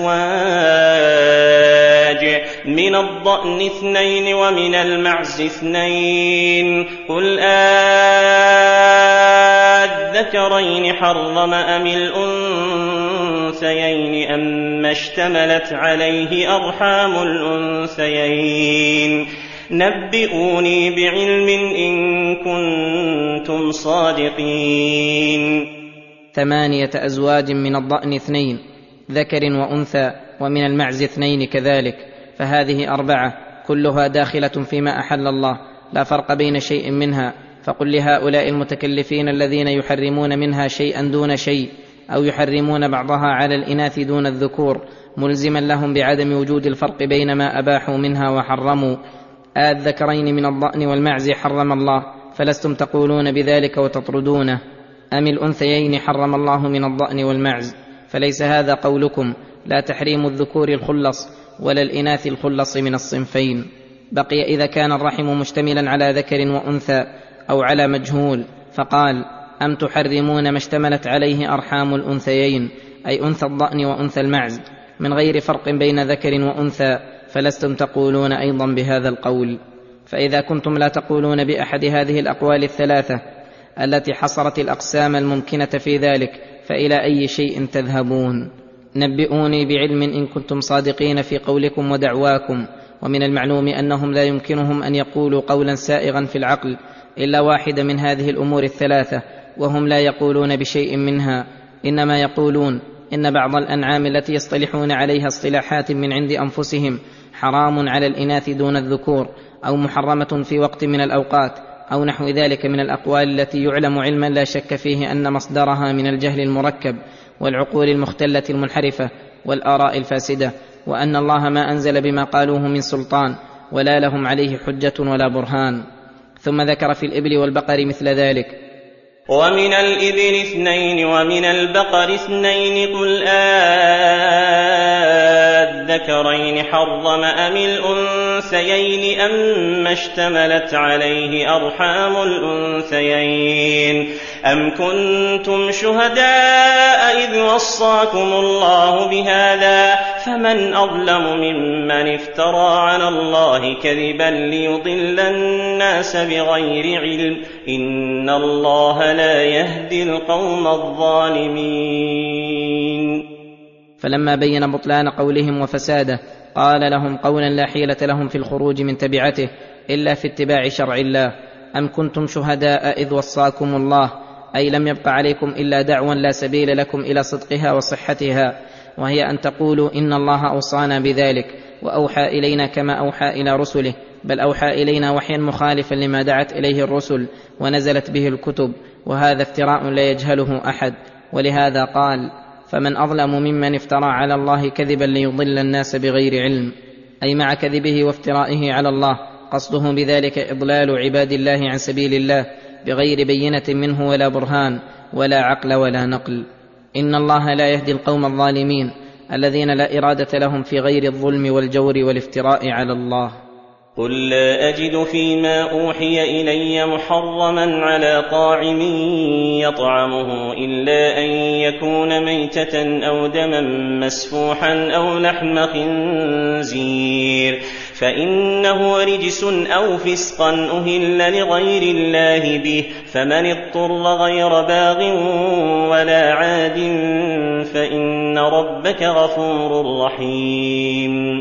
B: أزواج، من الضأن 2 ومن المعز 2، قل الذكرين حرم أم الأنثيين أما اشتملت عليه أرحام الأنثيين، نبئوني بعلم إن كنتم صادقين.
C: 8 أزواج، من الضأن 2 ذكر وأنثى، ومن المعز 2 كذلك، فهذه 4 كلها داخلة فيما أحل الله، لا فرق بين شيء منها. فقل لهؤلاء المتكلفين الذين يحرمون منها شيئا دون شيء، أو يحرمون بعضها على الإناث دون الذكور، ملزما لهم بعدم وجود الفرق بين ما أباحوا منها وحرموا، الذكرين من الضأن والمعز حرم الله، فلستم تقولون بذلك وتطردونه، أم الأنثيين حرم الله من الضأن والمعز، فليس هذا قولكم، لا تحريم الذكور الخلص ولا الإناث الخلص من الصنفين. بقي إذا كان الرحم مشتملا على ذكر وأنثى أو على مجهول، فقال أم تحرمون ما اشتملت عليه أرحام الأنثيين، أي أنثى الضأن وأنثى المعز، من غير فرق بين ذكر وأنثى، فلستم تقولون أيضا بهذا القول. فإذا كنتم لا تقولون بأحد هذه الأقوال الثلاثة التي حصرت الأقسام الممكنة في ذلك، فإلى أي شيء تذهبون؟ نبئوني بعلم إن كنتم صادقين في قولكم ودعواكم. ومن المعلوم أنهم لا يمكنهم أن يقولوا قولا سائغا في العقل إلا واحدة من هذه الأمور الثلاثة، وهم لا يقولون بشيء منها، إنما يقولون إن بعض الأنعام التي يصطلحون عليها اصطلاحات من عند أنفسهم حرام على الإناث دون الذكور، أو محرمة في وقت من الأوقات، أو نحو ذلك من الأقوال التي يعلم علما لا شك فيه أن مصدرها من الجهل المركب والعقول المختلة المنحرفة والآراء الفاسدة، وأن الله ما أنزل بما قالوه من سلطان ولا لهم عليه حجة ولا برهان. ثم ذكر في الإبل والبقر مثل ذلك،
B: ومن الإبل 2 ومن البقر 2، قل الذكرين حرم أم الأنثيين أما اشتملت عليه أرحام الأنثيين أم كنتم شهداء إذ وصاكم الله بهذا فمن أظلم ممن افترى على الله كذبا ليضل الناس بغير علم إن الله لا يهدي القوم الظالمين.
C: فلما بين بطلان قولهم وفساده قال لهم قولا لا حيلة لهم في الخروج من تبعته إلا في اتباع شرع الله. أم كنتم شهداء إذ وصاكم الله، أي لم يبق عليكم إلا دعوى لا سبيل لكم إلى صدقها وصحتها، وهي أن تقولوا إن الله أوصانا بذلك وأوحى إلينا كما أوحى إلى رسله، بل أوحى إلينا وحيا مخالفا لما دعت إليه الرسل ونزلت به الكتب، وهذا افتراء لا يجهله أحد. ولهذا قال فمن أظلم ممن افترى على الله كذبا ليضل الناس بغير علم، أي مع كذبه وافترائه على الله قصده بذلك إضلال عباد الله عن سبيل الله بغير بينة منه ولا برهان ولا عقل ولا نقل. إن الله لا يهدي القوم الظالمين الذين لا إرادة لهم في غير الظلم والجور والافتراء على الله.
B: قل لا أجد فيما أوحي إلي محرما على طاعم يطعمه إلا أن يكون ميتة أو دما مسفوحا أو لحم خنزير فإنه رجس أو فسقا أهل لغير الله به، فمن اضطر غير باغ ولا عاد فإن ربك غفور رحيم.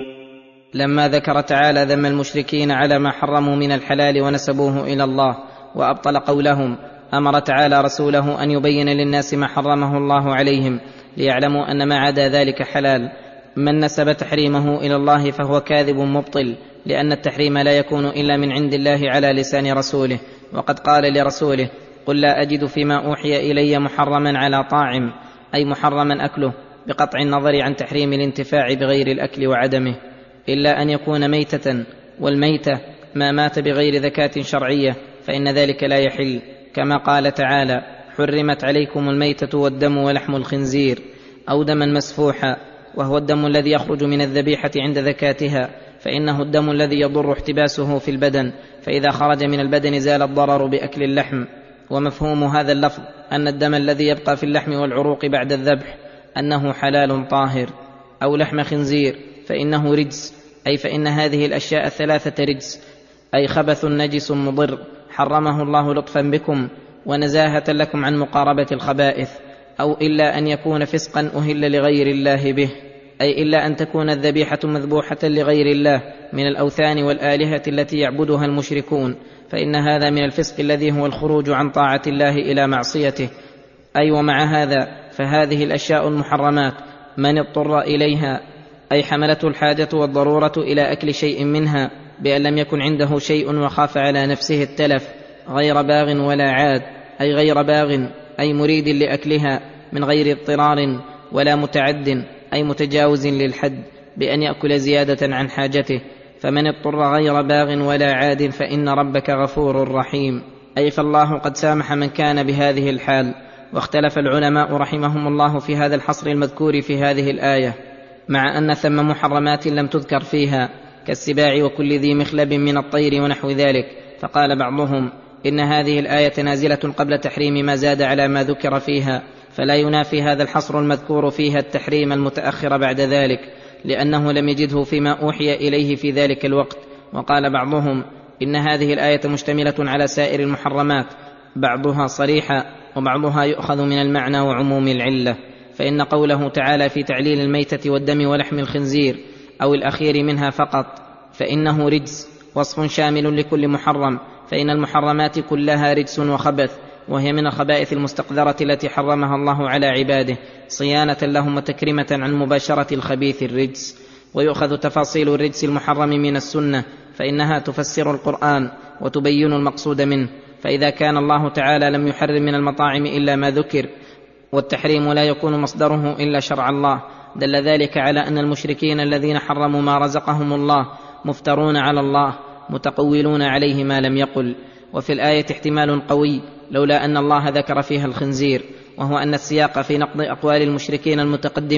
C: لما ذكر تعالى ذم المشركين على ما حرموا من الحلال ونسبوه إلى الله وأبطل قولهم، أمر تعالى رسوله أن يبين للناس ما حرمه الله عليهم ليعلموا أن ما عدا ذلك حلال. من نسب تحريمه إلى الله فهو كاذب مبطل، لأن التحريم لا يكون إلا من عند الله على لسان رسوله، وقد قال لرسوله قل لا أجد فيما أوحي إلي محرما على طاعم، أي محرما أكله بقطع النظر عن تحريم الانتفاع بغير الأكل وعدمه، إلا أن يكون ميتة، والميتة ما مات بغير ذكاة شرعية فإن ذلك لا يحل، كما قال تعالى حرمت عليكم الميتة والدم ولحم الخنزير، أو دما مسفوحا، وهو الدم الذي يخرج من الذبيحة عند ذكاتها، فإنه الدم الذي يضر احتباسه في البدن، فإذا خرج من البدن زال الضرر بأكل اللحم. ومفهوم هذا اللفظ أن الدم الذي يبقى في اللحم والعروق بعد الذبح أنه حلال طاهر. أو لحم خنزير فإنه رجس، أي فإن هذه الأشياء الثلاثة رجس، أي خبث نجس مضر حرمه الله لطفا بكم ونزاهة لكم عن مقاربة الخبائث. أو إلا أن يكون فسقا أهل لغير الله به، أي إلا أن تكون الذبيحة مذبوحة لغير الله من الأوثان والآلهة التي يعبدها المشركون، فإن هذا من الفسق الذي هو الخروج عن طاعة الله إلى معصيته. أي ومع هذا فهذه الأشياء المحرمات من اضطر إليها، أي حملته الحاجة والضرورة إلى أكل شيء منها بأن لم يكن عنده شيء وخاف على نفسه التلف، غير باغ ولا عاد، أي غير باغ أي مريد لأكلها من غير اضطرار، ولا متعد أي متجاوز للحد بأن يأكل زيادة عن حاجته. فمن اضطر غير باغ ولا عاد فإن ربك غفور رحيم، أي فالله قد سامح من كان بهذه الحال. واختلف العلماء رحمهم الله في هذا الحصر المذكور في هذه الآية، مع أن ثم محرمات لم تذكر فيها كالسباع وكل ذي مخلب من الطير ونحو ذلك، فقال بعضهم إن هذه الآية نازلة قبل تحريم ما زاد على ما ذكر فيها، فلا ينافي هذا الحصر المذكور فيها التحريم المتأخر بعد ذلك، لأنه لم يجده فيما أوحي إليه في ذلك الوقت. وقال بعضهم إن هذه الآية مشتملة على سائر المحرمات، بعضها صريحة وبعضها يؤخذ من المعنى وعموم العلة. فإن قوله تعالى في تعليل الميتة والدم ولحم الخنزير أو الأخير منها فقط فإنه رجس وصف شامل لكل محرم، فإن المحرمات كلها رجس وخبث، وهي من الخبائث المستقذرة التي حرمها الله على عباده صيانة لهم وتكريمة عن مباشرة الخبيث الرجس. ويؤخذ تفاصيل الرجس المحرم من السنة، فإنها تفسر القرآن وتبين المقصود منه. فإذا كان الله تعالى لم يحرم من المطاعم إلا ما ذكر، والتحريم لا يكون مصدره إلا شرع الله، دل ذلك على أن المشركين الذين حرموا ما رزقهم الله مفترون على الله متقولون عليه ما لم يقل. وفي الآية احتمال قوي لولا أن الله ذكر فيها الخنزير، وهو أن السياق في نقض أقوال المشركين المتقدمة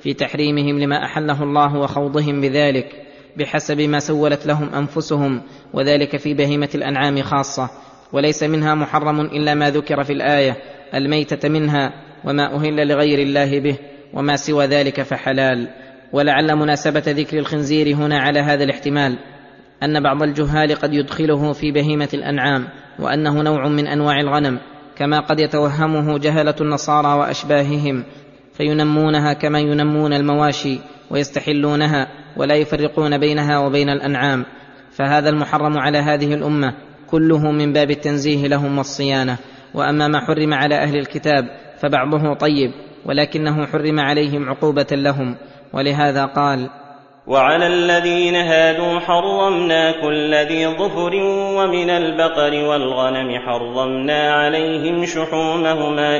C: في تحريمهم لما أحله الله وخوضهم بذلك بحسب ما سولت لهم أنفسهم، وذلك في بهيمة الأنعام خاصة، وليس منها محرم إلا ما ذكر في الآية، الميتة منها وما أهل لغير الله به، وما سوى ذلك فحلال. ولعل مناسبة ذكر الخنزير هنا على هذا الاحتمال أن بعض الجهال قد يدخله في بهيمة الأنعام، وأنه نوع من أنواع الغنم، كما قد يتوهمه جهلة النصارى وأشباههم، فينمونها كما ينمون المواشي ويستحلونها ولا يفرقون بينها وبين الأنعام. فهذا المحرم على هذه الأمة كله من باب التنزيه لهم والصيانة. وأما ما حرم على أهل الكتاب فبعضه طيب، ولكنه حرم عليهم عقوبة لهم، ولهذا قال:
B: وعلى الذين هادوا حرمنا كل ذي ظفر ومن البقر والغنم حرمنا عليهم شحومهما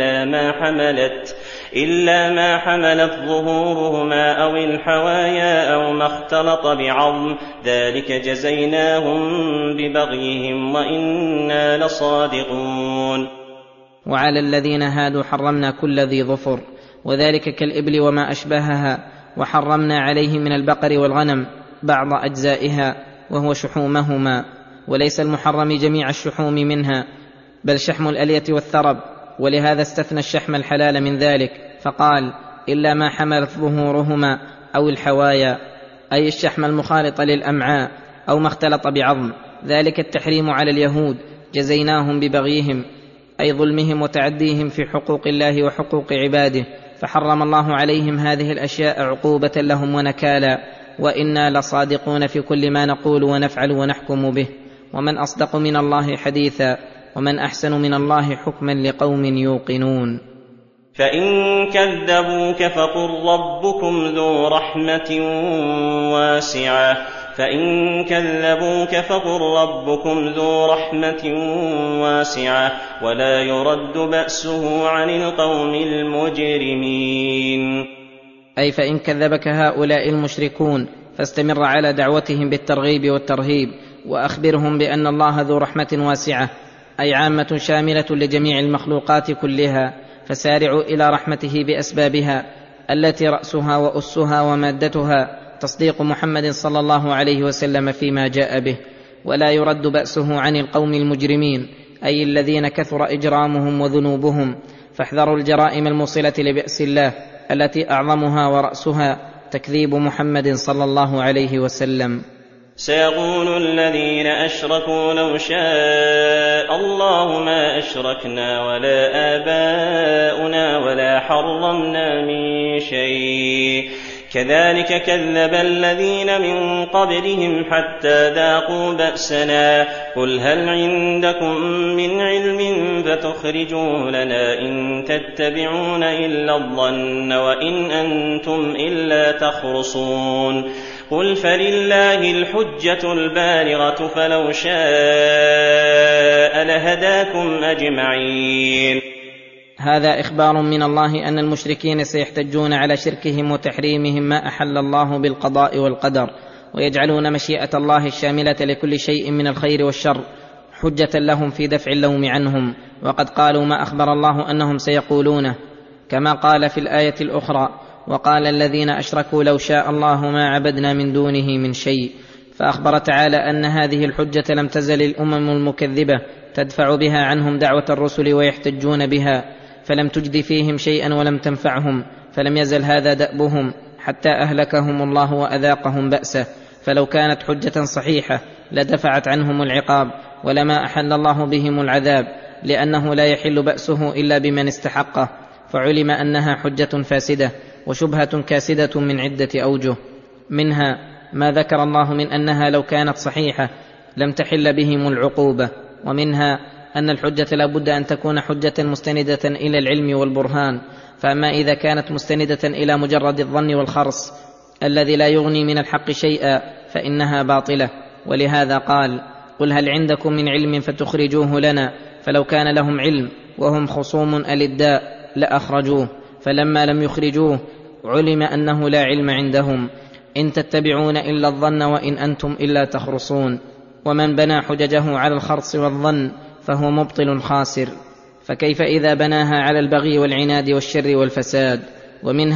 B: إلا ما حملت ظهورهما أو الحوايا أو ما اختلط بعظم، ذلك جزيناهم ببغيهم وإنا لصادقون.
C: وعلى الذين هادوا حرمنا كل ذي ظفر، وذلك كالإبل وما أشبهها، وحرمنا عليهم من البقر والغنم بعض أجزائها وهو شحومهما، وليس المحرم جميع الشحوم منها، بل شحم الألية والثرب، ولهذا استثنى الشحم الحلال من ذلك فقال: إلا ما حملت ظهورهما أو الحوايا، أي الشحم المخالط للأمعاء أو ما اختلط بعظم. ذلك التحريم على اليهود جزيناهم ببغيهم، أي ظلمهم وتعديهم في حقوق الله وحقوق عباده، فحرم الله عليهم هذه الأشياء عقوبة لهم ونكالا، وإنا لصادقون في كل ما نقول ونفعل ونحكم به. ومن أصدق من الله حديثا، ومن أحسن من الله حكما لقوم يوقنون.
B: فإن كذبوك فقل ربكم ذو رحمة واسعة ولا يرد بأسه عن القوم المجرمين.
C: أي فإن كذبك هؤلاء المشركون فاستمر على دعوتهم بالترغيب والترهيب، وأخبرهم بأن الله ذو رحمة واسعة، أي عامة شاملة لجميع المخلوقات كلها، فسارعوا إلى رحمته بأسبابها التي رأسها وأسها ومادتها تصديق محمد صلى الله عليه وسلم فيما جاء به، ولا يرد بأسه عن القوم المجرمين، أي الذين كثر إجرامهم وذنوبهم، فاحذروا الجرائم الموصلة لبأس الله التي أعظمها ورأسها تكذيب محمد صلى الله عليه وسلم.
B: سيقول الذين أشركوا لو شاء الله ما أشركنا ولا آباؤنا ولا حرمنا من شيء، كذلك كذب الذين من قبلهم حتى ذاقوا بأسنا، قل هل عندكم من علم فتخرجوه لنا، إن تتبعون إلا الظن وإن أنتم إلا تخرصون. قل فلله الحجة البالغة فلو شاء لهداكم أجمعين.
C: هذا إخبار من الله أن المشركين سيحتجون على شركهم وتحريمهم ما أحل الله بالقضاء والقدر، ويجعلون مشيئة الله الشاملة لكل شيء من الخير والشر حجة لهم في دفع اللوم عنهم، وقد قالوا ما أخبر الله أنهم سيقولونه، كما قال في الآية الأخرى: وقال الذين أشركوا لو شاء الله ما عبدنا من دونه من شيء. فأخبر تعالى أن هذه الحجة لم تزل الأمم المكذبة تدفع بها عنهم دعوة الرسل ويحتجون بها، فلم تجد فيهم شيئا ولم تنفعهم، فلم يزل هذا دأبهم حتى أهلكهم الله وأذاقهم بأسه. فلو كانت حجة صحيحة لدفعت عنهم العقاب، ولما أحل الله بهم العذاب، لأنه لا يحل بأسه إلا بمن استحقه، فعلم أنها حجة فاسدة وشبهة كاسدة من عدة أوجه، منها ما ذكر الله من أنها لو كانت صحيحة لم تحل بهم العقوبة، ومنها أن الحجة لا بد أن تكون حجة مستندة إلى العلم والبرهان، فأما إذا كانت مستندة إلى مجرد الظن والخرص الذي لا يغني من الحق شيئا فإنها باطلة. ولهذا قال: قل هل عندكم من علم فتخرجوه لنا، فلو كان لهم علم وهم خصوم ألداء لأخرجوه، فلما لم يخرجوه علم أنه لا علم عندهم. إن تتبعون إلا الظن وإن أنتم إلا تخرصون. ومن بنى حججه على الخرص والظن فهو مبطل خاسر، فكيف إذا بناها على البغي والعناد والشر والفساد؟ ومنها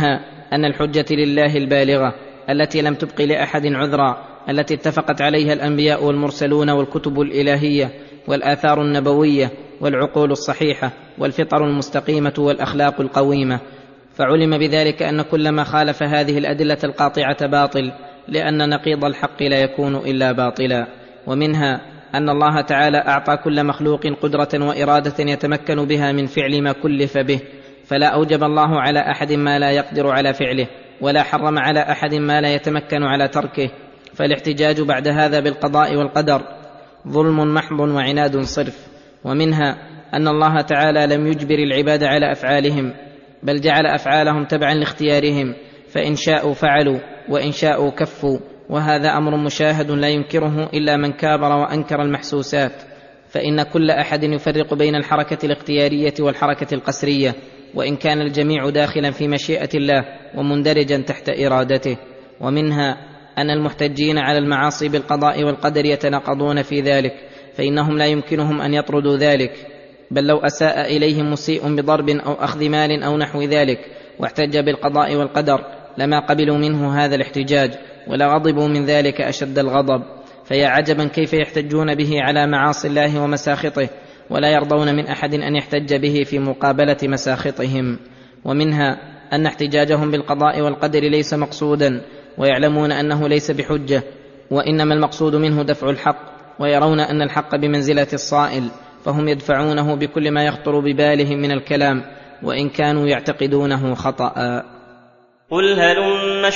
C: أن الحجة لله البالغة التي لم تبق لأحد عذرا، التي اتفقت عليها الأنبياء والمرسلون والكتب الإلهية والآثار النبوية والعقول الصحيحة والفطر المستقيمة والأخلاق القويمة. فعلم بذلك أن كل ما خالف هذه الأدلة القاطعة باطل، لأن نقيض الحق لا يكون إلا باطلا. ومنها أن الله تعالى أعطى كل مخلوق قدرة وإرادة يتمكن بها من فعل ما كلف به، فلا أوجب الله على أحد ما لا يقدر على فعله، ولا حرم على أحد ما لا يتمكن على تركه. فالاحتجاج بعد هذا بالقضاء والقدر ظلم محض وعناد صرف. ومنها أن الله تعالى لم يجبر العباد على أفعالهم، بل جعل أفعالهم تبعا لاختيارهم، فإن شاءوا فعلوا وإن شاءوا كفوا، وهذا أمر مشاهد لا ينكره إلا من كابر وأنكر المحسوسات. فإن كل أحد يفرق بين الحركة الاختيارية والحركة القسرية، وإن كان الجميع داخلا في مشيئة الله ومندرجا تحت إرادته. ومنها أن المحتجين على المعاصي بالقضاء والقدر يتناقضون في ذلك، فإنهم لا يمكنهم أن يطردوا ذلك، بل لو أساء إليهم مسيء بضرب أو أخذ مال أو نحو ذلك واحتج بالقضاء والقدر لما قبلوا منه هذا الاحتجاج، ولا غضبوا من ذلك أشد الغضب. فيا عجبا كيف يحتجون به على معاصي الله ومساخطه، ولا يرضون من أحد أن يحتج به في مقابلة مساخطهم. ومنها أن احتجاجهم بالقضاء والقدر ليس مقصودا، ويعلمون أنه ليس بحجة، وإنما المقصود منه دفع الحق، ويرون أن الحق بمنزلة الصائل، فهم يدفعونه بكل ما يخطر ببالهم من الكلام، وإن كانوا يعتقدونه خطأ.
B: قل هلم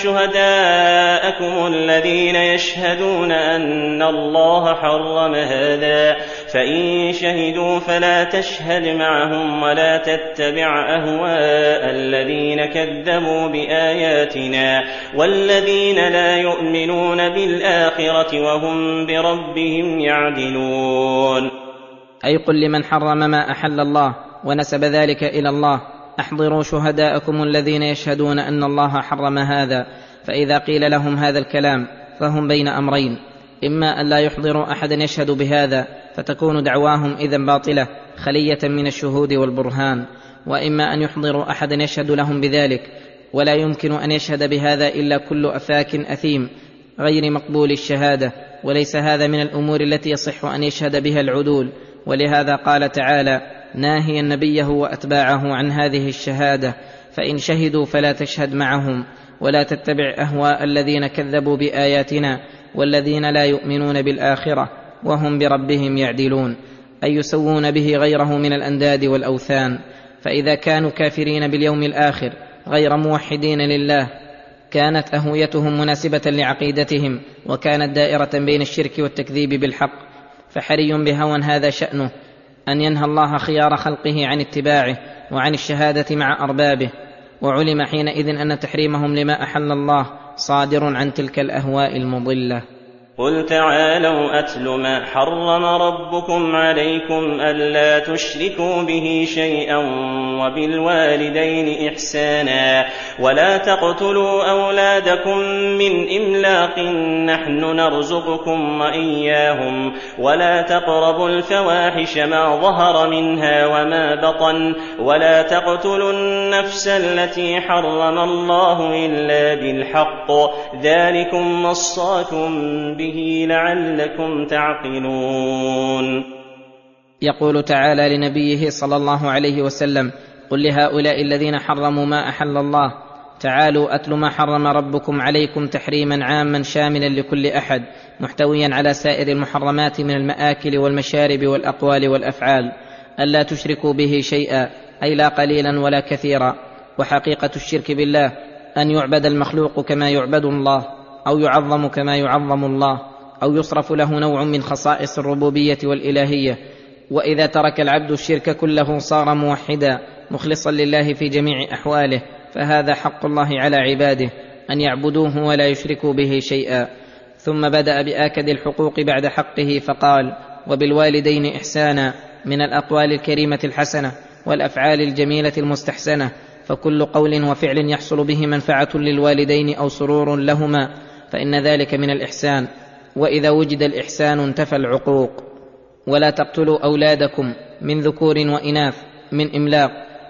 B: شهداءكم الذين يشهدون أن الله حرم هذا، فإن شهدوا فلا تشهد معهم ولا تتبع أهواء الذين كذبوا بآياتنا والذين لا يؤمنون بالآخرة وهم بربهم يعدلون.
C: أي قل لمن حرم ما أحل الله ونسب ذلك إلى الله: أحضروا شهداءكم الذين يشهدون أن الله حرم هذا. فإذا قيل لهم هذا الكلام فهم بين أمرين: إما أن لا يحضروا أحدا يشهد بهذا فتكون دعواهم إذن باطلة خلية من الشهود والبرهان، وإما أن يحضروا أحدا يشهد لهم بذلك، ولا يمكن أن يشهد بهذا إلا كل أفاك أثيم غير مقبول الشهادة، وليس هذا من الأمور التي يصح أن يشهد بها العدول. ولهذا قال تعالى ناهيا نبيه وأتباعه عن هذه الشهادة: فإن شهدوا فلا تشهد معهم ولا تتبع أهواء الذين كذبوا بآياتنا والذين لا يؤمنون بالآخرة وهم بربهم يعدلون، أي يسوون به غيره من الأنداد والأوثان. فإذا كانوا كافرين باليوم الآخر غير موحدين لله كانت أهويتهم مناسبة لعقيدتهم، وكانت دائرة بين الشرك والتكذيب بالحق. فحري بهوى هذا شأنه أن ينهى الله خيار خلقه عن اتباعه وعن الشهادة مع أربابه، وعلم حينئذ أن تحريمهم لما أحل الله صادر عن تلك الأهواء المضلة.
B: قل تعالوا أتل ما حرم ربكم عليكم ألا تشركوا به شيئا وبالوالدين إحسانا ولا تقتلوا أولادكم من إملاق نحن نرزقكم وإياهم ولا تقربوا الفواحش ما ظهر منها وما بطن ولا تقتلوا النفس التي حرم الله إلا بالحق ذلكم وصاكم به لعلكم تعقلون.
C: يقول تعالى لنبيه صلى الله عليه وسلم: قل لهؤلاء الذين حرموا ما أحل الله: تعالوا أتل ما حرم ربكم عليكم تحريما عاما شاملا لكل أحد محتويا على سائر المحرمات من المآكل والمشارب والأقوال والأفعال، ألا تشركوا به شيئا، أي لا قليلا ولا كثيرا. وحقيقة الشرك بالله أن يعبد المخلوق كما يعبد الله، أو يعظم كما يعظم الله، أو يصرف له نوع من خصائص الربوبية والإلهية. وإذا ترك العبد الشرك كله صار موحدا مخلصا لله في جميع أحواله، فهذا حق الله على عباده أن يعبدوه ولا يشركوا به شيئا. ثم بدأ بآكد الحقوق بعد حقه فقال: وبالوالدين إحسانا، من الأقوال الكريمة الحسنة والأفعال الجميلة المستحسنة، فكل قول وفعل يحصل به منفعة للوالدين أو سرور لهما فإن ذلك من الإحسان، وإذا وجد الإحسان انتفى العقوق. ولا تقتلوا أولادكم من ذكور وإناث من إملاق،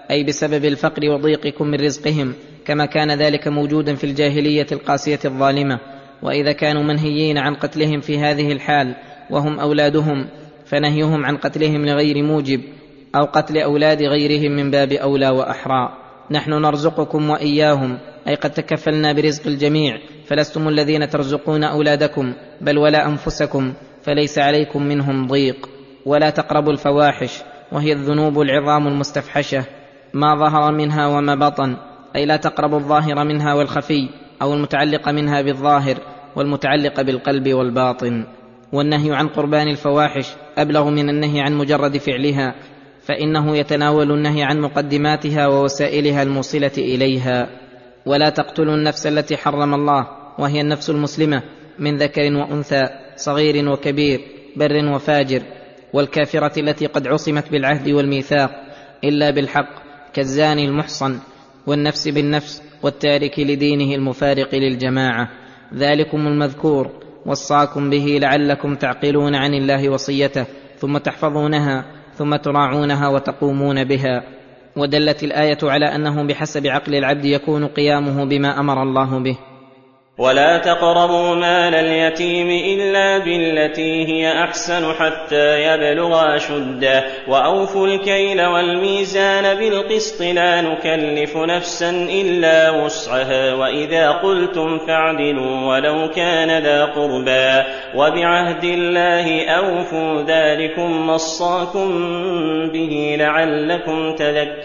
C: أي بسبب الفقر وضيقكم من رزقهم، كما كان ذلك موجودا في الجاهلية القاسية الظالمة. وإذا كانوا منهيين عن قتلهم في هذه الحال وهم أولادهم، فنهيهم عن قتلهم لغير موجب أو قتل أولاد غيرهم من باب أولى وأحرى. نحن نرزقكم وإياهم، أي قد تكفلنا برزق الجميع، فلستم الذين ترزقون أولادكم بل ولا أنفسكم، فليس عليكم منهم ضيق. ولا تقربوا الفواحش، وهي الذنوب العظام المستفحشة، ما ظهر منها وما بطن، أي لا تقربوا الظاهر منها والخفي، أو المتعلق منها بالظاهر والمتعلق بالقلب والباطن. والنهي عن قربان الفواحش أبلغ من النهي عن مجرد فعلها، فإنه يتناول النهي عن مقدماتها ووسائلها الموصلة إليها. ولا تقتلوا النفس التي حرم الله، وهي النفس المسلمة من ذكر وأنثى، صغير وكبير، بر وفاجر، والكافرة التي قد عصمت بالعهد والميثاق إلا بالحق، كالزاني المحصن، والنفس بالنفس، والتارك لدينه المفارق للجماعة. ذلكم المذكور وصاكم به لعلكم تعقلون عن الله وصيته، ثم تحفظونها، ثم تراعونها وتقومون بها. ودلت الآية على أنه بحسب عقل العبد يكون قيامه بما أمر الله به.
B: ولا تقربوا مال اليتيم إلا بالتي هي أحسن حتى يبلغ أشده، وأوفوا الكيل والميزان بالقسط، لا نكلف نفسا إلا وسعها، وإذا قلتم فاعدلوا ولو كان ذا قربى، وبعهد الله أوفوا، ذلكم وصاكم به لعلكم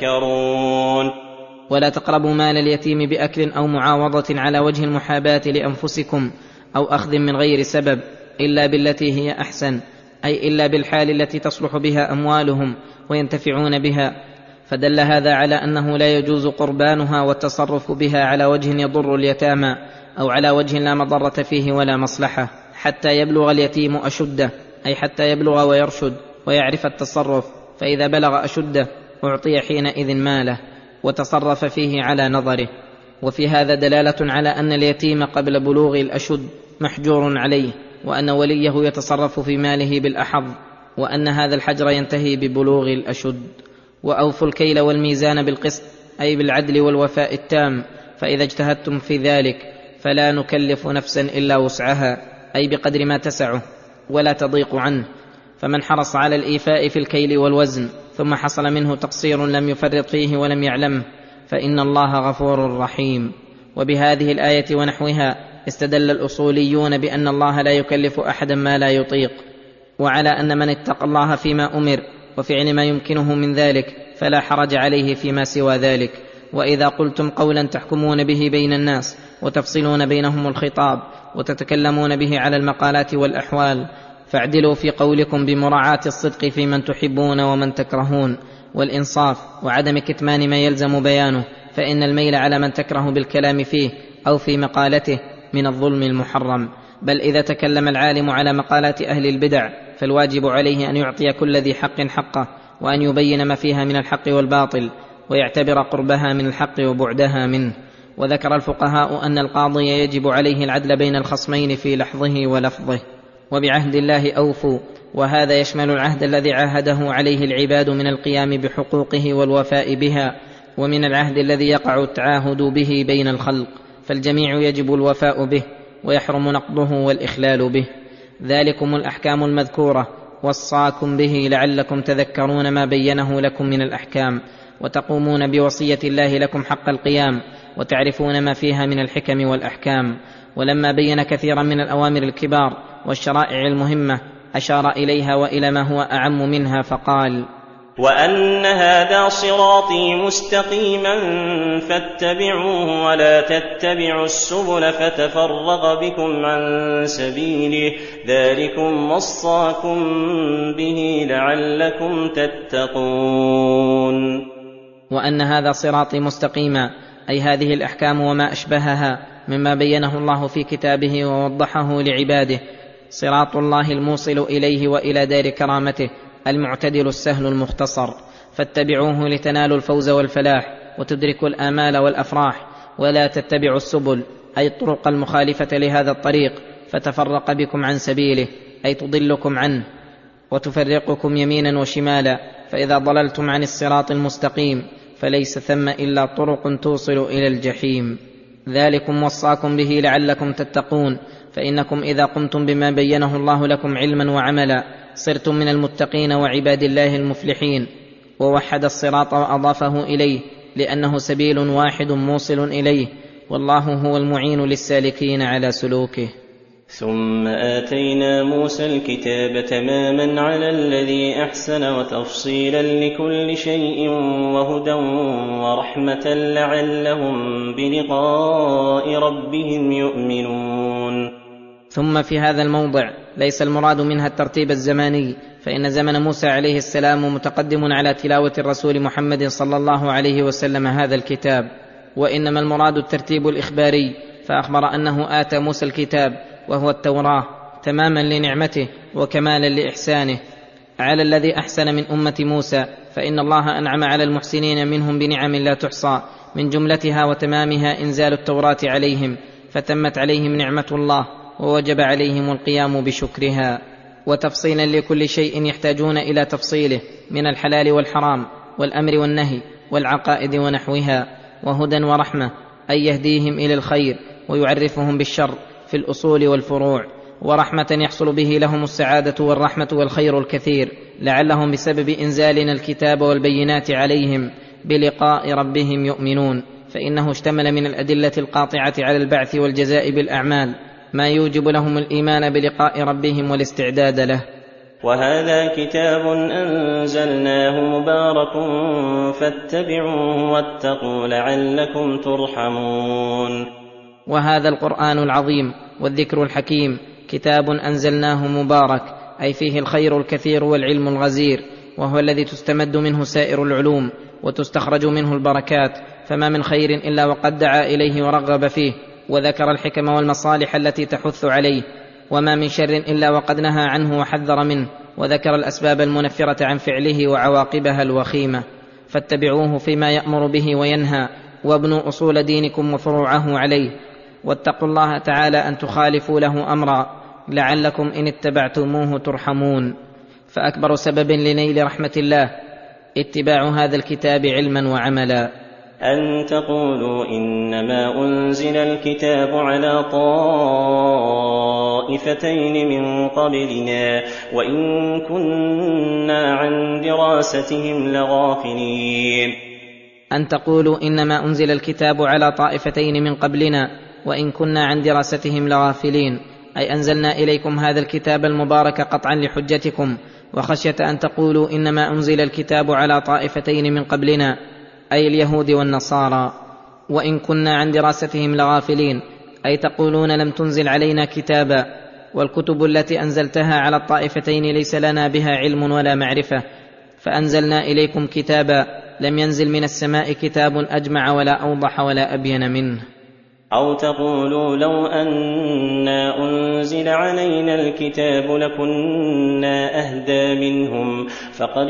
B: تذكرون.
C: ولا تقربوا مال اليتيم بأكل أو معاوضة على وجه المحاباة لأنفسكم أو أخذ من غير سبب، إلا بالتي هي أحسن، أي إلا بالحال التي تصلح بها أموالهم وينتفعون بها. فدل هذا على أنه لا يجوز قربانها والتصرف بها على وجه يضر اليتامى، أو على وجه لا مضرة فيه ولا مصلحة، حتى يبلغ اليتيم أشده، أي حتى يبلغ ويرشد ويعرف التصرف، فإذا بلغ أشده أعطي حينئذ ماله وتصرف فيه على نظره. وفي هذا دلالة على أن اليتيم قبل بلوغ الأشد محجور عليه، وأن وليه يتصرف في ماله بالأحظ، وأن هذا الحجر ينتهي ببلوغ الأشد. وأوفوا الكيل والميزان بالقسط، أي بالعدل والوفاء التام، فإذا اجتهدتم في ذلك فلا نكلف نفسا إلا وسعها، أي بقدر ما تسعه ولا تضيق عنه. فمن حرص على الإيفاء في الكيل والوزن ثم حصل منه تقصير لم يفرط فيه ولم يعلمه، فإن الله غفور رحيم. وبهذه الآية ونحوها استدل الأصوليون بأن الله لا يكلف أحدا ما لا يطيق، وعلى أن من اتقى الله فيما أمر وفعل ما يمكنه من ذلك فلا حرج عليه فيما سوى ذلك. وإذا قلتم قولا تحكمون به بين الناس وتفصلون بينهم الخطاب وتتكلمون به على المقالات والأحوال، فاعدلوا في قولكم بمراعاة الصدق في من تحبون ومن تكرهون، والإنصاف وعدم كتمان ما يلزم بيانه، فإن الميل على من تكره بالكلام فيه أو في مقالته من الظلم المحرم. بل إذا تكلم العالم على مقالات أهل البدع فالواجب عليه أن يعطي كل ذي حق حقه، وأن يبين ما فيها من الحق والباطل، ويعتبر قربها من الحق وبعدها منه. وذكر الفقهاء أن القاضي يجب عليه العدل بين الخصمين في لحظه ولفظه. وبعهد الله أوفوا، وهذا يشمل العهد الذي عاهده عليه العباد من القيام بحقوقه والوفاء بها، ومن العهد الذي يقع التعاهد به بين الخلق، فالجميع يجب الوفاء به ويحرم نقضه والإخلال به. ذلكم الأحكام المذكورة وصاكم به لعلكم تذكرون ما بينه لكم من الأحكام، وتقومون بوصية الله لكم حق القيام، وتعرفون ما فيها من الحكم والأحكام. ولما بين كثيرا من الأوامر الكبار والشرائع المهمة أشار إليها وإلى ما هو أعم منها فقال:
B: وأن هذا صراطي مستقيما فاتبعوه ولا تتبعوا السبل فتفرق بكم عن سبيله، ذلكم وصاكم به لعلكم تتقون.
C: وأن هذا صراطي مستقيما، أي هذه الأحكام وما أشبهها مما بينه الله في كتابه ووضحه لعباده، صراط الله الموصل إليه وإلى دار كرامته، المعتدل السهل المختصر، فاتبعوه لتنالوا الفوز والفلاح وتدركوا الآمال والأفراح. ولا تتبعوا السبل، أي الطرق المخالفة لهذا الطريق، فتفرق بكم عن سبيله، أي تضلكم عنه وتفرقكم يمينا وشمالا. فإذا ضللتم عن الصراط المستقيم فليس ثم إلا طرق توصل إلى الجحيم. ذلكم وصاكم به لعلكم تتقون، فإنكم إذا قمتم بما بينه الله لكم علما وعملا صرتم من المتقين وعباد الله المفلحين. ووحد الصراط وأضافه إليه لأنه سبيل واحد موصل إليه، والله هو المعين للسالكين على سلوكه.
B: ثم آتينا موسى الكتاب تماما على الذي أحسن وتفصيلا لكل شيء وهدى ورحمة لعلهم بلقاء ربهم يؤمنون.
C: ثم في هذا الموضع ليس المراد منها الترتيب الزماني، فإن زمن موسى عليه السلام متقدم على تلاوة الرسول محمد صلى الله عليه وسلم هذا الكتاب، وإنما المراد الترتيب الإخباري، فأخبر أنه آتى موسى الكتاب وهو التوراة تماما لنعمته وكمالا لإحسانه على الذي أحسن من أمة موسى، فإن الله أنعم على المحسنين منهم بنعم لا تحصى، من جملتها وتمامها إنزال التوراة عليهم، فتمت عليهم نعمة الله ووجب عليهم القيام بشكرها، وتفصيلا لكل شيء يحتاجون إلى تفصيله من الحلال والحرام والأمر والنهي والعقائد ونحوها، وهدى ورحمة أي يهديهم إلى الخير ويعرفهم بالشر في الأصول والفروع، ورحمة يحصل به لهم السعادة والرحمة والخير الكثير، لعلهم بسبب إنزالنا الكتاب والبينات عليهم بلقاء ربهم يؤمنون، فإنه اشتمل من الأدلة القاطعة على البعث والجزاء بالأعمال ما يوجب لهم الإيمان بلقاء ربهم والاستعداد له.
B: وهذا كتاب أنزلناه مبارك فاتبعوه واتقوا لعلكم ترحمون.
C: وهذا القرآن العظيم والذكر الحكيم كتاب أنزلناه مبارك، أي فيه الخير الكثير والعلم الغزير، وهو الذي تستمد منه سائر العلوم وتستخرج منه البركات، فما من خير إلا وقد دعا إليه ورغب فيه وذكر الحكم والمصالح التي تحث عليه، وما من شر إلا وقد نهى عنه وحذر منه وذكر الأسباب المنفرة عن فعله وعواقبها الوخيمة. فاتبعوه فيما يأمر به وينهى، وابنوا أصول دينكم وفروعه عليه، واتقوا الله تعالى أن تخالفوا له أمرا لعلكم إن اتبعتموه ترحمون. فأكبر سبب لنيل رحمة الله اتباع هذا الكتاب علما وعملا.
B: أن تقولوا إنما أنزل الكتاب على طائفتين من قبلنا وإن كنا عن دراستهم لغافلين.
C: أن تقولوا إنما أنزل الكتاب على طائفتين من قبلنا وإن كنا عن دراستهم لغافلين، أي أنزلنا إليكم هذا الكتاب المبارك قطعا لحجتكم، وخشية أن تقولوا إنما أنزل الكتاب على طائفتين من قبلنا أي اليهود والنصارى، وإن كنا عن دراستهم لغافلين، أي تقولون لم تنزل علينا كتابا، والكتب التي أنزلتها على الطائفتين ليس لنا بها علم ولا معرفة، فأنزلنا إليكم كتابا لم ينزل من السماء كتاب أجمع ولا أوضح ولا أبين منه.
B: أو تقولوا لو أنا أنزل علينا الكتاب لكنا أهدى منهم، فقد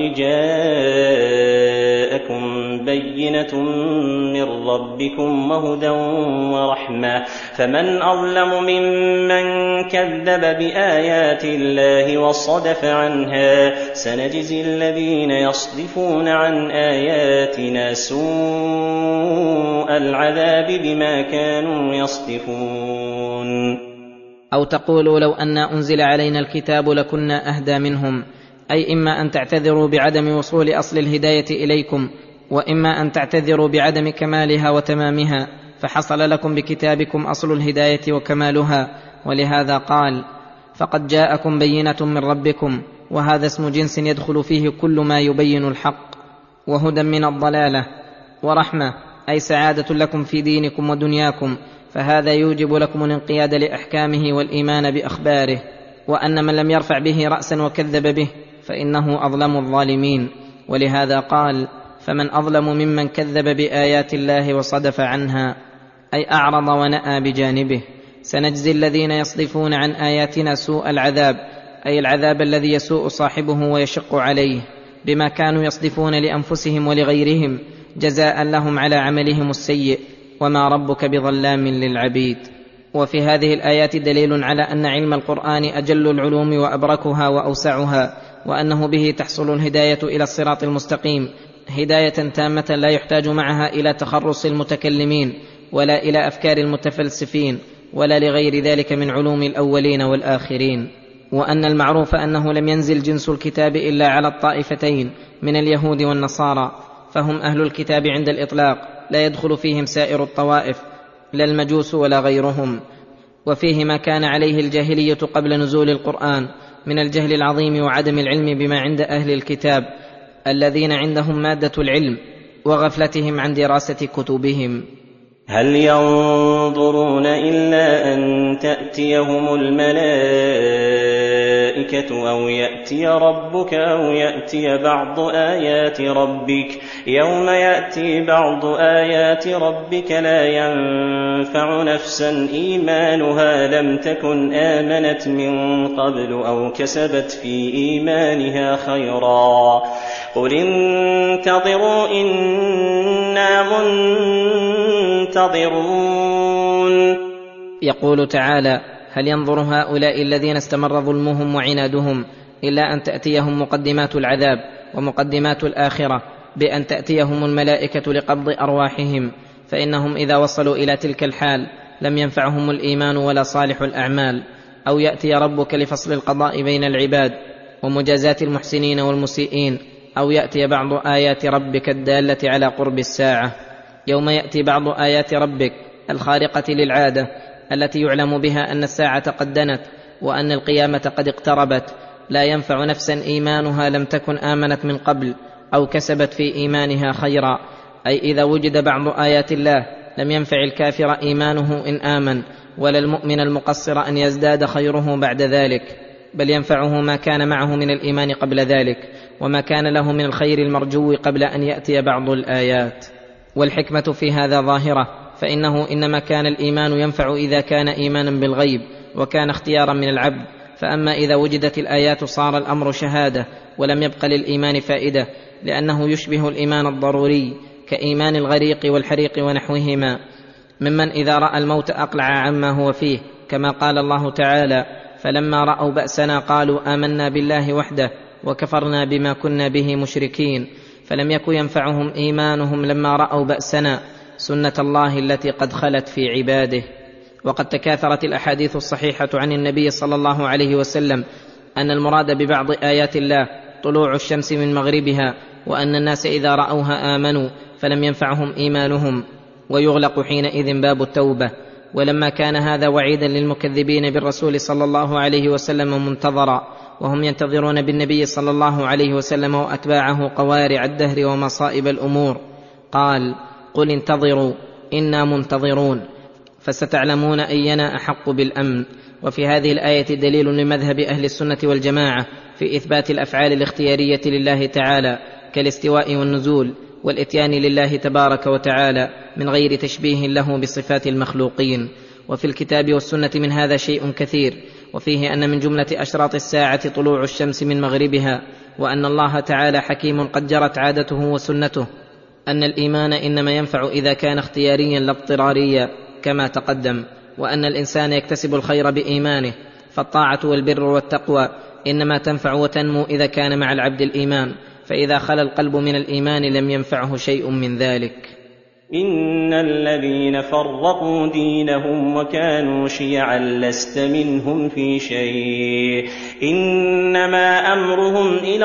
B: جاءكم بينة من ربكم وهدى ورحمة، فمن أظلم ممن كذب بآيات الله وصدف عنها، سنجزي الذين يصدفون عن آياتنا سوء العذاب بما كانوا يصدفون.
C: أو تقولوا لو أن أنزل علينا الكتاب لكنا أهدى منهم، أي إما أن تعتذروا بعدم وصول أصل الهداية إليكم، وإما أن تعتذروا بعدم كمالها وتمامها، فحصل لكم بكتابكم أصل الهداية وكمالها. ولهذا قال فقد جاءكم بينة من ربكم، وهذا اسم جنس يدخل فيه كل ما يبين الحق، وهدى من الضلالة، ورحمة أي سعادة لكم في دينكم ودنياكم، فهذا يوجب لكم الانقياد لأحكامه والإيمان بأخباره، وأن من لم يرفع به رأسا وكذب به فإنه أظلم الظالمين. ولهذا قال فمن أظلم ممن كذب بآيات الله وصدف عنها، أي أعرض ونأى بجانبه. سنجزي الذين يصدفون عن آياتنا سوء العذاب، أي العذاب الذي يسوء صاحبه ويشق عليه، بما كانوا يصدفون لأنفسهم ولغيرهم، جزاء لهم على عملهم السيء، وما ربك بظلام للعبيد. وفي هذه الآيات دليل على أن علم القرآن أجل العلوم وأبركها وأوسعها، وأنه به تحصل الهداية إلى الصراط المستقيم هداية تامة لا يحتاج معها إلى تخرص المتكلمين ولا إلى أفكار المتفلسفين ولا لغير ذلك من علوم الأولين والآخرين. وأن المعروف أنه لم ينزل جنس الكتاب إلا على الطائفتين من اليهود والنصارى، فهم أهل الكتاب عند الإطلاق، لا يدخل فيهم سائر الطوائف لا المجوس ولا غيرهم. وفيه ما كان عليه الجاهلية قبل نزول القرآن من الجهل العظيم وعدم العلم بما عند أهل الكتاب الذين عندهم مادة العلم وغفلتهم عن دراسة كتبهم.
B: هل ينظرون إلا أن تأتيهم الملائكة أو يأتي ربك أو يأتي بعض آيات ربك؟ يوم يأتي بعض آيات ربك لا ينفع نفسا إيمانها لم تكن آمنت من قبل أو كسبت في إيمانها خيرا قل انتظروا إنا منتظرون.
C: يقول تعالى: هل ينظر هؤلاء الذين استمر ظلمهم وعنادهم إلا أن تأتيهم مقدمات العذاب ومقدمات الآخرة بأن تأتيهم الملائكة لقبض أرواحهم، فإنهم إذا وصلوا إلى تلك الحال لم ينفعهم الإيمان ولا صالح الأعمال، أو يأتي ربك لفصل القضاء بين العباد ومجازاة المحسنين والمسيئين، أو يأتي بعض آيات ربك الدالة على قرب الساعة. يوم يأتي بعض آيات ربك الخارقة للعادة التي يعلم بها أن الساعة قد دنت وأن القيامة قد اقتربت، لا ينفع نفسا إيمانها لم تكن آمنت من قبل أو كسبت في إيمانها خيرا، أي إذا وجد بعض آيات الله لم ينفع الكافر إيمانه إن آمن، ولا المؤمن المقصر أن يزداد خيره بعد ذلك، بل ينفعه ما كان معه من الإيمان قبل ذلك وما كان له من الخير المرجو قبل أن يأتي بعض الآيات. والحكمة في هذا ظاهرة، فإنه إنما كان الإيمان ينفع إذا كان إيمانا بالغيب وكان اختيارا من العبد، فأما إذا وجدت الآيات صار الأمر شهادة ولم يبق للإيمان فائدة، لأنه يشبه الإيمان الضروري كإيمان الغريق والحريق ونحوهما، ممن إذا رأى الموت أقلع عما هو فيه، كما قال الله تعالى: فلما رأوا بأسنا قالوا آمنا بالله وحده وكفرنا بما كنا به مشركين، فلم يكن ينفعهم إيمانهم لما رأوا بأسنا، سنة الله التي قد خلت في عباده. وقد تكاثرت الأحاديث الصحيحة عن النبي صلى الله عليه وسلم أن المراد ببعض آيات الله طلوع الشمس من مغربها، وأن الناس إذا رأوها آمنوا فلم ينفعهم إيمانهم، ويغلق حينئذ باب التوبة. ولما كان هذا وعيدا للمكذبين بالرسول صلى الله عليه وسلم منتظرا، وهم ينتظرون بالنبي صلى الله عليه وسلم وأتباعه قوارع الدهر ومصائب الأمور، قال: قل انتظروا إنا منتظرون فستعلمون أينا أحق بالأمن. وفي هذه الآية دليل لمذهب أهل السنة والجماعة في إثبات الأفعال الاختيارية لله تعالى كالاستواء والنزول والإتيان لله تبارك وتعالى من غير تشبيه له بصفات المخلوقين. وفي الكتاب والسنة من هذا شيء كثير، وفيه أن من جملة أشراط الساعة طلوع الشمس من مغربها، وأن الله تعالى حكيم قد جرت عادته وسنته، أن الإيمان إنما ينفع إذا كان اختياريا لا اضطراريا كما تقدم، وأن الإنسان يكتسب الخير بإيمانه، فالطاعة والبر والتقوى إنما تنفع وتنمو إذا كان مع العبد الإيمان، فإذا خلا القلب من الإيمان لم ينفعه شيء من ذلك.
B: إن الذين فرقوا دينهم وكانوا شيعا لست منهم في شيء إنما أمرهم إلى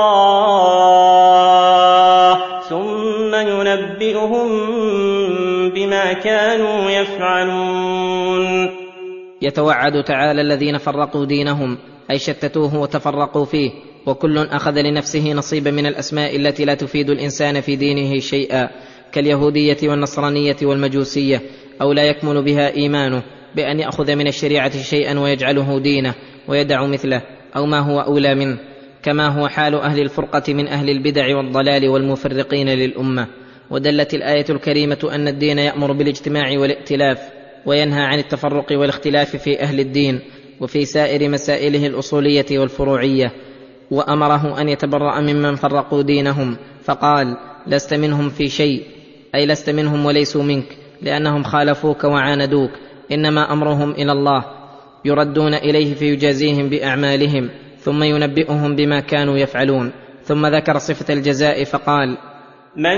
B: الله ثم ينبئهم بما كانوا يفعلون.
C: يتوعد تعالى الذين فرقوا دينهم أي شتتوه وتفرقوا فيه، وكل أخذ لنفسه نصيبا من الأسماء التي لا تفيد الإنسان في دينه شيئا، كاليهودية والنصرانية والمجوسية، أو لا يكمل بها إيمانه بأن يأخذ من الشريعة شيئا ويجعله دينه ويدع مثله أو ما هو أولى منه، كما هو حال أهل الفرقة من أهل البدع والضلال والمفرقين للأمة. ودلت الآية الكريمة أن الدين يأمر بالاجتماع والائتلاف، وينهى عن التفرق والاختلاف في أهل الدين وفي سائر مسائله الأصولية والفروعية، وأمره أن يتبرأ ممن فرقوا دينهم، فقال: لست منهم في شيء، أي لست منهم وليسوا منك، لأنهم خالفوك وعاندوك، إنما أمرهم إلى الله، يردون إليه فيجازيهم بأعمالهم ثم ينبئهم بما كانوا يفعلون. ثم ذكر صفة الجزاء فقال:
B: من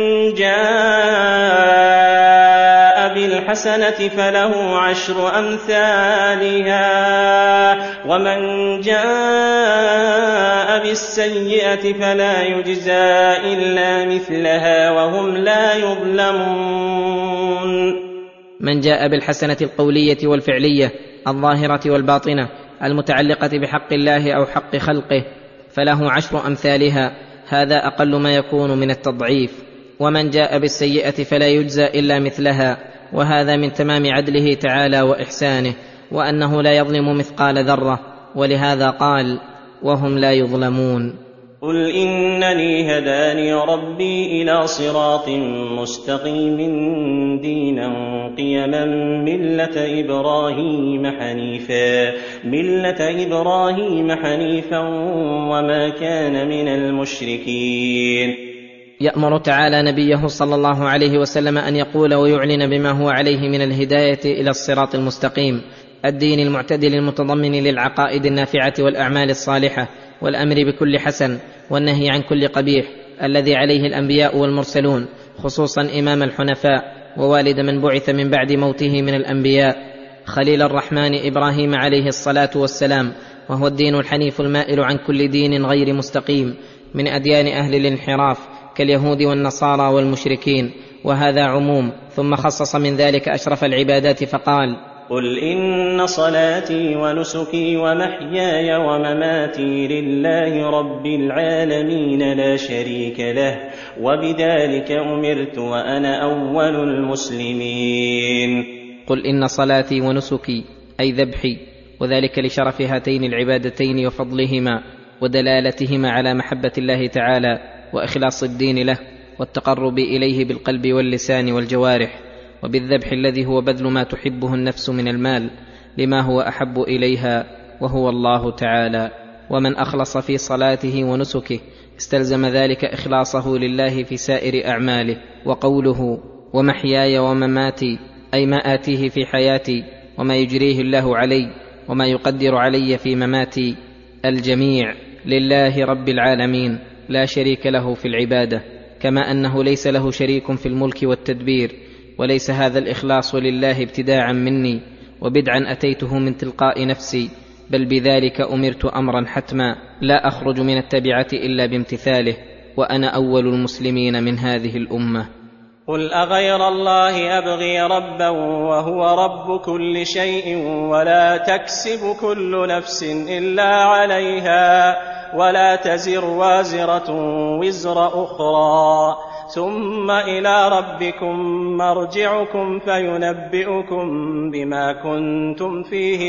B: جاء بالحسنة فله 10 أمثالها ومن جاء بالسيئة فلا يجزى إلا مثلها وهم لا يظلمون.
C: من جاء بالحسنة القولية والفعلية الظاهرة والباطنة المتعلقة بحق الله أو حق خلقه فله 10 أمثالها، هذا أقل ما يكون من التضعيف. ومن جاء بالسيئة فلا يجزى إلا مثلها، وهذا من تمام عدله تعالى وإحسانه، وأنه لا يظلم مثقال ذرة، ولهذا قال وهم لا يظلمون.
B: قل إنني هداني ربي إلى صراط مستقيم دينا قيما ملة إبراهيم حنيفا وما كان من المشركين.
C: يأمر تعالى نبيه صلى الله عليه وسلم أن يقول ويعلن بما هو عليه من الهداية إلى الصراط المستقيم، الدين المعتدل المتضمن للعقائد النافعة والأعمال الصالحة، والأمر بكل حسن والنهي عن كل قبيح، الذي عليه الأنبياء والمرسلون، خصوصا إمام الحنفاء ووالد من بعث من بعد موته من الأنبياء، خليل الرحمن إبراهيم عليه الصلاة والسلام، وهو الدين الحنيف المائل عن كل دين غير مستقيم من أديان أهل الانحراف كاليهود والنصارى والمشركين، وهذا عموم. ثم خصص من ذلك أشرف العبادات فقال
B: قل إن صلاتي ونسكي ومحياي ومماتي لله رب العالمين لا شريك له وبذلك أمرت وأنا أول المسلمين.
C: قل إن صلاتي ونسكي أي ذبحي، وذلك لشرف هاتين العبادتين وفضلهما ودلالتهما على محبة الله تعالى وإخلاص الدين له والتقرب إليه بالقلب واللسان والجوارح، وبالذبح الذي هو بذل ما تحبه النفس من المال لما هو أحب إليها وهو الله تعالى. ومن أخلص في صلاته ونسكه استلزم ذلك إخلاصه لله في سائر أعماله. وقوله ومحياي ومماتي أي ما آتيه في حياتي وما يجريه الله علي وما يقدر علي في مماتي، الجميع لله رب العالمين لا شريك له في العبادة، كما أنه ليس له شريك في الملك والتدبير. وليس هذا الإخلاص لله ابتداعا مني وبدعا أتيته من تلقاء نفسي، بل بذلك أمرت أمرا حتما لا أخرج من التبعة إلا بامتثاله، وأنا أول المسلمين من هذه الأمة.
D: قل أغير الله أبغي ربا وهو رب كل شيء ولا تكسب كل نفس إلا عليها ولا تزر وازرة وزر أخرى ثم إلى ربكم مرجعكم فينبئكم بما كنتم فيه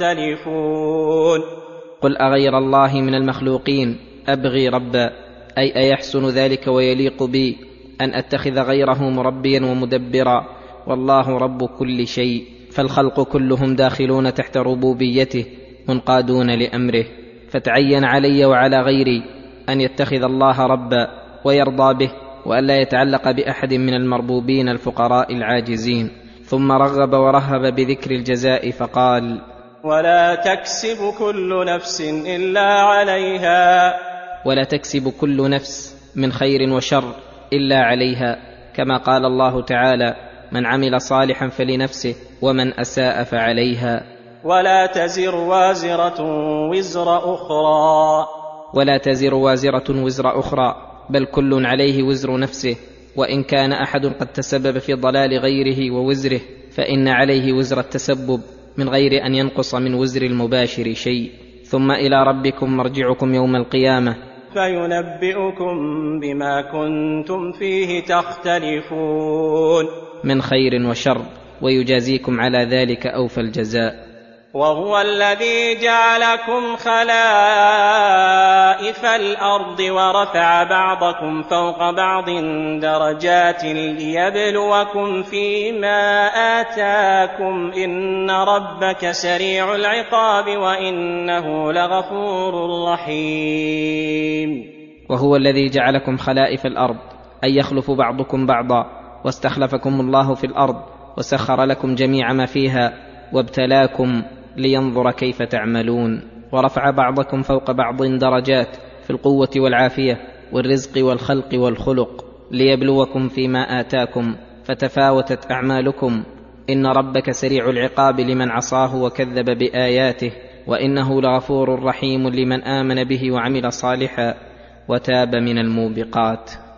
D: تختلفون.
C: قل أغير الله من المخلوقين أبغي ربا أي أيحسن ذلك ويليق بي أن أتخذ غيره مربيا ومدبرا، والله رب كل شيء، فالخلق كلهم داخلون تحت ربوبيته منقادون لأمره، فتعين علي وعلى غيري أن يتخذ الله ربا ويرضى به، وألا يتعلق بأحد من المربوبين الفقراء العاجزين. ثم رغب ورهب بذكر الجزاء فقال
D: ولا تكسب كل نفس إلا عليها،
C: ولا تكسب كل نفس من خير وشر إلا عليها، كما قال الله تعالى من عمل صالحا فلنفسه ومن أساء فعليها.
D: ولا تزر وازرة وزر أخرى،
C: ولا تزر وازرة وزر أخرى، بل كل عليه وزر نفسه، وإن كان أحد قد تسبب في ضلال غيره ووزره فإن عليه وزر التسبب من غير أن ينقص من وزر المباشر شيء. ثم إلى ربكم مرجعكم يوم القيامة
D: فينبئكم بما كنتم فيه تختلفون
C: من خير وشر، ويجازيكم على ذلك أوفى الجزاء.
D: وهو الذي جعلكم خلائف الأرض ورفع بعضكم فوق بعض درجات ليبلوكم فيما آتاكم إن ربك سريع العقاب وإنه لغفور رحيم.
C: وهو الذي جعلكم خلائف الأرض أي يخلف بعضكم بعضا، واستخلفكم الله في الأرض وسخر لكم جميع ما فيها وابتلاكم لينظر كيف تعملون. ورفع بعضكم فوق بعض درجات في القوة والعافية والرزق والخلق والخلق، ليبلوكم فيما آتاكم فتفاوتت أعمالكم. إن ربك سريع العقاب لمن عصاه وكذب بآياته، وإنه لغفور رحيم لمن آمن به وعمل صالحا وتاب من الموبقات.